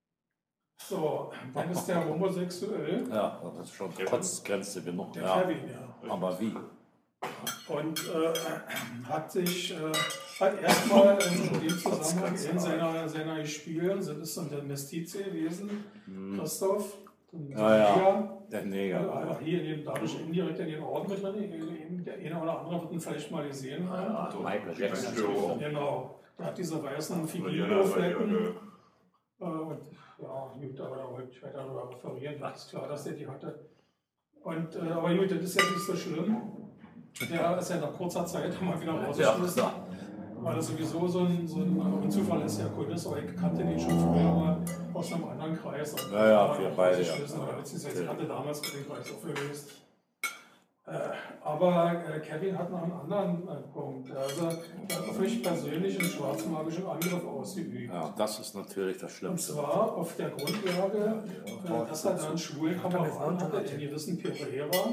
So, dann ist der homosexuell. Ja, das ist schon Kotzgrenze genug. Der Ja. Kevin, ja. Aber wie? Und äh, hat sich äh, hat erstmal in dem Zusammenhang in seiner, seiner Spielen, sind es dann der Mestize gewesen, hm. Christoph, ja, ja. Der Neger. Äh, hier in dem, dadurch indirekt in den Orden mit drin, der eine oder andere wird ihn vielleicht mal gesehen haben. Ja, ja, Michael Jackson. Genau, der hat diese weißen Figurflecken. Äh, und ja, gut, aber da wollte ich weiter darüber referieren, das ist klar, dass der die hatte. Und, äh, aber gut, das ist ja nicht so schlimm. Der ist ja nach kurzer Zeit mal wieder rausgeschmissen, ja, weil er sowieso so ein, so ein unzuverlässiger Kunde ist, aber ich kannte den schon früher mal aus einem anderen Kreis. Und ja, ja, wir beide. Ja. Oder beziehungsweise ich hatte damals den Kreis aufgelöst. Äh, aber äh, Kevin hat noch einen anderen äh, Punkt. Also, er hat auf mich persönlich einen schwarzmagischen Angriff ausgeübt. Ja, das ist natürlich das Schlimmste. Und zwar auf der Grundlage, äh, dass er dann einen schwulen Kameraden hatte, den gewissen Pereira.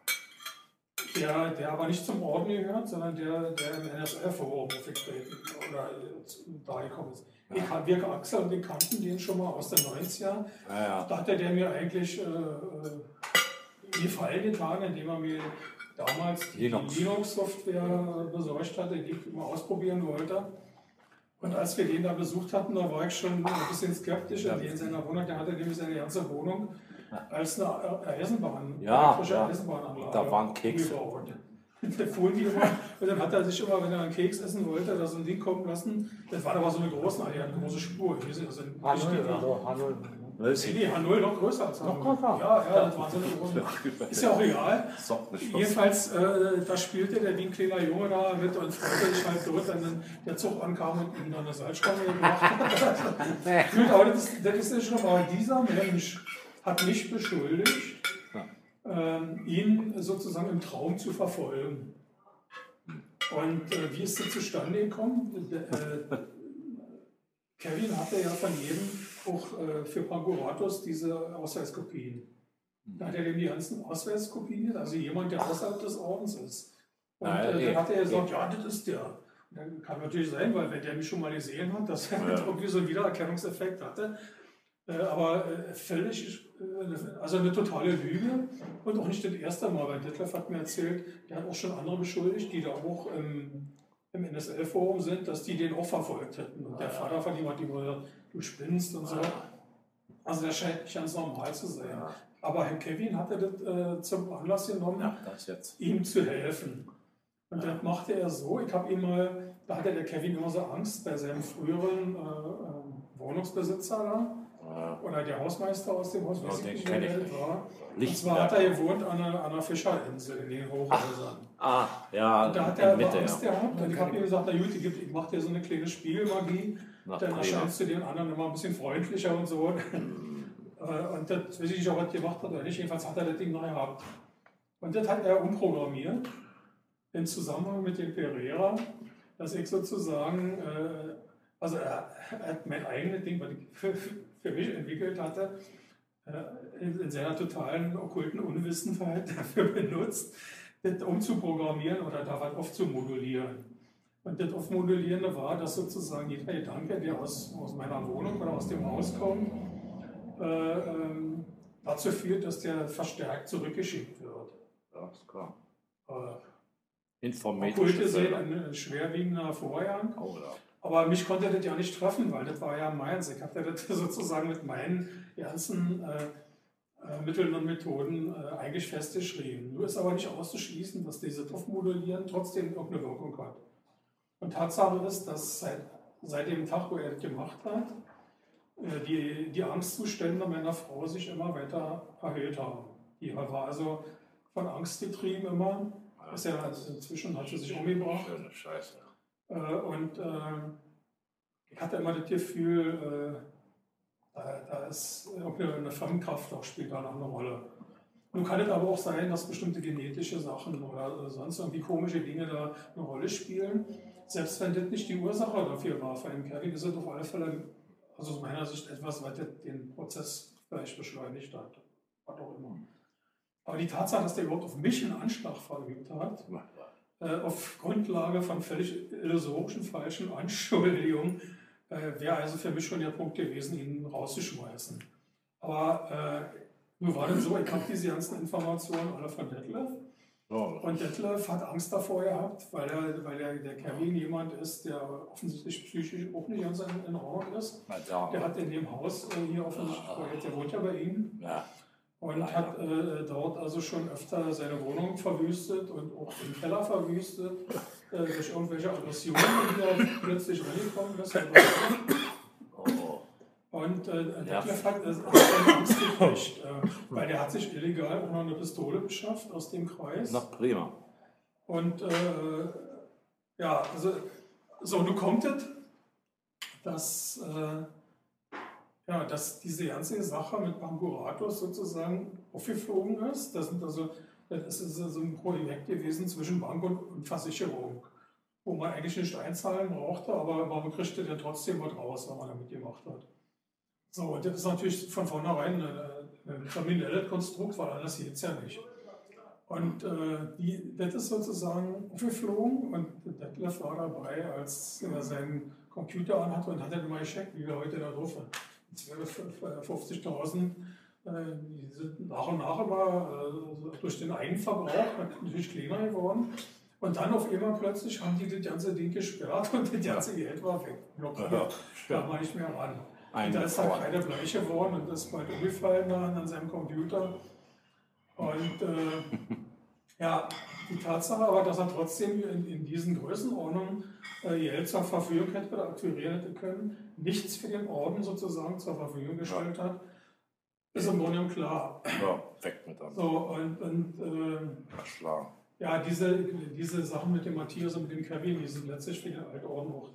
Der, der aber nicht zum Orden gehört, sondern der, der im N S F-Forum aufgetreten oder da gekommen ist. Ich, wir Axel und wir kannten den schon mal aus den neunziger. Ja, ja. Da hat der mir eigentlich äh, gefallen getan, indem er mir damals die Linux-Software besorgt hatte, die ich mal ausprobieren wollte. Und als wir den da besucht hatten, da war ich schon ein bisschen skeptisch in ja. seiner Wohnung. Der hatte nämlich seine ganze Wohnung als eine Eisenbahn, ja, elektrische ja. Eisenbahnanlage. Da waren Kekse. Der fuhren die immer, und dann hat er sich immer, wenn er einen Keks essen wollte, da so ein Ding kommen lassen. Das war aber so eine große, die hat eine große Spur. Ich weiß nicht, also H null, also H null. Nee, H null noch größer als H null. Noch größer? Ja, ja, das war so eine große. Ist ja auch egal. Jedenfalls, äh, da spielte der wie ein kleiner Junge da mit und freute sich halt dort, wenn dann der Zug ankam und ihm dann eine Salzstange gebracht hat. Gut, aber das, das ist nicht schlimm. Aber dieser Mensch hat mich beschuldigt, ähm, ihn sozusagen im Traum zu verfolgen. Und äh, wie ist das zustande gekommen? Äh, Kevin hatte ja von jedem auch äh, für Pankuratos diese Ausweiskopien. Da hat er dem die ganzen Ausweiskopien, also jemand, der außerhalb des Ordens ist. Und äh, dann hat er gesagt, ja, das ist der. Und dann kann natürlich sein, weil wenn der mich schon mal gesehen hat, dass er ja. irgendwie so einen Wiedererkennungseffekt hatte. Äh, aber äh, völlig, äh, also eine totale Lüge und auch nicht das erste Mal, weil Detlef hat mir erzählt, der hat auch schon andere beschuldigt, die da auch im, im N S L-Forum sind, dass die den auch verfolgt hätten. Und der Vater von ihm hat ihm gesagt, du spinnst und so. Also der scheint nicht ganz normal zu sein. Aber Herr Kevin hatte das äh, zum Anlass genommen, ja, das jetzt. ihm zu helfen. Und das machte er so, ich habe ihm mal, da hatte der Kevin immer so Angst bei seinem früheren äh, Wohnungsbesitzer da. Oder der Hausmeister aus dem Haus, weiß ich nicht, wer das war. Und zwar hat er gewohnt an einer, an einer Fischerinsel in den Hochhäusern. Ah, ja, und da hat er Mitte, Angst ja. gehabt. Und ich habe ihm gesagt, na gut, ich mache dir so eine kleine Spiegelmagie, Nach dann erscheinst du den anderen immer ein bisschen freundlicher und so. Und das weiß ich nicht, ob er das gemacht hat oder nicht. Jedenfalls hat er das Ding noch gehabt. Und das hat er umprogrammiert, im Zusammenhang mit dem Pereira, dass ich sozusagen, äh, also er, er hat mein eigenes Ding, was ich für, für mich entwickelt hatte, äh, in, in seiner totalen okkulten Unwissenheit dafür benutzt, das umzuprogrammieren oder da was aufzumodulieren. Und das Aufmodellierende war, dass sozusagen jeder Gedanke, der aus, aus meiner Wohnung oder aus dem Haus kommt, äh, ähm, dazu führt, dass der verstärkt zurückgeschickt wird. Ja, ist klar. Äh, Informatische Okkulte sehen Fälle. ein schwerwiegender Vorgang. Oh, ja. Aber mich konnte das ja nicht treffen, weil das war ja meins. Ich habe das sozusagen mit meinen ganzen äh, äh, Mitteln und Methoden äh, eigentlich festgeschrieben. Nur ist aber nicht auszuschließen, dass dieses Aufmodellieren trotzdem irgendeine Wirkung hat. Und Tatsache ist, dass seit, seit dem Tag, wo er das gemacht hat, äh, die, die Angstzustände meiner Frau sich immer weiter erhöht haben. Die war also von Angst getrieben immer. Ist ja, also inzwischen hat sie sich umgebracht. Schöne Scheiße. Äh, und äh, ich hatte immer das Gefühl, äh, da, da ist irgendeine eine Fremdkraft auch spielt da noch eine Rolle. Nun kann es aber auch sein, dass bestimmte genetische Sachen oder sonst irgendwie komische Dinge da eine Rolle spielen. Selbst wenn das nicht die Ursache dafür war, für einen Kevin ist es auf alle Fälle, also aus meiner Sicht, etwas, was den Prozess vielleicht beschleunigt hat. Was auch immer. Aber die Tatsache, dass der überhaupt auf mich einen Anschlag verübt hat, äh, auf Grundlage von völlig illusorischen, falschen Anschuldigungen, äh, wäre also für mich schon der Punkt gewesen, ihn rauszuschmeißen. Aber äh, nun war das so, ich habe diese ganzen Informationen alle von Detlef. Oh, Und Detlef hat Angst davor gehabt, weil, er, weil er, der Kevin jemand ist, der offensichtlich psychisch auch nicht ganz in, in Ordnung ist. Der hat in dem Haus äh, hier offensichtlich, der wohnt ja bei ihm. Ja. Und hat äh, dort also schon öfter seine Wohnung verwüstet und auch den Keller verwüstet, äh, durch irgendwelche Aggressionen, die da plötzlich reingekommen ist. Oh. Und äh, Ja. Detlef hat äh, hat Angst gekriegt, äh, weil der hat sich illegal auch noch eine Pistole beschafft aus dem Kreis. Nach Bremer. Und äh, ja, also so, nun kommt es, dass, äh, ja, dass diese ganze Sache mit Bankuratus sozusagen aufgeflogen ist. Das, sind also, das ist so ein Projekt gewesen zwischen Bank und, und Versicherung, wo man eigentlich nicht einzahlen brauchte, aber man kriegte dann trotzdem was raus, wenn man damit gemacht hat. So, und das ist natürlich von vornherein ein kriminelles Konstrukt, weil anders geht es ja nicht. Und äh, die, das ist sozusagen aufgeflogen und Detlef war dabei, als er seinen Computer anhatte und hat dann immer gecheckt, wie wir heute da drauf sind. fünfzigtausend, äh, die sind nach und nach immer äh, durch den Eigenverbrauch natürlich kleiner geworden. Und dann auf einmal plötzlich haben die das ganze Ding gesperrt und das ganze Geld war weg. Ja, Da war nicht mehr ran. Ein Und da ist halt Freund. keiner bleich geworden und ist bald umgefallen da an seinem Computer. Und äh, ja, die Tatsache aber, dass er trotzdem in, in diesen Größenordnungen äh, Geld zur Verfügung hätte oder akquirieren hätte können, nichts für den Orden sozusagen zur Verfügung gestellt hat, ist im Grunde genommen klar. Ja, weg mit dem. So, und, und äh, Schlag. ja, diese, diese Sachen mit dem Matthias und mit dem Kevin, die sind letztlich für den Altorden auch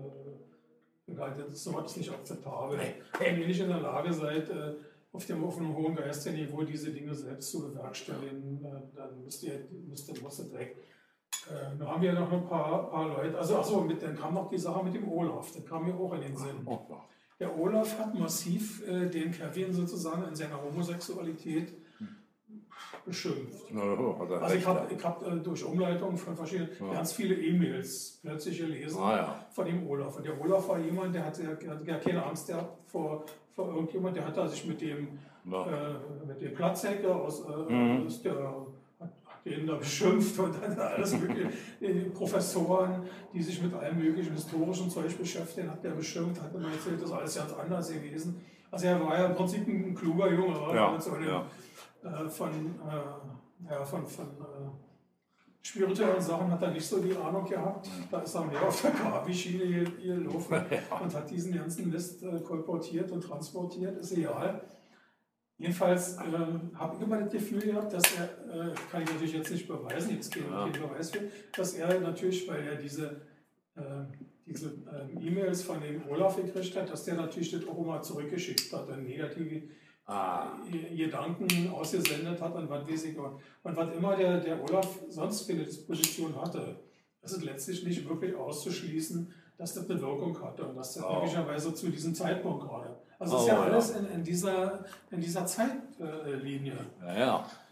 äh, geleitet. Sowas ist nicht akzeptabel. Wenn ihr nicht in der Lage seid, äh, auf dem auf einem hohen Geisterniveau diese Dinge selbst zu bewerkstelligen, äh, dann müsst ihr, müsst ihr, müsst ihr weg. Äh, da haben wir noch ein paar, paar Leute, also achso, mit, dann kam noch die Sache mit dem Olaf, das kam mir auch in den Sinn. Oh, Der Olaf hat massiv äh, den Kevin sozusagen in seiner Homosexualität beschimpft. Na, oh, hat er Also ich recht, habe ja. ich hab, äh, durch Umleitung von verschiedenen, Ja. ganz viele E-Mails plötzlich gelesen Ah, ja. von dem Olaf. Und der Olaf war jemand, der hatte ja, der hatte ja keine Angst der vor, vor irgendjemand, der hatte sich mit dem, Ja. äh, mit dem Platzhecke aus, äh, Mhm. aus der, hat, hat den da beschimpft und dann alles mögliche. Die Professoren, die sich mit allem möglichen historischen Zeug beschäftigen, hat der beschimpft, hat immer erzählt, das ist alles ganz anders gewesen. Also er war ja im Prinzip ein kluger Junge, Ja, mit so einem, ja. äh, von, äh, ja, von, von äh, spirituellen Sachen hat er nicht so die Ahnung gehabt. Da ist er mehr auf der Kabi-Schiene gelaufen und hat diesen ganzen Mist äh, kolportiert und transportiert, ist egal. Jedenfalls äh, habe ich immer das Gefühl gehabt, dass er, äh, kann ich natürlich jetzt nicht beweisen, jetzt keinen Ja. keinen Beweis für, dass er natürlich, weil er diese, äh, diese äh, E-Mails von dem Olaf gekriegt hat, dass der natürlich das auch immer zurückgeschickt hat, dann negative Ah. Gedanken ausgesendet hat und was weiß ich. Und was immer der, der Olaf sonst für eine Disposition hatte, das ist letztlich nicht wirklich auszuschließen, dass das eine Wirkung hatte und dass das Oh. möglicherweise zu diesem Zeitpunkt gerade. Also es Oh, ist ja ja. alles in, in, dieser, in dieser Zeitlinie. Ja, ja.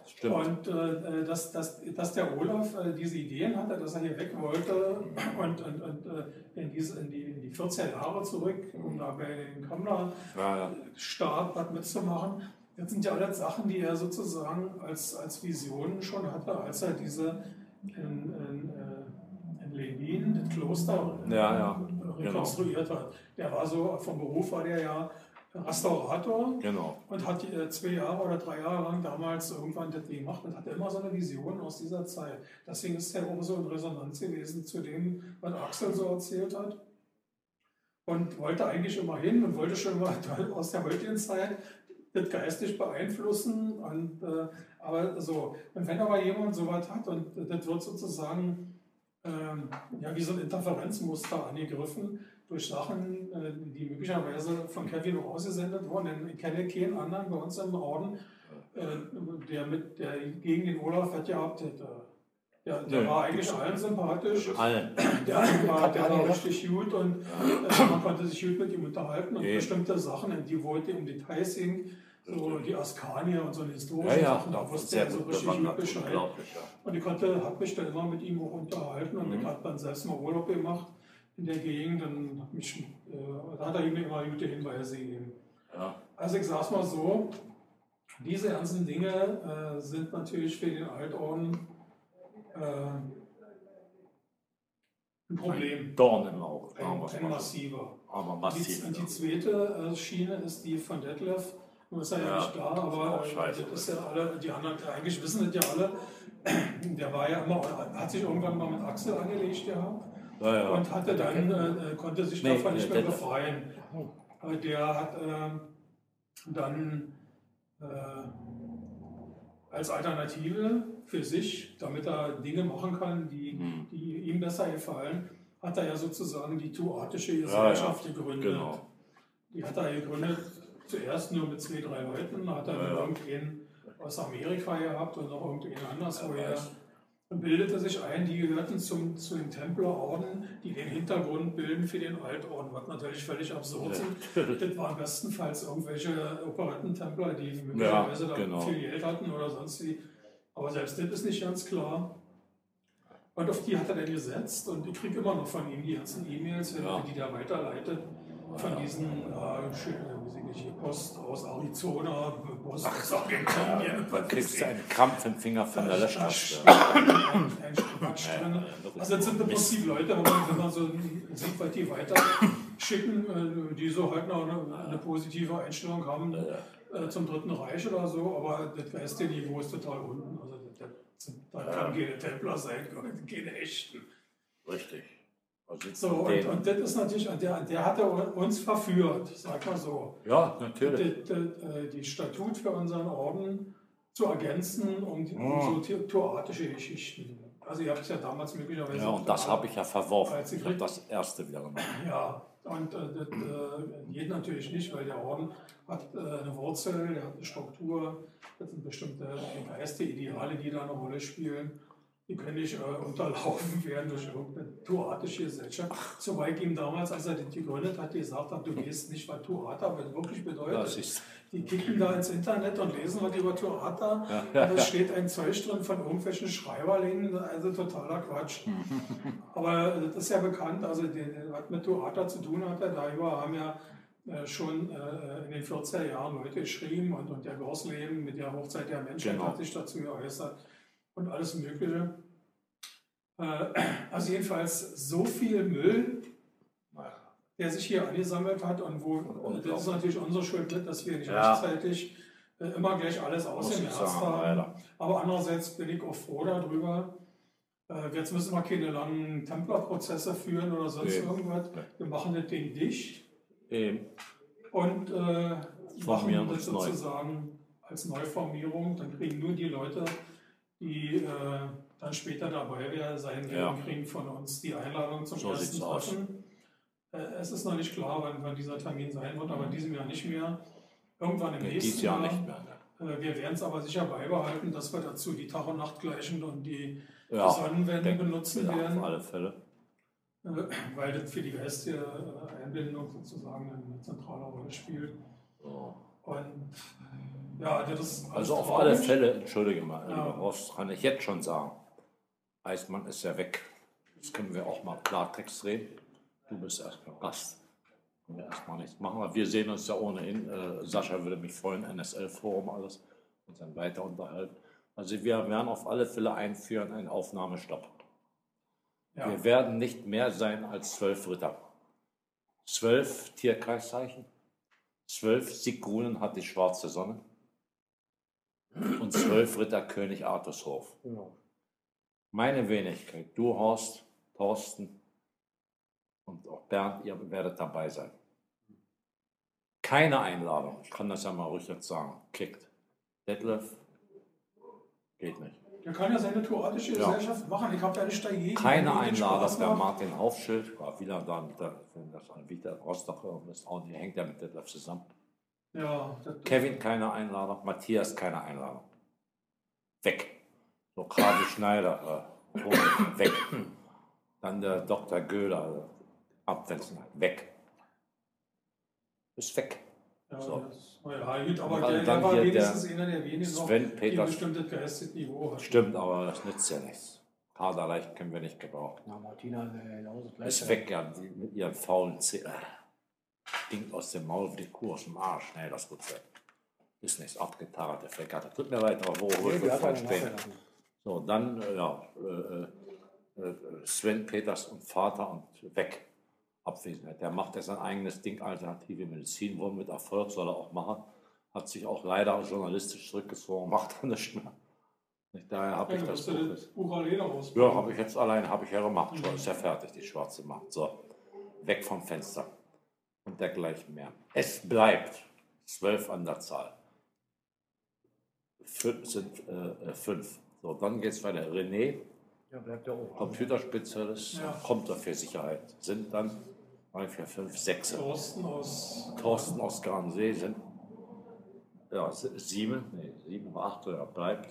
Stimmt. Und äh, dass, dass, dass der Olaf äh, diese Ideen hatte, dass er hier weg wollte und, und, und äh, in, diese, in, die, in die vierzehn Jahre zurück, um da bei den Kammler-Start was mitzumachen. Das sind ja alles Sachen, die er sozusagen als, als Visionen schon hatte, als er diese in, in, in Lenin, das Kloster, Ja, ja, rekonstruiert hat. Der war so, vom Beruf war der ja Restaurator. Genau. Und hat äh, zwei Jahre oder drei Jahre lang damals irgendwann das gemacht und hatte immer so eine Vision aus dieser Zeit. Deswegen ist er auch so in Resonanz gewesen zu dem, was Axel so erzählt hat. Und wollte eigentlich immer hin und wollte schon mal aus der heutigen Zeit das geistig beeinflussen. Und, äh, aber so. Und wenn aber jemand sowas hat und das wird sozusagen ähm, ja, wie so ein Interferenzmuster angegriffen, durch Sachen, die möglicherweise von Kevin auch ausgesendet wurden. Ich kenne keinen anderen bei uns im Orden, der, mit, der gegen den Olaf was gehabt hätte. Der, der Nee. war eigentlich allen sympathisch. Allen. Der war, der war richtig gut und äh, man konnte sich gut mit ihm unterhalten und Eben. bestimmte Sachen, in die wollte um Details ging, so die Askanier und so eine historischen Ja, ja, Sachen, da das wusste sehr er so gut richtig bewandert, gut Bescheid. unglaublich, ja. Und ich konnte, habe mich dann immer mit ihm auch unterhalten und Mhm. ich habe dann selbst mal Urlaub gemacht in der Gegend, dann hat mich, äh, da hat er mir immer gute Hinweise gegeben. Ja. Also ich sag's mal so, diese ganzen Dinge äh, sind natürlich für den Altorden äh, ein Problem, Dorn im Auge. sagen ein, wir's ein mal so. massiver. Aber Die, massiv. und die zweite äh, Schiene ist die von Detlef. Nun ist er ja, Ja, nicht da, aber auch äh, scheiße. das ist ja alle, die anderen, eigentlich wissen das ja alle. Der war ja immer, hat sich irgendwann mal mit Axel angelegt gehabt Ja, ja. und hatte dann, äh, konnte sich Nee, davon nicht mehr Detlef. befreien. Äh, Der hat äh, dann äh, als Alternative für sich, damit er Dinge machen kann, die, Mhm. die ihm besser gefallen, hat er ja sozusagen die tuatische Ja, Gesellschaft ja, gegründet. genau. Die hat er gegründet, zuerst nur mit zwei, drei Leuten, hat er Ja, dann ja. irgendwen aus Amerika gehabt und noch irgendwen anderswo Ja, her. weiß. Und bildete sich ein, die gehörten zum, zu den Templerorden, die den Hintergrund bilden für den Altorden, was natürlich völlig absurd sind. Das waren bestenfalls irgendwelche Operettentempler, die möglicherweise Ja, da genau. viel Geld hatten oder sonst wie. Aber selbst das ist nicht ganz klar. Und auf die hat er dann gesetzt und ich kriege immer noch von ihm die ganzen E-Mails, wenn Ja. er die da weiterleitet, von diesen äh, schönen, wie sie nicht, hier Post aus Arizona, Post aus Argentinien. Dann kriegst du einen Krampf im Finger von der Da Löschtaste. steht ein, ein Quatsch drin. Ja, Also das sind im Prinzip Leute, wenn man, wenn man so sieht, was die weiter schicken, äh, die so halt noch eine, eine positive Einstellung haben äh, zum Dritten Reich oder so, aber das erste Niveau ist total unten. Also das, das sind, da kann keine Templer sein, keine echten. Richtig. Was sitzt So, mit und, denen? und das ist natürlich, der, der hat er uns verführt, sag mal so. Ja, natürlich. Die, die, die Statut für unseren Orden zu ergänzen um, die, um Oh. so the- tuatische Geschichten. Also ihr habt es ja damals möglicherweise... Ja, und das habe ich ja verworfen. Als Ich habe das erste wieder gemacht. Ja, und äh, das äh, geht natürlich nicht, weil der Orden hat äh, eine Wurzel, der hat eine Struktur, das sind bestimmte Geiste, Ideale, die da eine Rolle spielen. Die können nicht äh, unterlaufen werden durch irgendeine tuatische Gesellschaft. Zumal ich ihm damals, als er das gegründet hat, gesagt hat, du gehst nicht, was Tuata wirklich bedeutet. Das ist, Die kicken da ins Internet und lesen was über Tuata. Ja. Und da steht ein Zeug drin von irgendwelchen Schreiberlingen, also totaler Quatsch. Aber das ist ja bekannt, also die, was mit Tuata zu tun hatte, darüber haben ja äh, schon äh, in den vierziger Jahren Leute geschrieben und, und der Gorsleben mit der Hochzeit der Menschheit Genau. hat sich dazu geäußert und alles Mögliche. Äh, also jedenfalls so viel Müll, der sich hier angesammelt hat und wo, und das ist natürlich unsere Schuld mit, dass wir nicht Ja. rechtzeitig äh, immer gleich alles muss ich ausgemerzt sagen, haben. leider. Aber andererseits bin ich auch froh darüber. Äh, jetzt müssen wir keine langen Templerprozesse führen oder sonst Nee. irgendwas. Nee. Wir machen das Ding dicht Eben. und äh, Formieren machen das uns neu. sozusagen als Neuformierung. Dann kriegen nur die Leute, die äh, dann später dabei wär- sein Ja. werden, kriegen von uns die Einladung zum So ersten sieht's aus. Treffen. Äh, es ist noch nicht klar, wann, wann dieser Termin sein wird, aber in diesem Jahr nicht mehr. Irgendwann im Nee, nächsten dieses Jahr nicht mehr. Äh, Wir werden es aber sicher beibehalten, dass wir dazu die Tag- und Nachtgleichen und die Ja, Sonnenwende denk- benutzen ja, werden, auf alle Fälle. äh, weil das für die geistige äh, Einbindung sozusagen eine zentrale Rolle spielt. So. Und Ja, das ist Also auf traurig. alle Fälle, entschuldige mal, Ja. lieber Horst, kann ich jetzt schon sagen, Eismann ist ja weg. Das können wir auch mal Klartext reden. Du bist erstmal Gast. Können wir erstmal nichts machen. Aber wir sehen uns ja ohnehin. Äh, Sascha würde mich freuen, N S L-Forum, alles. Und dann weiter unterhalten. Also wir werden auf alle Fälle einführen einen Aufnahmestopp. Ja. Wir werden nicht mehr sein als zwölf Ritter. Zwölf Tierkreiszeichen. Zwölf Sigrunen hat die schwarze Sonne. Und zwölf Ritter König Artushof. Genau. Meine Wenigkeit, du Horst, Thorsten und auch Bernd, ihr werdet dabei sein. Keine Einladung, ich kann das ja mal ruhig jetzt sagen, kickt. Detlef, geht nicht. Der kann ja seine tuatische Ja. Gesellschaft machen. Ich habe da nicht dagegen. Keine Wenn es Einladung, Spaß der macht. Martin Aufschild war wieder da, mit der, wenn das an Vita Rostock ist, auch nicht, hängt ja mit Detlef zusammen. Ja, das, Kevin keine Einladung, Matthias keine Einladung. Weg. So Kravi Schneider, äh, Toni, weg. Dann der Doktor Göhler, äh, Abwesenheit, weg. Ist weg. ja, So. das, ja, gut, aber Und der, dann der war hier wenigstens der einer der wenigen noch, Sven die ein Peters. bestimmtes geistiges Niveau hat. Stimmt, aber das nützt ja nichts. Kaderleicht können wir nicht gebrauchen. Na, Martina wäre ja genauso gleich. Ist weg, ja, die, mit ihren faulen Zähnen. Ding aus dem Maul wie die Kuh aus dem Arsch. Nee, das Rezept. Ist nichts abgetarnt, der Fregatte. Tut mir leid, aber wo Nee, wird die hat von er stehen? nachgelassen. So, dann, äh, ja, äh, äh, Sven Peters und Vater und weg. Abwesenheit. Der macht ja sein eigenes Ding, alternative Medizin, wohl mit Erfolg soll er auch machen. Hat sich auch leider journalistisch zurückgezogen, macht er nicht mehr. Nicht, daher habe Ja, ich du das musst ja Buch. das Buch alleine raus. Ja, habe ich jetzt alleine, habe ich ja gemacht. Schon ist ja fertig, die schwarze Macht. So, weg vom Fenster. Und dergleichen mehr. Es bleibt zwölf an der Zahl. Fünf sind äh, fünf. So, dann geht es weiter. René, Ja, bleibt ja auch. Computerspezialist, Ja. kommt dafür Sicherheit. Sind dann drei, vier, fünf, sechs. Thorsten aus. Thorsten aus Gransee sind ja, s- sieben, nee, sieben oder acht, ja, bleibt.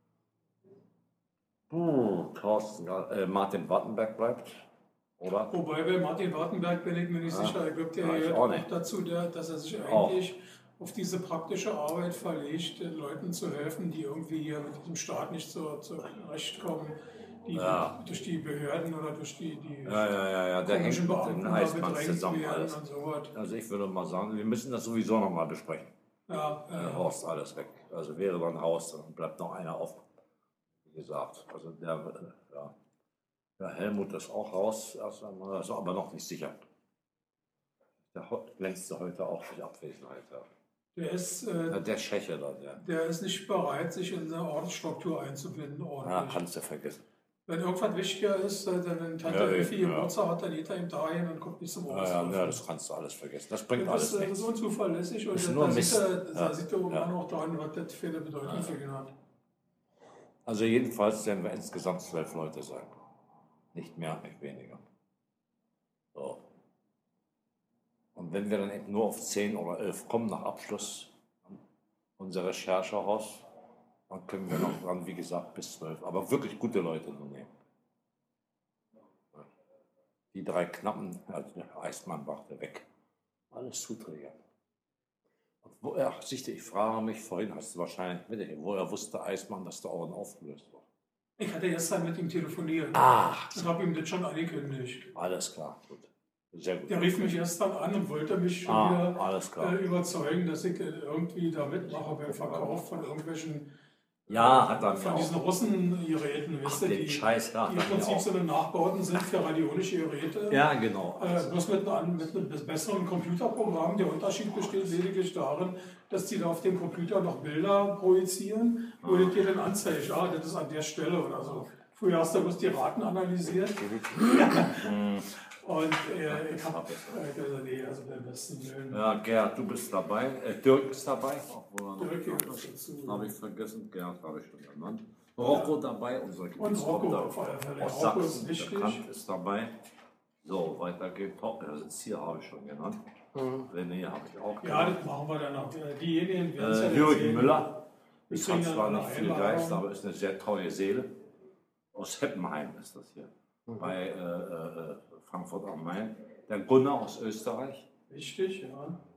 Puh, Thorsten, äh, Martin Wattenberg bleibt, oder? Wobei bei Martin Wartenberg bin ich mir nicht Ja. sicher. Ich glaube, der Ja, ich gehört auch auch nicht. dazu, der, dass er sich Auch. eigentlich auf diese praktische Arbeit verlegt, den Leuten zu helfen, die irgendwie hier mit diesem Staat nicht so zurechtkommen, die Ja. durch die Behörden oder durch die, die Ja, ja, ja, ja, der hängt komischen mit Beamten den da Eismanns bedrängt zusammen werden alles. und so was. Also ich würde mal sagen, wir müssen das sowieso nochmal besprechen. Ja, Äh, äh, Horst alles weg. Also wäre dann Haus, dann bleibt noch einer auf. Wie gesagt, also der, äh, ja. Ja, Helmut ist auch raus, erst einmal, also aber noch nicht sicher. Der ho- glänzte heute auch durch Abwesenheit. Ja. der, ist, äh, Ja, der Tscheche da, der. der ist nicht bereit, sich in eine Ordensstruktur einzubinden. Ja, Ordentlich. kannst du vergessen. Wenn irgendwas wichtiger ist, äh, dann wenn Tante Ja, Elfi ja. Geburtstag hat, dann geht er ihm dahin und kommt nicht zum Ja, Ordensreffen. ja, ja, das kannst du alles vergessen. Das bringt Das ist, alles äh, das ist nichts. unzuverlässig und Ist da, nur da, Mist. sieht er, da Ja, sieht der Roman ja. auch daran, was das für eine Bedeutung für ihn hat. Also jedenfalls werden wir insgesamt zwölf Leute sein. Nicht mehr, nicht weniger. So. Und wenn wir dann eben nur auf zehn oder elf kommen nach Abschluss unserer Recherche raus, dann können wir noch dran, wie gesagt, bis zwölf. Aber wirklich gute Leute nur nehmen. Die drei Knappen, also der Eismann brachte weg. Alles Zuträger. Und wo er, siehst du, ich frage mich, vorhin hast du wahrscheinlich mitgekriegt, woher wusste Eismann, dass der Orden aufgelöst war? Ich hatte gestern mit ihm telefoniert Ach, und habe ihm das schon angekündigt. alles klar, gut. Sehr gut. Der rief mich gestern an und wollte mich schon Ah, wieder alles klar. äh, überzeugen, dass ich äh, irgendwie da mitmache beim Verkauf von irgendwelchen Ja, hat er mir von diesen auch. Russengeräten, Ach, weißt du, den die, Scheiß, ja, die im hat er mir Prinzip auch. so eine Nachbauten sind für radionische Geräte. Ja, genau. Äh, bloß mit einem, mit einem besseren Computerprogramm. Der Unterschied besteht lediglich darin, dass die da auf dem Computer noch Bilder projizieren, wo das dir dann anzeigt, ja, das ist an der Stelle oder so. Früher hast du bloß die Raten analysiert. Und äh, ich habe äh, gesagt, nee, also beim besten Willen. Ja, Gerd, du bist dabei. Äh, Dirk ist dabei. Obwohl er noch Dirk gehört da noch ist. dazu. Habe ich vergessen. Gerd habe ich schon genannt. Rocco dabei, unser Und Rocco Gebietshaupter auf alle Fälle. aus Rocco ist Sachsen, wichtig. bekannt, ist dabei. So, weiter geht. Top, er sitzt hier, habe ich schon genannt. René habe ich auch Ja, genannt. das machen wir dann auch. Äh, Diejenigen werden es ja Äh, Jürgen erzählen. Müller. Wir Ich habe kriegen zwar dann nicht eine viel Einladung. Geist, aber ist eine sehr treue Seele. Aus Heppenheim ist das hier. Bei äh, äh, Frankfurt am Main. Der Gunnar aus Österreich. Wichtig, ja.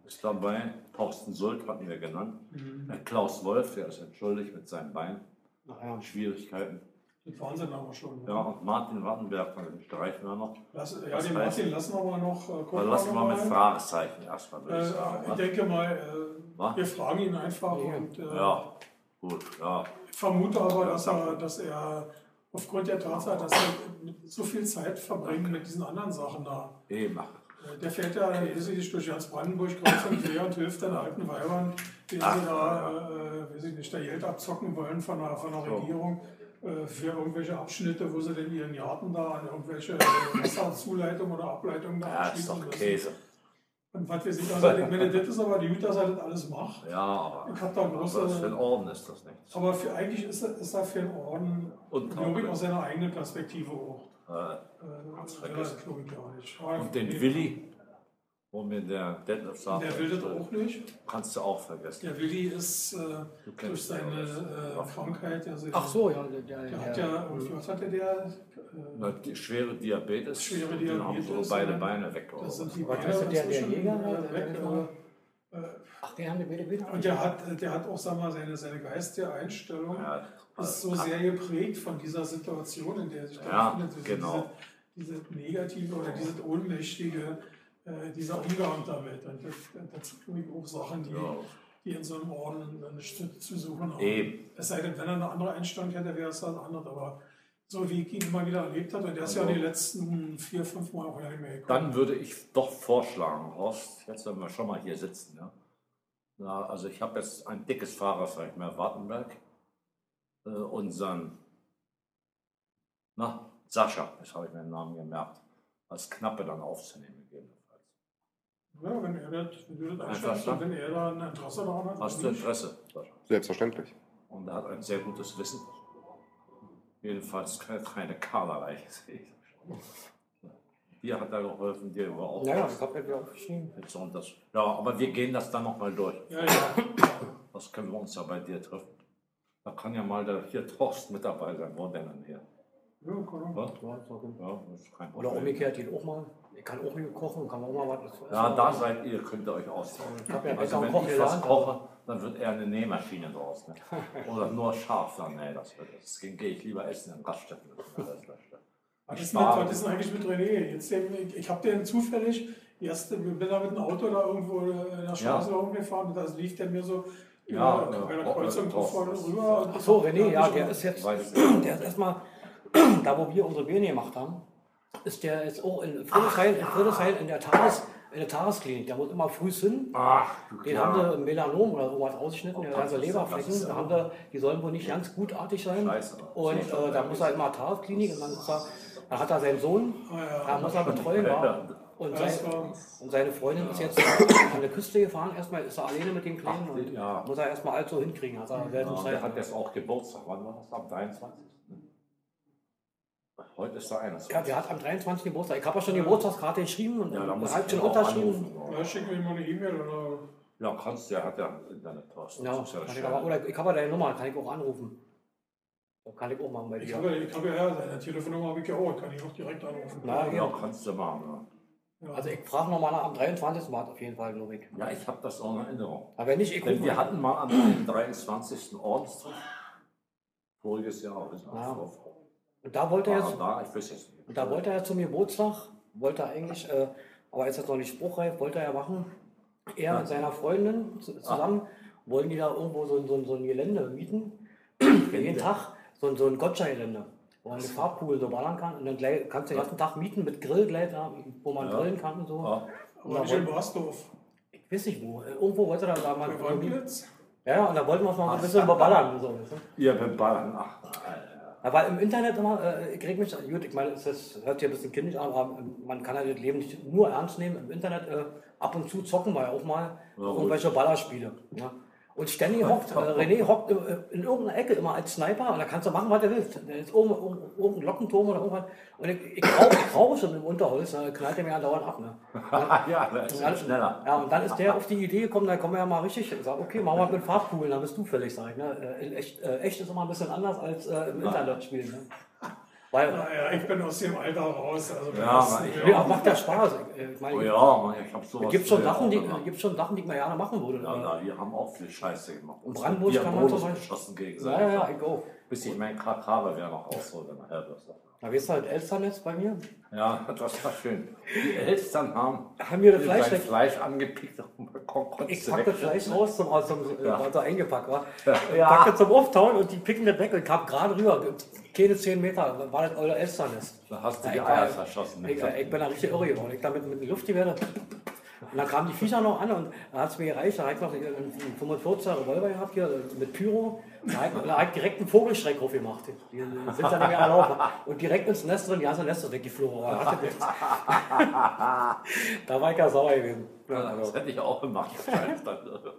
ist dabei. Thorsten Sult hatten wir genannt. Mhm. Der Klaus Wolf, der ist entschuldigt mit seinem Bein. Ach ja. Schwierigkeiten. Die Wahnsinn aber schon. Ja, und Martin Wattenberg, den streichen wir noch. Lass, ja, Das den heißt- Martin lassen wir mal noch. Äh, gucken Dann lassen wir noch mit mal. Fragezeichen erstmal, würde ich sagen. Äh, ich ne? denke mal, äh, Was? wir fragen ihn einfach Ja. und äh, Ja, gut, ja. ich vermute aber, dass er, dass er aufgrund der Tatsache, dass er so viel Zeit verbringt mit diesen anderen Sachen da. Eben. Äh, Der fährt ja riesig durch ganz Brandenburg kreuz und quer und hilft den alten Weibern, die Ach. sie da, äh, weiß ich nicht, da Geld abzocken wollen von der, von der So. Regierung äh, für irgendwelche Abschnitte, wo sie denn ihren Garten da an irgendwelche äh, Wasserzuleitung oder Ableitung da Ja, ist anschließen doch müssen. Käse. Und was wir sehen, also, ich meine, das ist aber gut, dass er das alles macht. Ja, aber Ich hab da große- aber für den Orden ist das nichts. Aber für, eigentlich ist er, ist er für den Orden, Und glaube ich, aus seiner eigenen Perspektive auch. Äh, Äh, Hat's ja, vergessen. das glaube ich gar nicht. Aber und den nee, Willi, wo mir der Detlef sagt, Der will das auch nicht. kannst du auch vergessen. Der Willi ist äh, Du durch kennst seine ihn, oder? äh, Krankheit, also Ach so, ja. Der, der, der hat der, ja, irgendwie, was hatte der? Äh, Na, die schwere Diabetes, Schwere und den haben Diabetes, so beide ja. Beine weggehauen. das sind die Was Beine ist denn der- der inzwischen, Jäger, äh, der- weg. der- Äh, ach, der haben die bitte, bitte. und der hat, der hat auch, sag mal, seine, seine geistige Einstellung Ja, ist so sehr geprägt von dieser Situation, in der er sich da Ja, befindet. Also genau. Diese, diese negative oder diese ohnmächtige, äh, dieser Umgang damit. Und das, das sind glaube ich auch Sachen, die, Ja. die in so einem Orden dann nicht zu, zu suchen haben. Eben. Es sei denn, wenn er eine andere Einstellung hätte, wäre es was anderes. Aber so wie ich ihn immer wieder erlebt habe, und der ist Also- ja die letzten vier, fünf Mal auch gar nicht mehr gekommen. Dann würde ich doch vorschlagen, Horst, jetzt wenn wir schon mal hier sitzen, ja. Na, also ich habe jetzt ein dickes Fahrerfeld mehr Wartenberg. Äh, unseren, na, Sascha, das habe ich mir den Namen gemerkt, als Knappe dann aufzunehmen gegebenenfalls. Ja, wenn er das, wenn du das einstellst Einverstanden. und wenn er da ein Interesse daran hat. Hast du dann nicht. Interesse, Sascha? Selbstverständlich. Und er hat ein sehr gutes Wissen. Jedenfalls keine, keine Kaderreiche. sehe ich schon. Dir hat er geholfen, dir über auch. Naja, ich habe ja auch geschrieben. Jetzt und das. Ja, aber wir gehen das dann nochmal durch. Ja, ja. Das können wir uns ja bei dir treffen. Da kann ja mal der hier Thorsten mit dabei sein. Wo denn denn hier? Ja, kann Was? Ja, ist okay. Ja, das ist kein Oder Problem. umgekehrt geht auch mal. Ich kann auch gut kochen, kann auch mal was. Ja, da seid ihr, könnt ihr euch austauschen. Ich habe ja Also besser wenn Kochen ich was gelernt. koche, dann wird eher eine Nähmaschine draus. Ne? Oder nur scharf. Dann, nee, das wird das. Gehe ich lieber essen in Raststätten. Was ist, mit, was ist denn eigentlich mit René? Jetzt, den- ich ich habe den zufällig, erst, ich bin da mit dem Auto da irgendwo in der Straße Ja. rumgefahren und da lief der mir so Ja, über, äh, bei der äh, Kreuzung drauf. vorne rüber. Und Ach so, René, ja, ich- der ist jetzt, Weiß- der ist erstmal, da wo wir unsere Birne gemacht haben, ist der jetzt auch in Friedrichshain, in Friedrichshain in der Tages, in der Tagesklinik. Der muss immer früh hin. Ach, Den haben sie Melanom oder sowas ausgeschnitten, der ganze Leberflecken. das ist- Da haben sie, die sollen wohl nicht ganz gutartig sein. Scheiße. Und äh, da muss er immer Tagesklinik und dann ist er, da hat er seinen Sohn, Ah, ja. da muss er betreuen. War. Und, Ja, sein, das war- und seine Freundin ist jetzt an der Küste gefahren. Erstmal ist er alleine mit den Kleinen Ach, und ja. muss er erstmal alles so hinkriegen. Hat er selten Ja, Zeit. der hat jetzt auch Geburtstag. Wann war das? Am dreiundzwanzigsten Heute ist der einundzwanzigste Ja, der hat am dreiundzwanzigsten Geburtstag. Ich habe ja schon die Geburtstagskarte geschrieben und Ja, da muss hat ich schon ihn auch unterschrieben. anrufen. Ja, schick mir mal eine E-Mail oder. Ja, kannst du, der hat ja Internet Thorsten. Ja, Das ist ja das kann ich Schöne. aber, oder ich habe ja deine Nummer, kann ich auch anrufen. Das kann ich auch machen bei Ich dir. habe, ich habe ja seine Telefonnummer, habe ich ja auch, kann ich auch direkt anrufen. Na, Ja, ja. kannst du machen. Ja, Ja. Also ich frage nochmal nach am dreiundzwanzigsten Mal auf jeden Fall, glaube ich. ja ich habe das auch in Erinnerung. Aber wenn nicht, ich Denn gucke wir mal. hatten mal am dreiundzwanzigsten Ordenstag. Voriges Jahr. Ist Ja. auch Und da wollte er war jetzt, da, ich weiß jetzt nicht. und da wollte er zum Geburtstag, wollte er eigentlich, äh, aber ist jetzt noch nicht spruchreif, wollte er ja machen. Er mit seiner Freundin zu- zusammen wollen die da irgendwo so, so, so ein Gelände mieten. Jeden Tag so, ein- so ein Gotcha-Gelände, wo man mit Farbkugel so ballern kann. Und dann gleich, kannst du den ganzen Tag mieten mit Grill gleich, da, wo man Ja. grillen kann und so. Ja. Aber nicht in Barsdorf. Ich weiß nicht wo. Irgendwo wollte er da mal. Bei Wandlitz. Ja, und da wollten wir uns mal ein bisschen überballern. Und so, weißt du? Ihr beballern. Ach, Ja, weil im Internet immer, äh, ich reg mich, gut, ich meine, es ist- hört sich ein bisschen kindisch an, aber man kann ja das Leben nicht nur ernst nehmen. Im Internet äh, ab und zu zocken wir ja auch mal Ja, irgendwelche Ballerspiele. Ja. Und ständig hockt, äh, René hockt in, in irgendeiner Ecke immer als Sniper und da kannst du machen, was du willst. Da ist oben irgendein irgendein Glockenturm oder irgendwas. Und ich, ich, rauche, ich rauche schon im Unterholz, da knallt er mir andauernd ab. Ne? ja, das ist Und dann, schneller. Ja, und dann ist der auf die Idee gekommen, da kommen wir ja mal richtig, ich sag, okay, machen wir mit Farbkugeln, dann bist du fällig, sag ich. Ne? Äh, in echt, äh, echt ist immer ein bisschen anders als äh, im Internet spielen. Ne? Weil, Naja, ich bin aus dem Alter raus. Also Ja, das- aber ich- nee, aber macht ja Spaß. Ich meine, Oh ja, Mann, ich hab sowas. es gibt schon früher Sachen, auch die, gemacht. gibt schon Sachen, die man gerne machen würde. Ja, na, wir haben auch viel Scheiße gemacht. In Brandenburg wir kann haben man Bonus zum Beispiel- geschossen Ja, gegenseitig. ja, ja, ich auch. Bis ich meinen K K wäre noch aushole nachher. Da weißt du halt Elsternetz bei mir. Ja, das war schön. Die Eltern haben Haben wir das sein Fleisch weg. Fleisch angepickt auf dem Balkon. Ich konntest du pack das wegschütten. Fleisch raus, zum, aus dem, Ja. was da eingepackt war. Ja. Pack das zum Auftauen und die picken das weg und kam gerade rüber. Keine zehn Meter war das euer Elsternest. Da hast du Ja, die ich Eier war- verschossen. Ich, ich bin da richtig irre geworden. Ich damit mit dem Luftgewehr. Und dann kamen die Viecher noch an und da hat es mir gereicht. Da habe ich noch einen fünfundvierziger Revolver gehabt hier mit Pyro. Da habe ich, da hab ich direkt einen Vogelschreck drauf gemacht. Die sind dann nicht mehr erlaubt. Und direkt ins Nest drin, die ganze Nest weggeflogen. Aber hatte nichts. Da war ich ja sauer gewesen. Ja, Ja, das also. hätte ich auch gemacht. wahrscheinlich dann.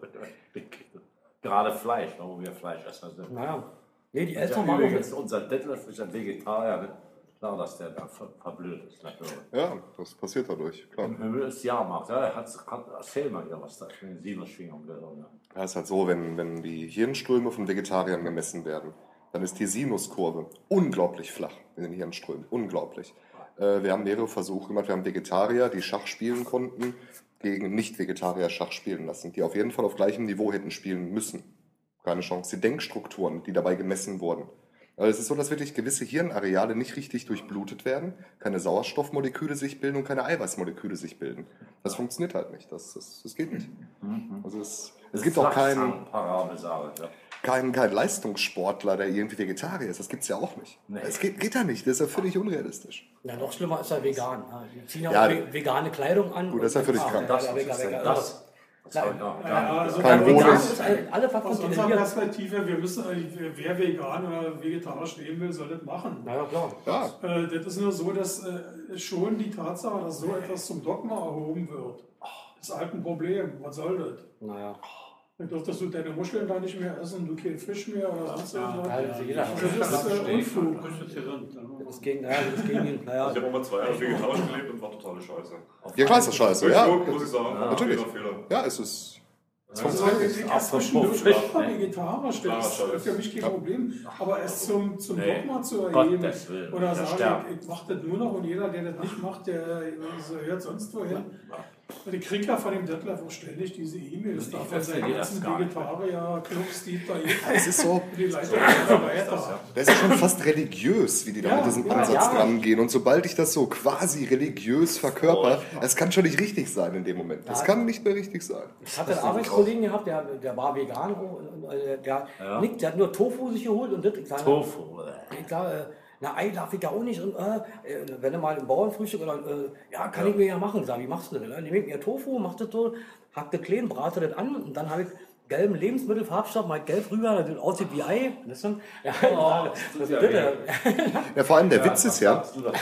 Gerade Fleisch, wo wir Fleischesser sind. Naja. Nee, die Ja, Eltern machen übrigens, unser Detlef ist ein Vegetarier. Ne? Klar, dass der da ver verblödet ist. Natürlich. Ja, das passiert dadurch, klar. Im Himmel ist Jahrmarkt. Ja, er hat's- kann, erzähl mal hier, was da für eine Sinusschwingung gehört. Ne? Ja, ist halt so, wenn, wenn die Hirnströme von Vegetariern gemessen werden, dann ist die Sinuskurve unglaublich flach in den Hirnströmen. Unglaublich. Äh, wir haben mehrere Versuche gemacht. Wir haben Vegetarier, die Schach spielen konnten, gegen Nicht-Vegetarier Schach spielen lassen, die auf jeden Fall auf gleichem Niveau hätten spielen müssen. Keine Chance. Die Denkstrukturen, die dabei gemessen wurden. Also es ist so, dass wirklich gewisse Hirnareale nicht richtig durchblutet werden, keine Sauerstoffmoleküle sich bilden und keine Eiweißmoleküle sich bilden. Das funktioniert halt nicht. Das, das, das geht nicht. Also es, es gibt auch keinen Parabelsare. Ja. kein, kein Leistungssportler, der irgendwie Vegetarier ist. Das gibt es ja auch nicht. Nee. Es geht, geht ja nicht. Das ist ja völlig unrealistisch. Ja, noch schlimmer ist er vegan. Ja, die ziehen ja Ja, auch ve- vegane Kleidung an. gut, das ist ja völlig Ah, krank. ja, Das, ja, was vegan, ist denn vegan, das? Das hab ich noch Ja, gar nicht also Kein vegan Honig. ist alle, alle Aus unserer verkontinentiert. Perspektive, wir müssen, äh, wer vegan oder vegetarisch leben will, soll das machen. Na ja, klar. Ja, Äh, das ist nur so, dass äh, schon die Tatsache, dass so etwas zum Dogma erhoben wird, ist halt ein Problem. Was soll das? Naja. Dann dürftest du deine Muscheln da nicht mehr essen, du keinen Fisch mehr oder sonst irgendwas. Ja, also jeder. Das ist äh, Unfug. Das ist gegen, naja, das ist gegen ihn. Naja. Ich habe auch mal zwei Jahre vegetarisch gelebt und war totale Scheiße. ja klar ist das scheiße. Ja, Durchflug, muss ich sagen. Ja, natürlich. Fehler, Fehler. ja es ist. Also, ich ich esse zwischendurch auch mal vegetarisch, das ist für mich kein Problem. Aber es zum, zum Nee. Dogma zu Gottes erheben Willen. oder Ja, sagen, sterben. ich, ich mache das nur noch und jeder, der das nicht macht, der hört sonst wohin. Und ich kriege ja von dem Detlef auch ständig diese E-Mails da von esse seinen die ganzen erst gar nicht. Vegetarier-Clubs, die da Es ist so, die Leute immer weiter. das ist schon fast religiös, wie die da Ja, mit diesem ja, Ansatz ja. rangehen. Und sobald ich das so quasi religiös verkörper, es kann schon nicht richtig sein in dem Moment. Es kann nicht mehr richtig sein. Ich hatte einen Arbeitskollegen gehabt, der, der war vegan. Und, und, äh, der, Ja. nicht, der hat nur Tofu sich geholt und das. Ich sage, Tofu. Ich sage, äh, na, Ei darf ich ja auch nicht. Und, äh, äh, wenn du mal im Bauernfrühstück oder, äh, ja, kann ich mir ja machen. Sag, wie machst du das? Dann nehme ich mir Tofu, mach das so, hack das klein, brate das an und dann habe ich gelben Lebensmittelfarbstoff, mal gelb rüber, das aussieht wie Ei. Das ist, ja, Oh, das das ist ist ja bitte. Ja, vor allem der Witz ist ja, Sagst du dazu?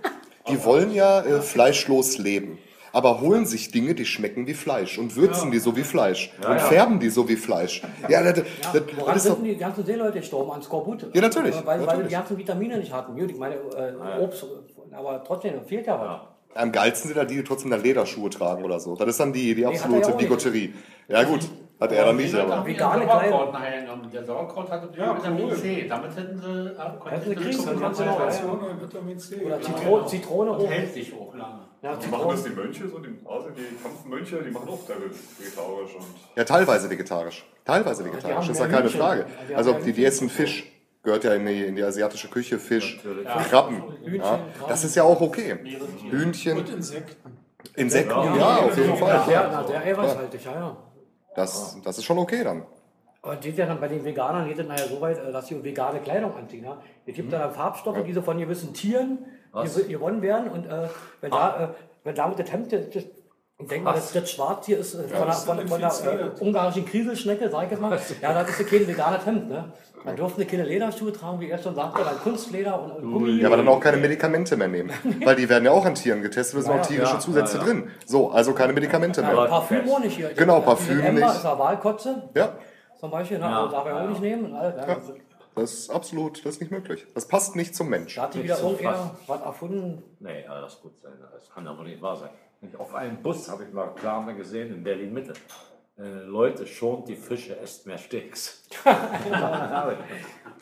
die wollen ja äh, fleischlos leben. Aber holen sich Dinge, die schmecken wie Fleisch und würzen die so wie Fleisch und ja. färben die so wie Fleisch. Ja, das, das, Ja, das woran ist doch, sind denn die ganzen Seeleute gestorben? An Skorbut? Ja, natürlich, Weil, weil sie natürlich. die ganzen Vitamine nicht hatten. Gut, ich meine, äh, Obst, aber trotzdem fehlt ja was. am geilsten sind ja die, die trotzdem dann Lederschuhe tragen oder so. Das ist dann die, die hat er absolute ja auch nicht. Bigotterie. Ja gut, hat er dann nicht, aber... Vegane Sauerkraut Kleidung. nachher genommen. Der Sauerkraut hatte Ja, Vitamin cool. C. Damit hätten sie. Äh, konnten Hätten sie sie kriegen können, das ganz genau, ja. Konzentration und Vitamin C. Oder Ja. Zitro Zitrone Und hoch. hält sich auch lange. Ja, Die machen das Zitrone. die Mönche so, die Asien, die Kampfmönche, die machen auch vegetarisch und Ja, teilweise vegetarisch. Teilweise vegetarisch, haben ist ja mehr keine Hühnchen. Frage. Die haben Also mehr die, die essen Fisch. Gehört ja in die, in die asiatische Küche. Fisch, Natürlich. Krabben. Hühnchen, Ja, Krabben. das ist ja auch okay. Hühnchen, Und Insekten. Insekten, Ja, ja, auf jeden Ja, Fall. sehr, na, sehr eiweißhaltig, ja, ja. Das, das ist schon okay dann. Aber geht ja dann bei den Veganern geht es nachher so weit, äh, dass sie vegane Kleidung anziehen. Ja? Es gibt dann Farbstoffe, die so von gewissen Tieren Was? gew- gewonnen werden. Und äh, wenn, da, äh, wenn damit das Hemd, das, das, ich denke mal, das, das Schwarz hier ist äh, von, der, von, von der äh, ungarischen Krieselschnecke, sag ich jetzt mal. Ja, das ist ja kein veganes Hemd. Ne? Dann durften sie keine Lederschuhe tragen, wie er schon sagte, dann Kunstleder und, und Gummi. Ja, aber dann auch keine Medikamente mehr nehmen. Weil die werden ja auch an Tieren getestet, da sind Ja, auch tierische ja, Zusätze ja, ja. drin. So, also keine Medikamente Ja, mehr. Parfüm auch nicht hier. Genau, Diese Parfüm Ember nicht. ist ja Wahlkotze, Ja, zum Beispiel. Ne? Ja, Also darf er ja. auch nicht nehmen. Und alles, ja. Ja. das ist absolut, das ist nicht möglich. Das passt nicht zum Mensch. Da hat die Nicht wieder so irgendwer was erfunden. Nee, ja, das gut sein. Das kann aber nicht wahr sein. Auf einem Bus habe ich mal klar gesehen in Berlin-Mitte. Äh, Leute, schont die Fische, esst mehr Steaks. Ja,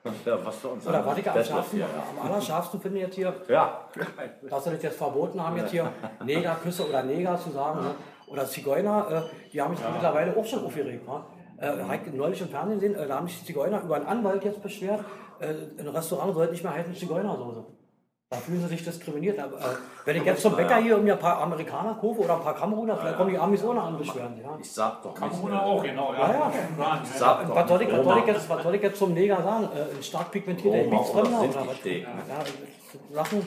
Ja, was für uns Oder was ich am, Detlef schärfsten, hier, am allerschärfsten finde jetzt hier, ja. dass sie das jetzt verboten haben, jetzt hier Negerküsse oder Neger zu sagen. Ne? Oder Zigeuner, äh, die haben mich ja. mittlerweile auch schon aufgeregt. Ne? Äh, habe ich neulich im Fernsehen gesehen, äh, da haben sich die Zigeuner über einen Anwalt jetzt beschwert, äh, ein Restaurant sollte nicht mehr heißen Zigeunersoße. Da fühlen sie sich diskriminiert. Aber, äh, wenn ich jetzt zum Bäcker hier und mir ein paar Amerikaner kaufe oder ein paar Kameruner, vielleicht kommen die Amis ohne an beschweren. Ja. Ich sag doch Kameruner auch, genau. Ja, Ja, ja. Ich sag doch Was soll, ich, was, soll ich Roma. jetzt, was soll ich jetzt zum Neger sagen? Äh, ein stark pigmentierter Roma Gebietsfremder oder oder was? Sinti-Steak. Ja, Sachen.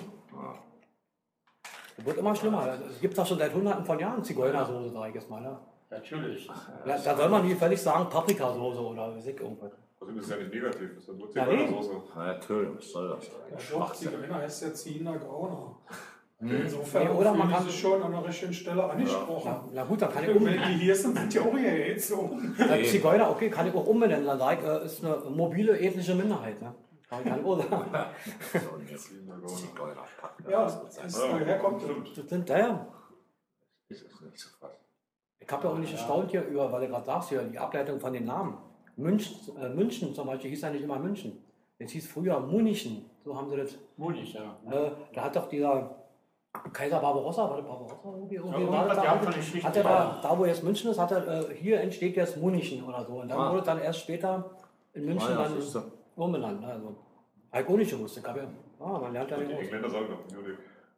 Das wird immer schlimmer. Es gibt doch schon seit hunderten von Jahren Zigeunersoße, sag ich jetzt mal. Ne? Natürlich. Ja, da soll man nicht völlig sagen Paprikasoße oder weiß ich irgendwas. Also das ist ja nicht negativ, das ist ja nur Ja, nee. Zigeunersoße. Na, natürlich, was soll das? Der Doch, Zigeuner heißt ja Ziener Gauner. Nee, Insofern oder man fühlen kann- sie sich schon an der richtigen Stelle angesprochen. Ja, na gut, dann kann ich Wenn um, die hier sind, sind die auch hier jetzt so. äh, Zigeuner, okay, kann ich auch umbenennen. Dann sage ich, äh, ist eine mobile ethnische Minderheit. Ne? Kann ich kann ich auch sagen. So ein Zigeunerpack. Ja, das ist, woher kommt das? Das sind, ja, ja. Ist es nicht zu fassen. Ich habe ja auch nicht erstaunt hier über, weil du gerade sagst, hier, die Ableitung von den Namen. München, äh, München zum Beispiel hieß ja nicht immer München. Jetzt hieß früher Munichen. So haben sie das. Mutig, ja. Äh, da hat doch dieser Kaiser Barbarossa, war der Barbarossa irgendwie? irgendwie Ja, war das die da, haben von Geschichte. hat er da, da wo jetzt München ist, hat er, äh, hier entsteht jetzt Munichen oder so. Und dann Ah. wurde dann erst später in München Ah, ja, dann siehst du. umbenannt. Also, habe ich auch nicht gewusst. Ich hab ja, ah, man lernt ja Die nicht aus. Engländer sagen doch Munich.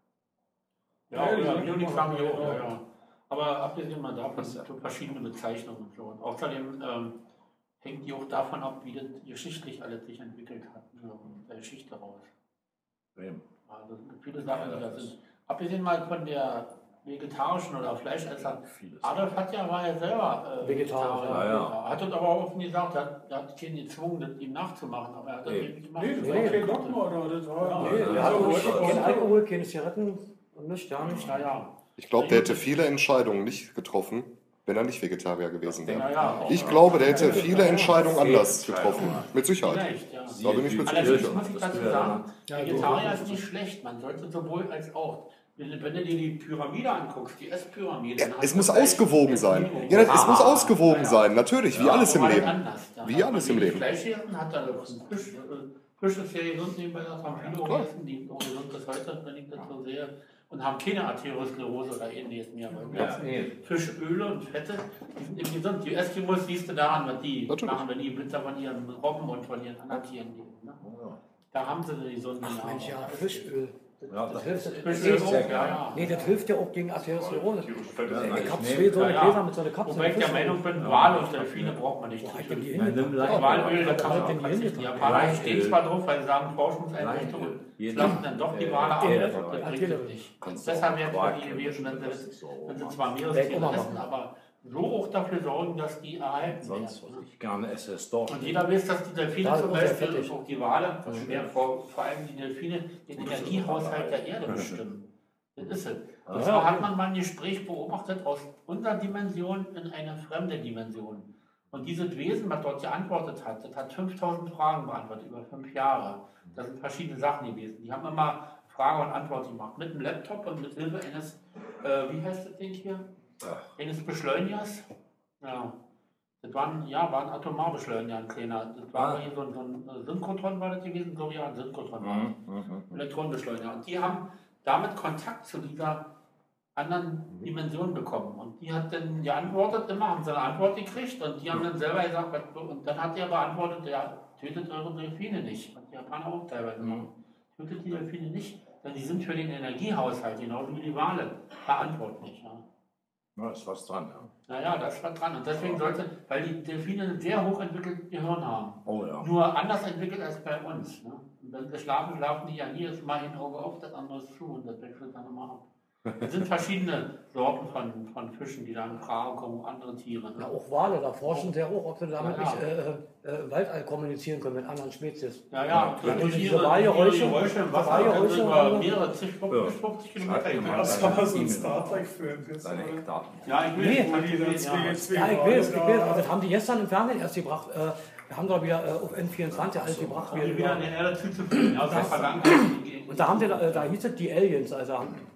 Ja, Ja, die ja, sagen Munich immer, sagen wir auch, ja. ja, ja. Aber abgesehen mal davon, so verschiedene Bezeichnungen und so. Und außerdem ähm, hängt die auch davon ab, wie das geschichtlich alles sich entwickelt hat, so aus der Geschichte raus. Wem? Also es gibt viele Sachen, die da sind. Abgesehen mal von der vegetarischen oder Fleischesser. Vieles. Adolf hat ja, war ja selber äh, Vegetarier, ja, ja. Hat uns aber auch offen gesagt, er hat, er hat keinen gezwungen, das ihm nachzumachen, aber er hat das Nee. eben gemacht. Nee, das Nee, war kein Dogma, oder? Das war Ja, Nee, ja, er hat so auch wollte ich kein auch. Alkohol, keine Zigaretten und nichts, ja nicht. Ja, ja. Ich glaube, der hätte viele Entscheidungen nicht getroffen, wenn er nicht Vegetarier gewesen Ja, wäre. ja, auch. Ich glaube, der hätte viele Entscheidungen anders getroffen. Mit Sicherheit. Vielleicht, ja. Da bin ich mir ziemlich Allerdings sicher. muss ich dazu sagen, Vegetarier ist nicht schlecht. Man sollte sowohl als auch. Wenn, wenn du dir die Pyramide anguckst, die Esspyramide. Ja, dann hast es du muss gleich ausgewogen sein. Ernährung. Ja, es muss Ah, ausgewogen ja. sein, natürlich, wie Ja, alles im aber Leben. anders. Da Wie hat alles man im die Leben. Fleischjäten hat da noch einen Fisch. äh, Fisch ist ja gesund nebenbei, das haben viele Klar. gegessen, die auch gesund bis heute, wenn ich das so sehe. Und haben keine Arteriosklerose oder ähnliches mehr. Weil wir Ja, essen nee. Fischöle und Fette, die sind eben gesund. Die Eskimos siehst du daran, was die Natürlich. machen, wenn die im Winter von ihren Robben und von ihren anderen Tieren leben. Ne? Da haben sie die gesunden Ach Mensch, ja, Nahrung. Fischöl. Ja, Das das hilft, Fischöl nee, auch, ja, ja. nee, das hilft ja auch gegen Arteriosklerose. Tierische Fette Ja, sind nein. Ich habe Nee. zwei so eine Ja, ja. Gläser mit so einer Kapsel. Wobei ich der Fischöl. Meinung bin, Wale und Delfine braucht man nicht. Ja, ich bin die Nein, nimm hingekommen. Lein- Walöl, da Was kann hab man ich auch denn hier verzichten. Die hingekommen? Japaner Leinöl. stehen zwar drauf, weil sie sagen Forschungseinrichtungen Leinöl. Jeden- schlachten dann doch die Wale ab. Äh, Das äh, bringt Arteriosklerose. es nicht. Kannst du Deshalb auch wäre es Quark für die gewesen, wenn das sie, ist so wenn sie Roma. zwar Weg Meerestiere immer essen, machen. aber so auch dafür sorgen, dass die erhalten Sonst, was werden. ich gerne esse, ist dort. Und jeder weiß, dass die Delfine Ja, zum das ist Beispiel fettig. und auch die Wale, schwer, vor, vor allem die Delfine, den Energiehaushalt der Erde bestimmen. Das ist es. Und Ah, zwar ja. hat man mal ein Gespräch beobachtet aus unserer Dimension in eine fremde Dimension. Und dieses Wesen, was dort geantwortet hat, das hat fünftausend Fragen beantwortet über fünf Jahre. Das sind verschiedene Sachen gewesen. Die haben immer Frage und Antwort gemacht. Mit einem Laptop und mit Hilfe eines, äh, wie heißt das Ding hier? Eines Beschleunigers. Ja. Das waren, ja, war ein Atomarbeschleuniger, ein kleiner. Das war Ah. hier so ein, so ein Synchrotron war das gewesen, so wie ein Synchrotron war. Mhm, mhm. Elektronenbeschleuniger. Und die haben damit Kontakt zu dieser anderen Dimension bekommen. Und die hat dann geantwortet, immer haben sie eine Antwort gekriegt und die haben dann selber gesagt, was- und dann hat er beantwortet, ja, tötet eure Delfine nicht. Was die Japaner auch teilweise machen. Tötet die Delfine nicht, denn die sind für den Energiehaushalt, genauso wie die Wale, verantwortlich. Ja. Da ist was dran, ja. Naja, da ist was dran. Und deswegen sollte, weil die Delfine ein sehr hochentwickeltes Gehirn haben. Oh ja. Nur anders entwickelt als bei uns. Ne? Und wenn sie schlafen, schlafen die ja nie, ist mal ein Auge auf, das andere ist zu und das wechselt dann immer ab. Es sind verschiedene Sorten von, von Fischen, die da in Frage kommen, andere Tiere. Ja, Ne? auch Wale, da forschen sie auch, ob sie damit Ja, ja. nicht äh, äh, im Weltall kommunizieren können mit anderen Spezies. Ja, ja, Ja, und durch diese ihre, Wahlgeräusche- ihre Geräusche im diese Wasser können sie Wahlgeräusche über und- mehrere zig, fünfzig, fünfzig Kilometer Schreib mir mal. gehen. Das war so ein Star Trek-Film. jetzt, Seine oder? Eckdaten. Ja, ich will Nee, nicht Wo die dann ja. zwei, zwei Ja, ich Wale will es, ich will es. da- Also, das haben die gestern im Fernsehen erst gebracht. Äh, wir haben doch wieder äh, auf N vierundzwanzig alles gebracht. Um Wir, die wieder in über, der Erde zuzuführen. Ja, aus der Das- Vergangenheit. und da haben sie, äh, da hieß es die Aliens. Also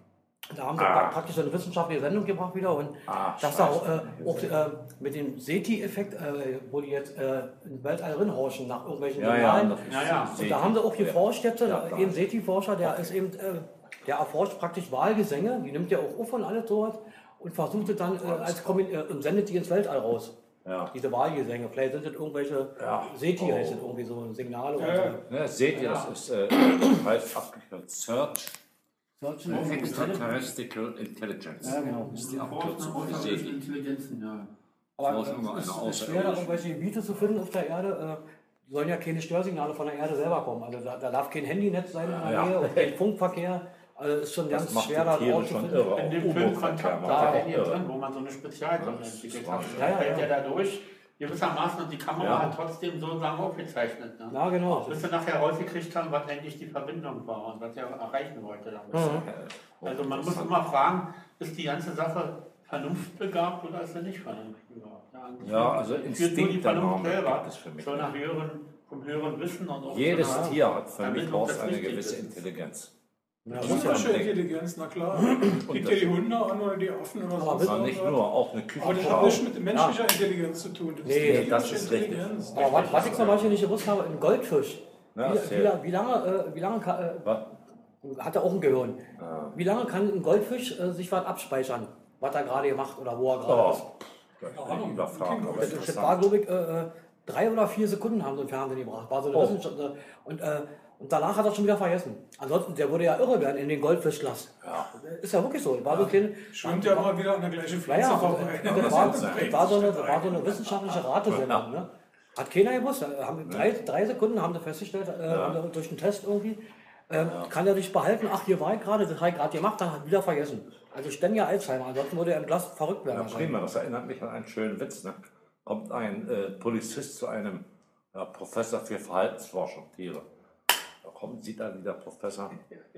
Da haben sie Ah. praktisch eine wissenschaftliche Sendung gebracht wieder und Ah, dass da auch, äh, auch äh, mit dem SETI-Effekt, äh, wo die jetzt äh, im Weltall rinhorchen nach irgendwelchen Ja, ja, Signalen. das ist Ja, ja. Und da haben sie auch geforscht jetzt, Ja, ja, ein SETI-Forscher, der ist eben, äh, der erforscht praktisch Wahlgesänge, die nimmt ja auch auf von alles sowas und versucht es dann äh, als Kommin äh, und sendet die ins Weltall raus. Ja. Diese Wahlgesänge, vielleicht sind das irgendwelche Ja. SETI, Oh. heißt das irgendwie so Signale. Ja, ja. Und Ne, seht ihr, das ist äh, heißt abgekürzt Search so. Extraterrestrial Intelligence. Ja, genau. Das ist die Forschung Abkürzung nach für außerirdischen SETI. Intelligenzen, ja. Aber Forschung nach es ist, einer ist schwer, da irgendwelche Gebiete zu finden auf der Erde. Äh, die sollen ja keine Störsignale von der Erde selber kommen. Also da, da darf kein Handynetz sein in der Ja. Nähe und kein Funkverkehr. Also ist schon Das ganz macht schwer, da die Tiere drauf zu schon finden. irre. In dem Auch Film U-Boot-Verkehr Kontakt macht war das der auch hier irre. drin, wo man so eine Spezialsonde entwickelt hat. Ja, ja, fällt ja. ja da durch, gewissermaßen, und die Kamera Ja. hat trotzdem so Sachen aufgezeichnet. Ne? Ja, genau. Bis wir nachher rausgekriegt haben, was eigentlich die Verbindung war und was er erreichen wollte damit. Mhm. Also man muss immer fragen, ist die ganze Sache vernunftbegabt oder ist sie nicht vernunftbegabt? Ja, und Ja, also führt nur die Instinkt der Vernunft Normen selber, gibt es für mich soll nach nicht. höheren, vom höheren Wissen und auch Jedes von einer Tier hat für mich Ermittlung auch des eine Richtigen gewisse Wissens. Intelligenz. Ja, Das muss ist ja. ja Physische ein Ding. Intelligenz, na klar. Biete die Hunde an oder die Affen oder Aber sonst wissen Aber nicht irgendwas. nur, auch eine Aber das hat Küchenschau. nichts mit menschlicher Intelligenz zu tun. Das Nee, ist die das physische ist richtig. Intelligenz. Aber was, was ich zum Beispiel nicht gewusst habe, ein Goldfisch. Ja, wie, erzähl. wie, la- wie lange, äh, wie lange kann, äh, Was? hat er auch ein Gehirn? Ah. Wie lange kann ein Goldfisch äh, sich was abspeichern, was er gerade gemacht oder wo er gerade Oh, ist? das ist eine Überfrage, aber Das, das war, interessant. glaube ich, äh, äh, drei oder vier Sekunden haben sie im Fernsehen gebracht. War so eine Oh. Wissenschaft, äh, und, äh, und danach hat er schon wieder vergessen. Ansonsten, der würde ja irre werden in den Goldfischglas. Ja. Ist ja wirklich so. War so ein kleine, Schwimmt ja mal wieder an der gleichen ja, ja, Pflanze das, vorbei. das, war, das, war so eine, das war so eine wissenschaftliche Ratesendung. Ja. Ne? Hat keiner gewusst. Da Haben, drei, drei Sekunden haben sie festgestellt, äh, Ja. durch den Test irgendwie. Ähm, Kann er sich behalten, ach, hier war ich gerade, das habe ich gerade gemacht, dann hat er wieder vergessen. Also ständiger Alzheimer, ansonsten würde er im Glas verrückt werden. Ja, wahrscheinlich. prima, das erinnert mich an einen schönen Witz. Ne? Kommt ein äh, Polizist zu einem ja, Professor für Verhaltensforschung, Tiere. Da kommt, sieht dann der Professor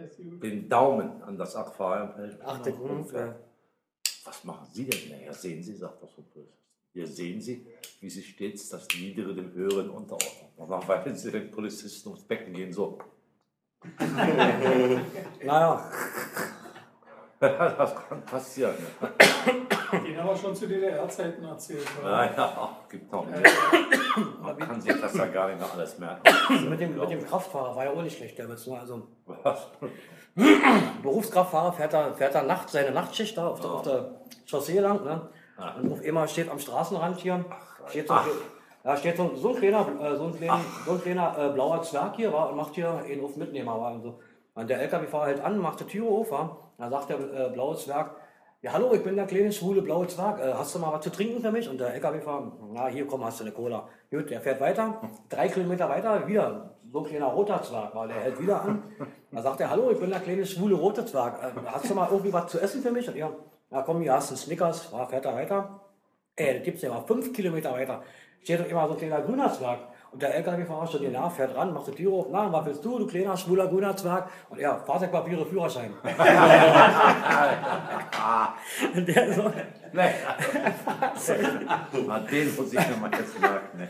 den Daumen an das Aquarium hält. Ach, der und, ja. äh, was machen Sie denn? Naja, sehen Sie, sagt das so Polizist. Hier sehen Sie, wie sich stets das Niedere dem Höheren unterordnet. Und dann weisen Sie den Polizisten ums Becken gehen so. Naja, Das kann passieren. Ne? Den haben wir schon zu D D R-Zeiten erzählt. oder? Naja, gibt noch mehr. Man kann sich das ja gar nicht mehr alles merken. mit dem, mit dem Kraftfahrer war ja auch nicht schlecht, der Witz. ne? Also, Was? Berufskraftfahrer fährt da, fährt da Nacht, seine Nachtschicht da auf der, auf der Chaussee lang. Ne? Ah. Und auf einmal steht am Straßenrand hier, steht so, ein- da steht so, so ein kleiner, äh, so ein kleiner, so ein kleiner äh, blauer Zwerg hier war, und macht hier einen auf Mitnehmer. War, und so. Und der L K W-Fahrer hält an, macht die Tür auf. War. Da sagt der äh, blaue Zwerg, ja hallo, ich bin der kleine, schwule, blaue Zwerg. Äh, hast du mal was zu trinken für mich? Und der L K W-Fahrer, na hier, komm, hast du eine Cola. Gut, der fährt weiter, drei Kilometer weiter, wieder so ein kleiner roter Zwerg. Weil der hält wieder an. Da sagt er, hallo, ich bin der kleine, schwule, rote Zwerg. Äh, hast du mal irgendwie was zu essen für mich? Und er, na komm, hier hast du einen Snickers. War, fährt er weiter. Ey, das gibt's ja mal fünf Kilometer weiter. Steht doch immer so ein kleiner grüner Zwerg. Und der L K W-Fahrer steht dir nach, fährt ran, macht die Tür auf. Na, was willst du, du kleiner, schwuler, grüner Zwerg? Und er, Fahrzeugpapiere, Führerschein. Und der so, Nee. Ah, den muss ich mir mal jetzt merken.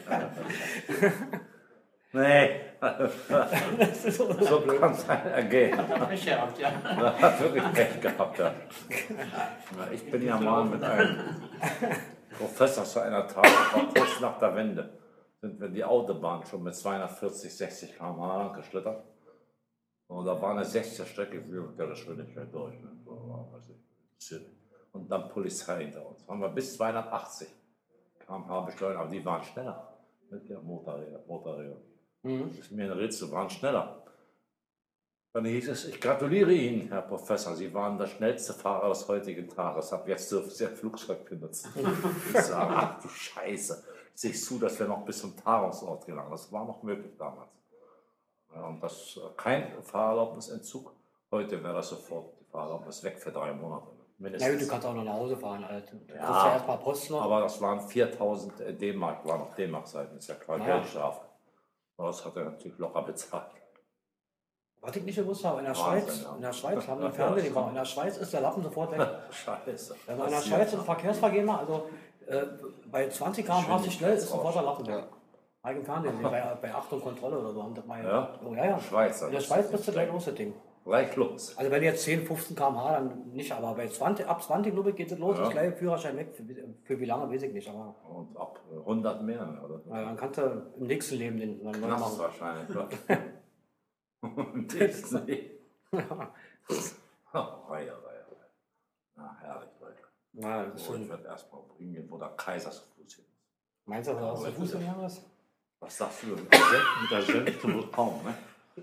Nee. das ist so, So kann es ergehen. Pech gehabt, ja. Er hat wirklich Pech gehabt. Ja. Ja, ich bin ja mal mit einem Professor zu einer Tat, das war kurz nach der Wende, sind wir die Autobahn schon mit zweihundertvierzig, sechzig Kilometer pro Stunde lang geschlittert. Und da war eine sechziger Strecke mit der Geschwindigkeit durch. Ne? So, weiß ich. Und dann Polizei hinter uns. Waren wir bis zweihundertachtzig Kilometer pro Stunde beschleunigt, aber die waren schneller. Mit ihren Motorrädern. Motorräder. Das ist mir ein Rätsel, waren schneller. Dann hieß es, ich gratuliere Ihnen, Herr Professor, Sie waren der schnellste Fahrer des heutigen Tages. Ab jetzt dürfen Sie ein Flugzeug benutzen. Ich sage, ach du Scheiße, siehst zu, dass wir noch bis zum Tagungsort gelangen. Das war noch möglich damals. Ja, und das kein Fahrerlaubnisentzug. Heute wäre das sofort, die Fahrerlaubnis weg für drei Monate. na gut, Mindestens. du kannst auch noch nach Hause fahren, Alter. Du Ja, kriegst ja erstmal Post noch. Aber das waren viertausend D-Mark, war noch D-Mark-Seiten, ist ja klar, Ja. Geldstrafe. Aber das hat er natürlich locker bezahlt. Was ich nicht gewusst habe, in der Wahnsinn, Schweiz, ja. in der Schweiz haben die Ja, Fernsehen ja, gebaut. In der Schweiz ist der Lappen sofort weg. Scheiße. Wenn man in der Passiert. Schweiz im Verkehrsvergehen macht, also äh, bei zwanzig Kilometer pro Stunde schnell ist sofort der Lappen weg. Habe ich im Fernsehen gesehen, bei, bei Achtung Kontrolle oder so haben das mal Ja? oh, ja, ja. Schweiz. In der Schweiz bist du gleich los, das Ding. Gleich los. Also wenn jetzt zehn, fünfzehn Kilometer pro Stunde, dann nicht, aber bei zwanzig, ab zwanzig glaube ich, geht es los, Ja. ist gleich Führerschein weg. Für, für wie lange, weiß ich nicht. Aber Und ab hundert mehr, oder? na, dann kannst du im nächsten Leben den dann neu Knast machen. wahrscheinlich. oder? Im nächsten Leben. Oh, Reihe, Reihe. Na, herrlich, Leute. Ja, das ist So, schon, ich werde erstmal bringen, wo der Kaisersfuß hin ist. meinst du, dass das der Fuß im Jahr ist? Was sagst du? Mit der Senf- mit der Senf zum Willkommen, ne?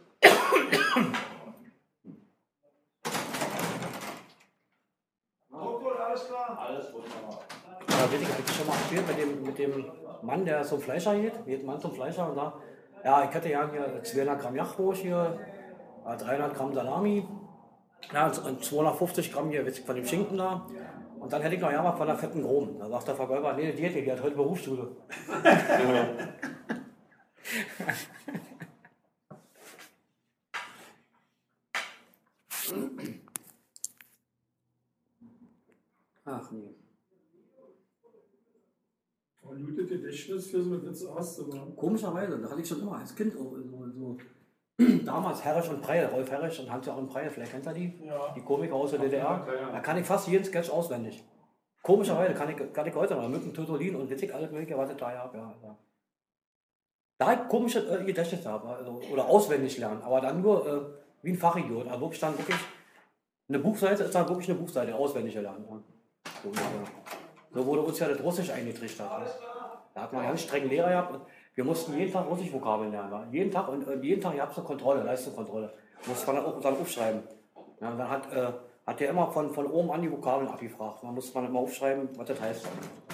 Alles klar? Alles wunderbar. Ja, weiß ich, hab ich schon mal erzählt mit dem, mit dem Mann, der zum Fleischer geht, geht ein Mann zum Fleischer und sagt, ja, ich hätte ja hier zweihundert Gramm Jachwurst hier, äh, dreihundert Gramm Salami, ja, und zweihundertfünfzig Gramm hier weiß ich, von dem Schinken da. Und dann hätte ich noch ja mal von der fetten Groben. Da sagt der Verkäufer, nee, die hätte, die hat heute Berufsschule. Ach nee. Und gutes Gedächtnis für so eine Witze hast du, aber Komischerweise, da hatte ich schon immer als Kind so, so, so damals Herrisch und Preil, Rolf Herrisch und Hans-Joachim und Preil, vielleicht kennt ihr die? ja. Die Komiker aus der D D R. Ja, ja. Da kann ich fast jeden Sketch auswendig. Komischerweise kann ich, kann ich heute noch mit dem Totolin und witzig alles mögliche, was ich da habe. Ja, ja. Da ich komische äh, Gedächtnis habe, also, oder auswendig lernen, aber dann nur äh, wie ein Fachidiot. Also wirklich dann wirklich eine Buchseite ist dann wirklich eine Buchseite, auswendig lernen. Ja. So, ja. So wurde uns ja das Russisch eingetrichtert. Ja. Da hat man einen ganz strengen Lehrer gehabt. Und wir mussten jeden Tag Russisch-Vokabeln lernen. Ja. Jeden Tag und, und jeden Tag gab es eine Kontrolle, Leistungskontrolle. Musste man dann auch dann aufschreiben. Ja, und dann hat, äh, hat der immer von, von oben an die Vokabeln abgefragt. Man musste man immer aufschreiben, was das heißt.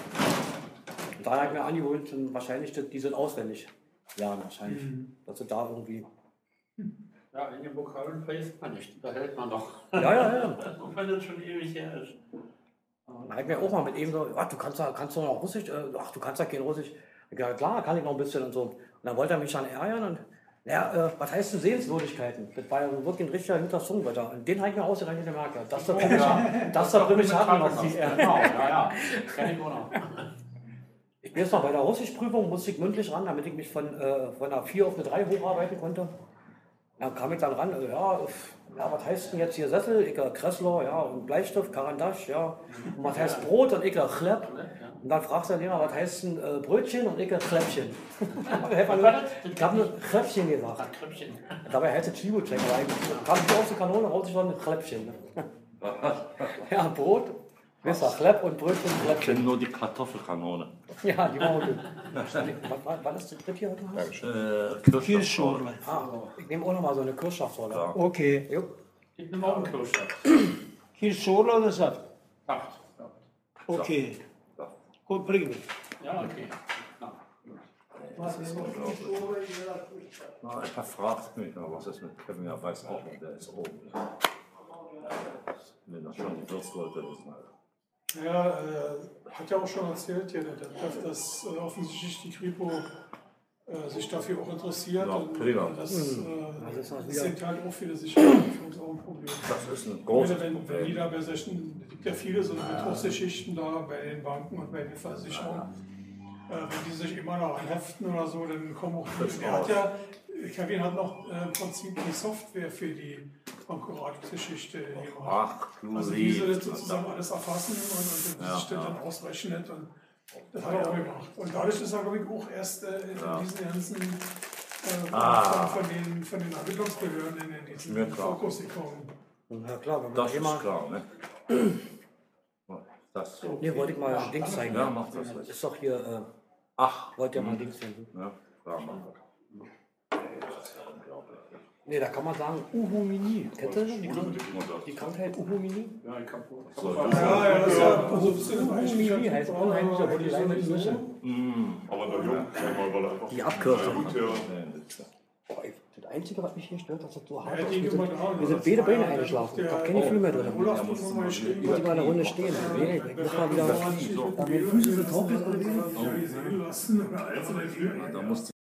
Und da habe ich mir angewöhnt, dann wahrscheinlich das- die sind auswendig lernen, wahrscheinlich. Mhm. Dass sie da irgendwie. Ja, in den Vokabeln vergisst man nicht, da hält man noch. Ja, ja, ja. Auch wenn das schon ewig her ist. Da habe ich mir auch mal mit ihm so, ach, du kannst ja, kannst du noch Russisch, äh, ach, du kannst ja kein Russisch. Ich gesagt, klar, kann ich noch ein bisschen und so. Und dann wollte er mich dann ärgern und, ja, äh, was heißt denn Sehenswürdigkeiten? Das war ja wirklich ein richtiger hinter Zungenwetter. Und den habe ich mir ausgerechnet gemerkt, ja, dass der Primich, dass der Primich haben noch sieht. Genau, ja, ja. Kenn ich auch noch. Ich bin jetzt noch bei der Russischprüfung, musste ich mündlich ran, damit ich mich von, äh, von einer vier auf eine drei hocharbeiten konnte. Dann kam ich dann ran, äh, ja, pf, ja, was heißt denn jetzt hier Sessel? Ich äh, Kressler, ja, und Bleistift, Karandasch, ja. Und was heißt Brot? Und ich äh, Chlepp. Und dann fragt der Lehrer, was heißt denn äh, Brötchen? Und ich äh, Chläppchen. Ich habe nur Chläppchen gesagt. Ach, Krüppchen. Dabei heißt es Chibo-Check, aber eigentlich kam ich aus der Kanone raus, ich war ein Chläppchen. Ne? Ja, Brot, Messer, Chlepp und Brötchen, Ich Chläppchen. kenne nur die Kartoffelkanone. Ja, die waren gut. Was war das dritte hier heute? Äh, Kirschschorle. Ah, ich nehme auch noch mal so eine Kirschschaftsrolle. Ja. Okay. Jo. Ich nehme auch einen Kloster. Kirschschorle oder Saft? Saft. Okay. Gut, bring mich. Ja, okay. Ja. Na, er fragt mich noch, was ist mit Kevin? Er weiß auch nicht, der ist oben. Wenn das schon die Wirtsleute wissen. Ja, äh, hat ja auch schon erzählt, ja, der Detlef, dass äh, offensichtlich die Kripo äh, sich dafür auch interessiert. Ja, und prima. äh, das, äh, Das ist auch das wieder- sind halt auch viele Sicherheit für uns auch ein Problem. Das ist ein Ich großes meine, wenn, wenn die Problem. da bei solchen, es gibt ja viele so Betrugsgeschichten da bei den Banken und bei den Versicherungen, äh, wenn die sich immer noch anheften oder so, dann kommen auch die. Der hat ja, Kevin hat noch äh, im Prinzip die Software für die Konkurrenzgeschichte gemacht. Ach, du Also wie sie das liebst. sozusagen alles erfassen und, und Ja, sich das ja. dann ausrechnet. Und das hat er auch gemacht. Und dadurch ist er, glaube ich, auch erst äh, in Ja. diesen ganzen äh, Ah. von, den, von den Ermittlungsbehörden in diesen Mir klar. Fokus gekommen. Ja klar, wenn man Das immer. ist klar, ne? Das. Nee, wollte ich mal ein Ding zeigen. Ja, mach das. Das ist doch hier, äh, Ach, wollte ja mal ein Ding finden. ja, klar, mach das. Das ist ja unglaublich. Nee, da kann man sagen, Uhumini. Kennt ihr das? Die, Krank die Krankheit Uhumini? Ja, ich hab So, Ja, ja, das ist ja so ein bisschen Uhumini heißt unheimlicher Polizei mit Nüsse. Mm. Aber der Jung, sag mal, weil er einfach. Die Abkürzung. Gut, ja. Boah, ey, das Einzige, was mich hier stört, dass das so hart Ja, ist. die Wir Nummer sind, da, wir sind das beide war Beine ja der- eingeschlafen. Ich der- habe keine Gefühl mehr drin. Olaf Ja, muss muss mal man- stehen. Ich muss mal eine Runde stehen. Nee, ich muss mal wieder. Da meine Füße sind taub gewesen. Sehen lassen oder alles oder wie. Da musste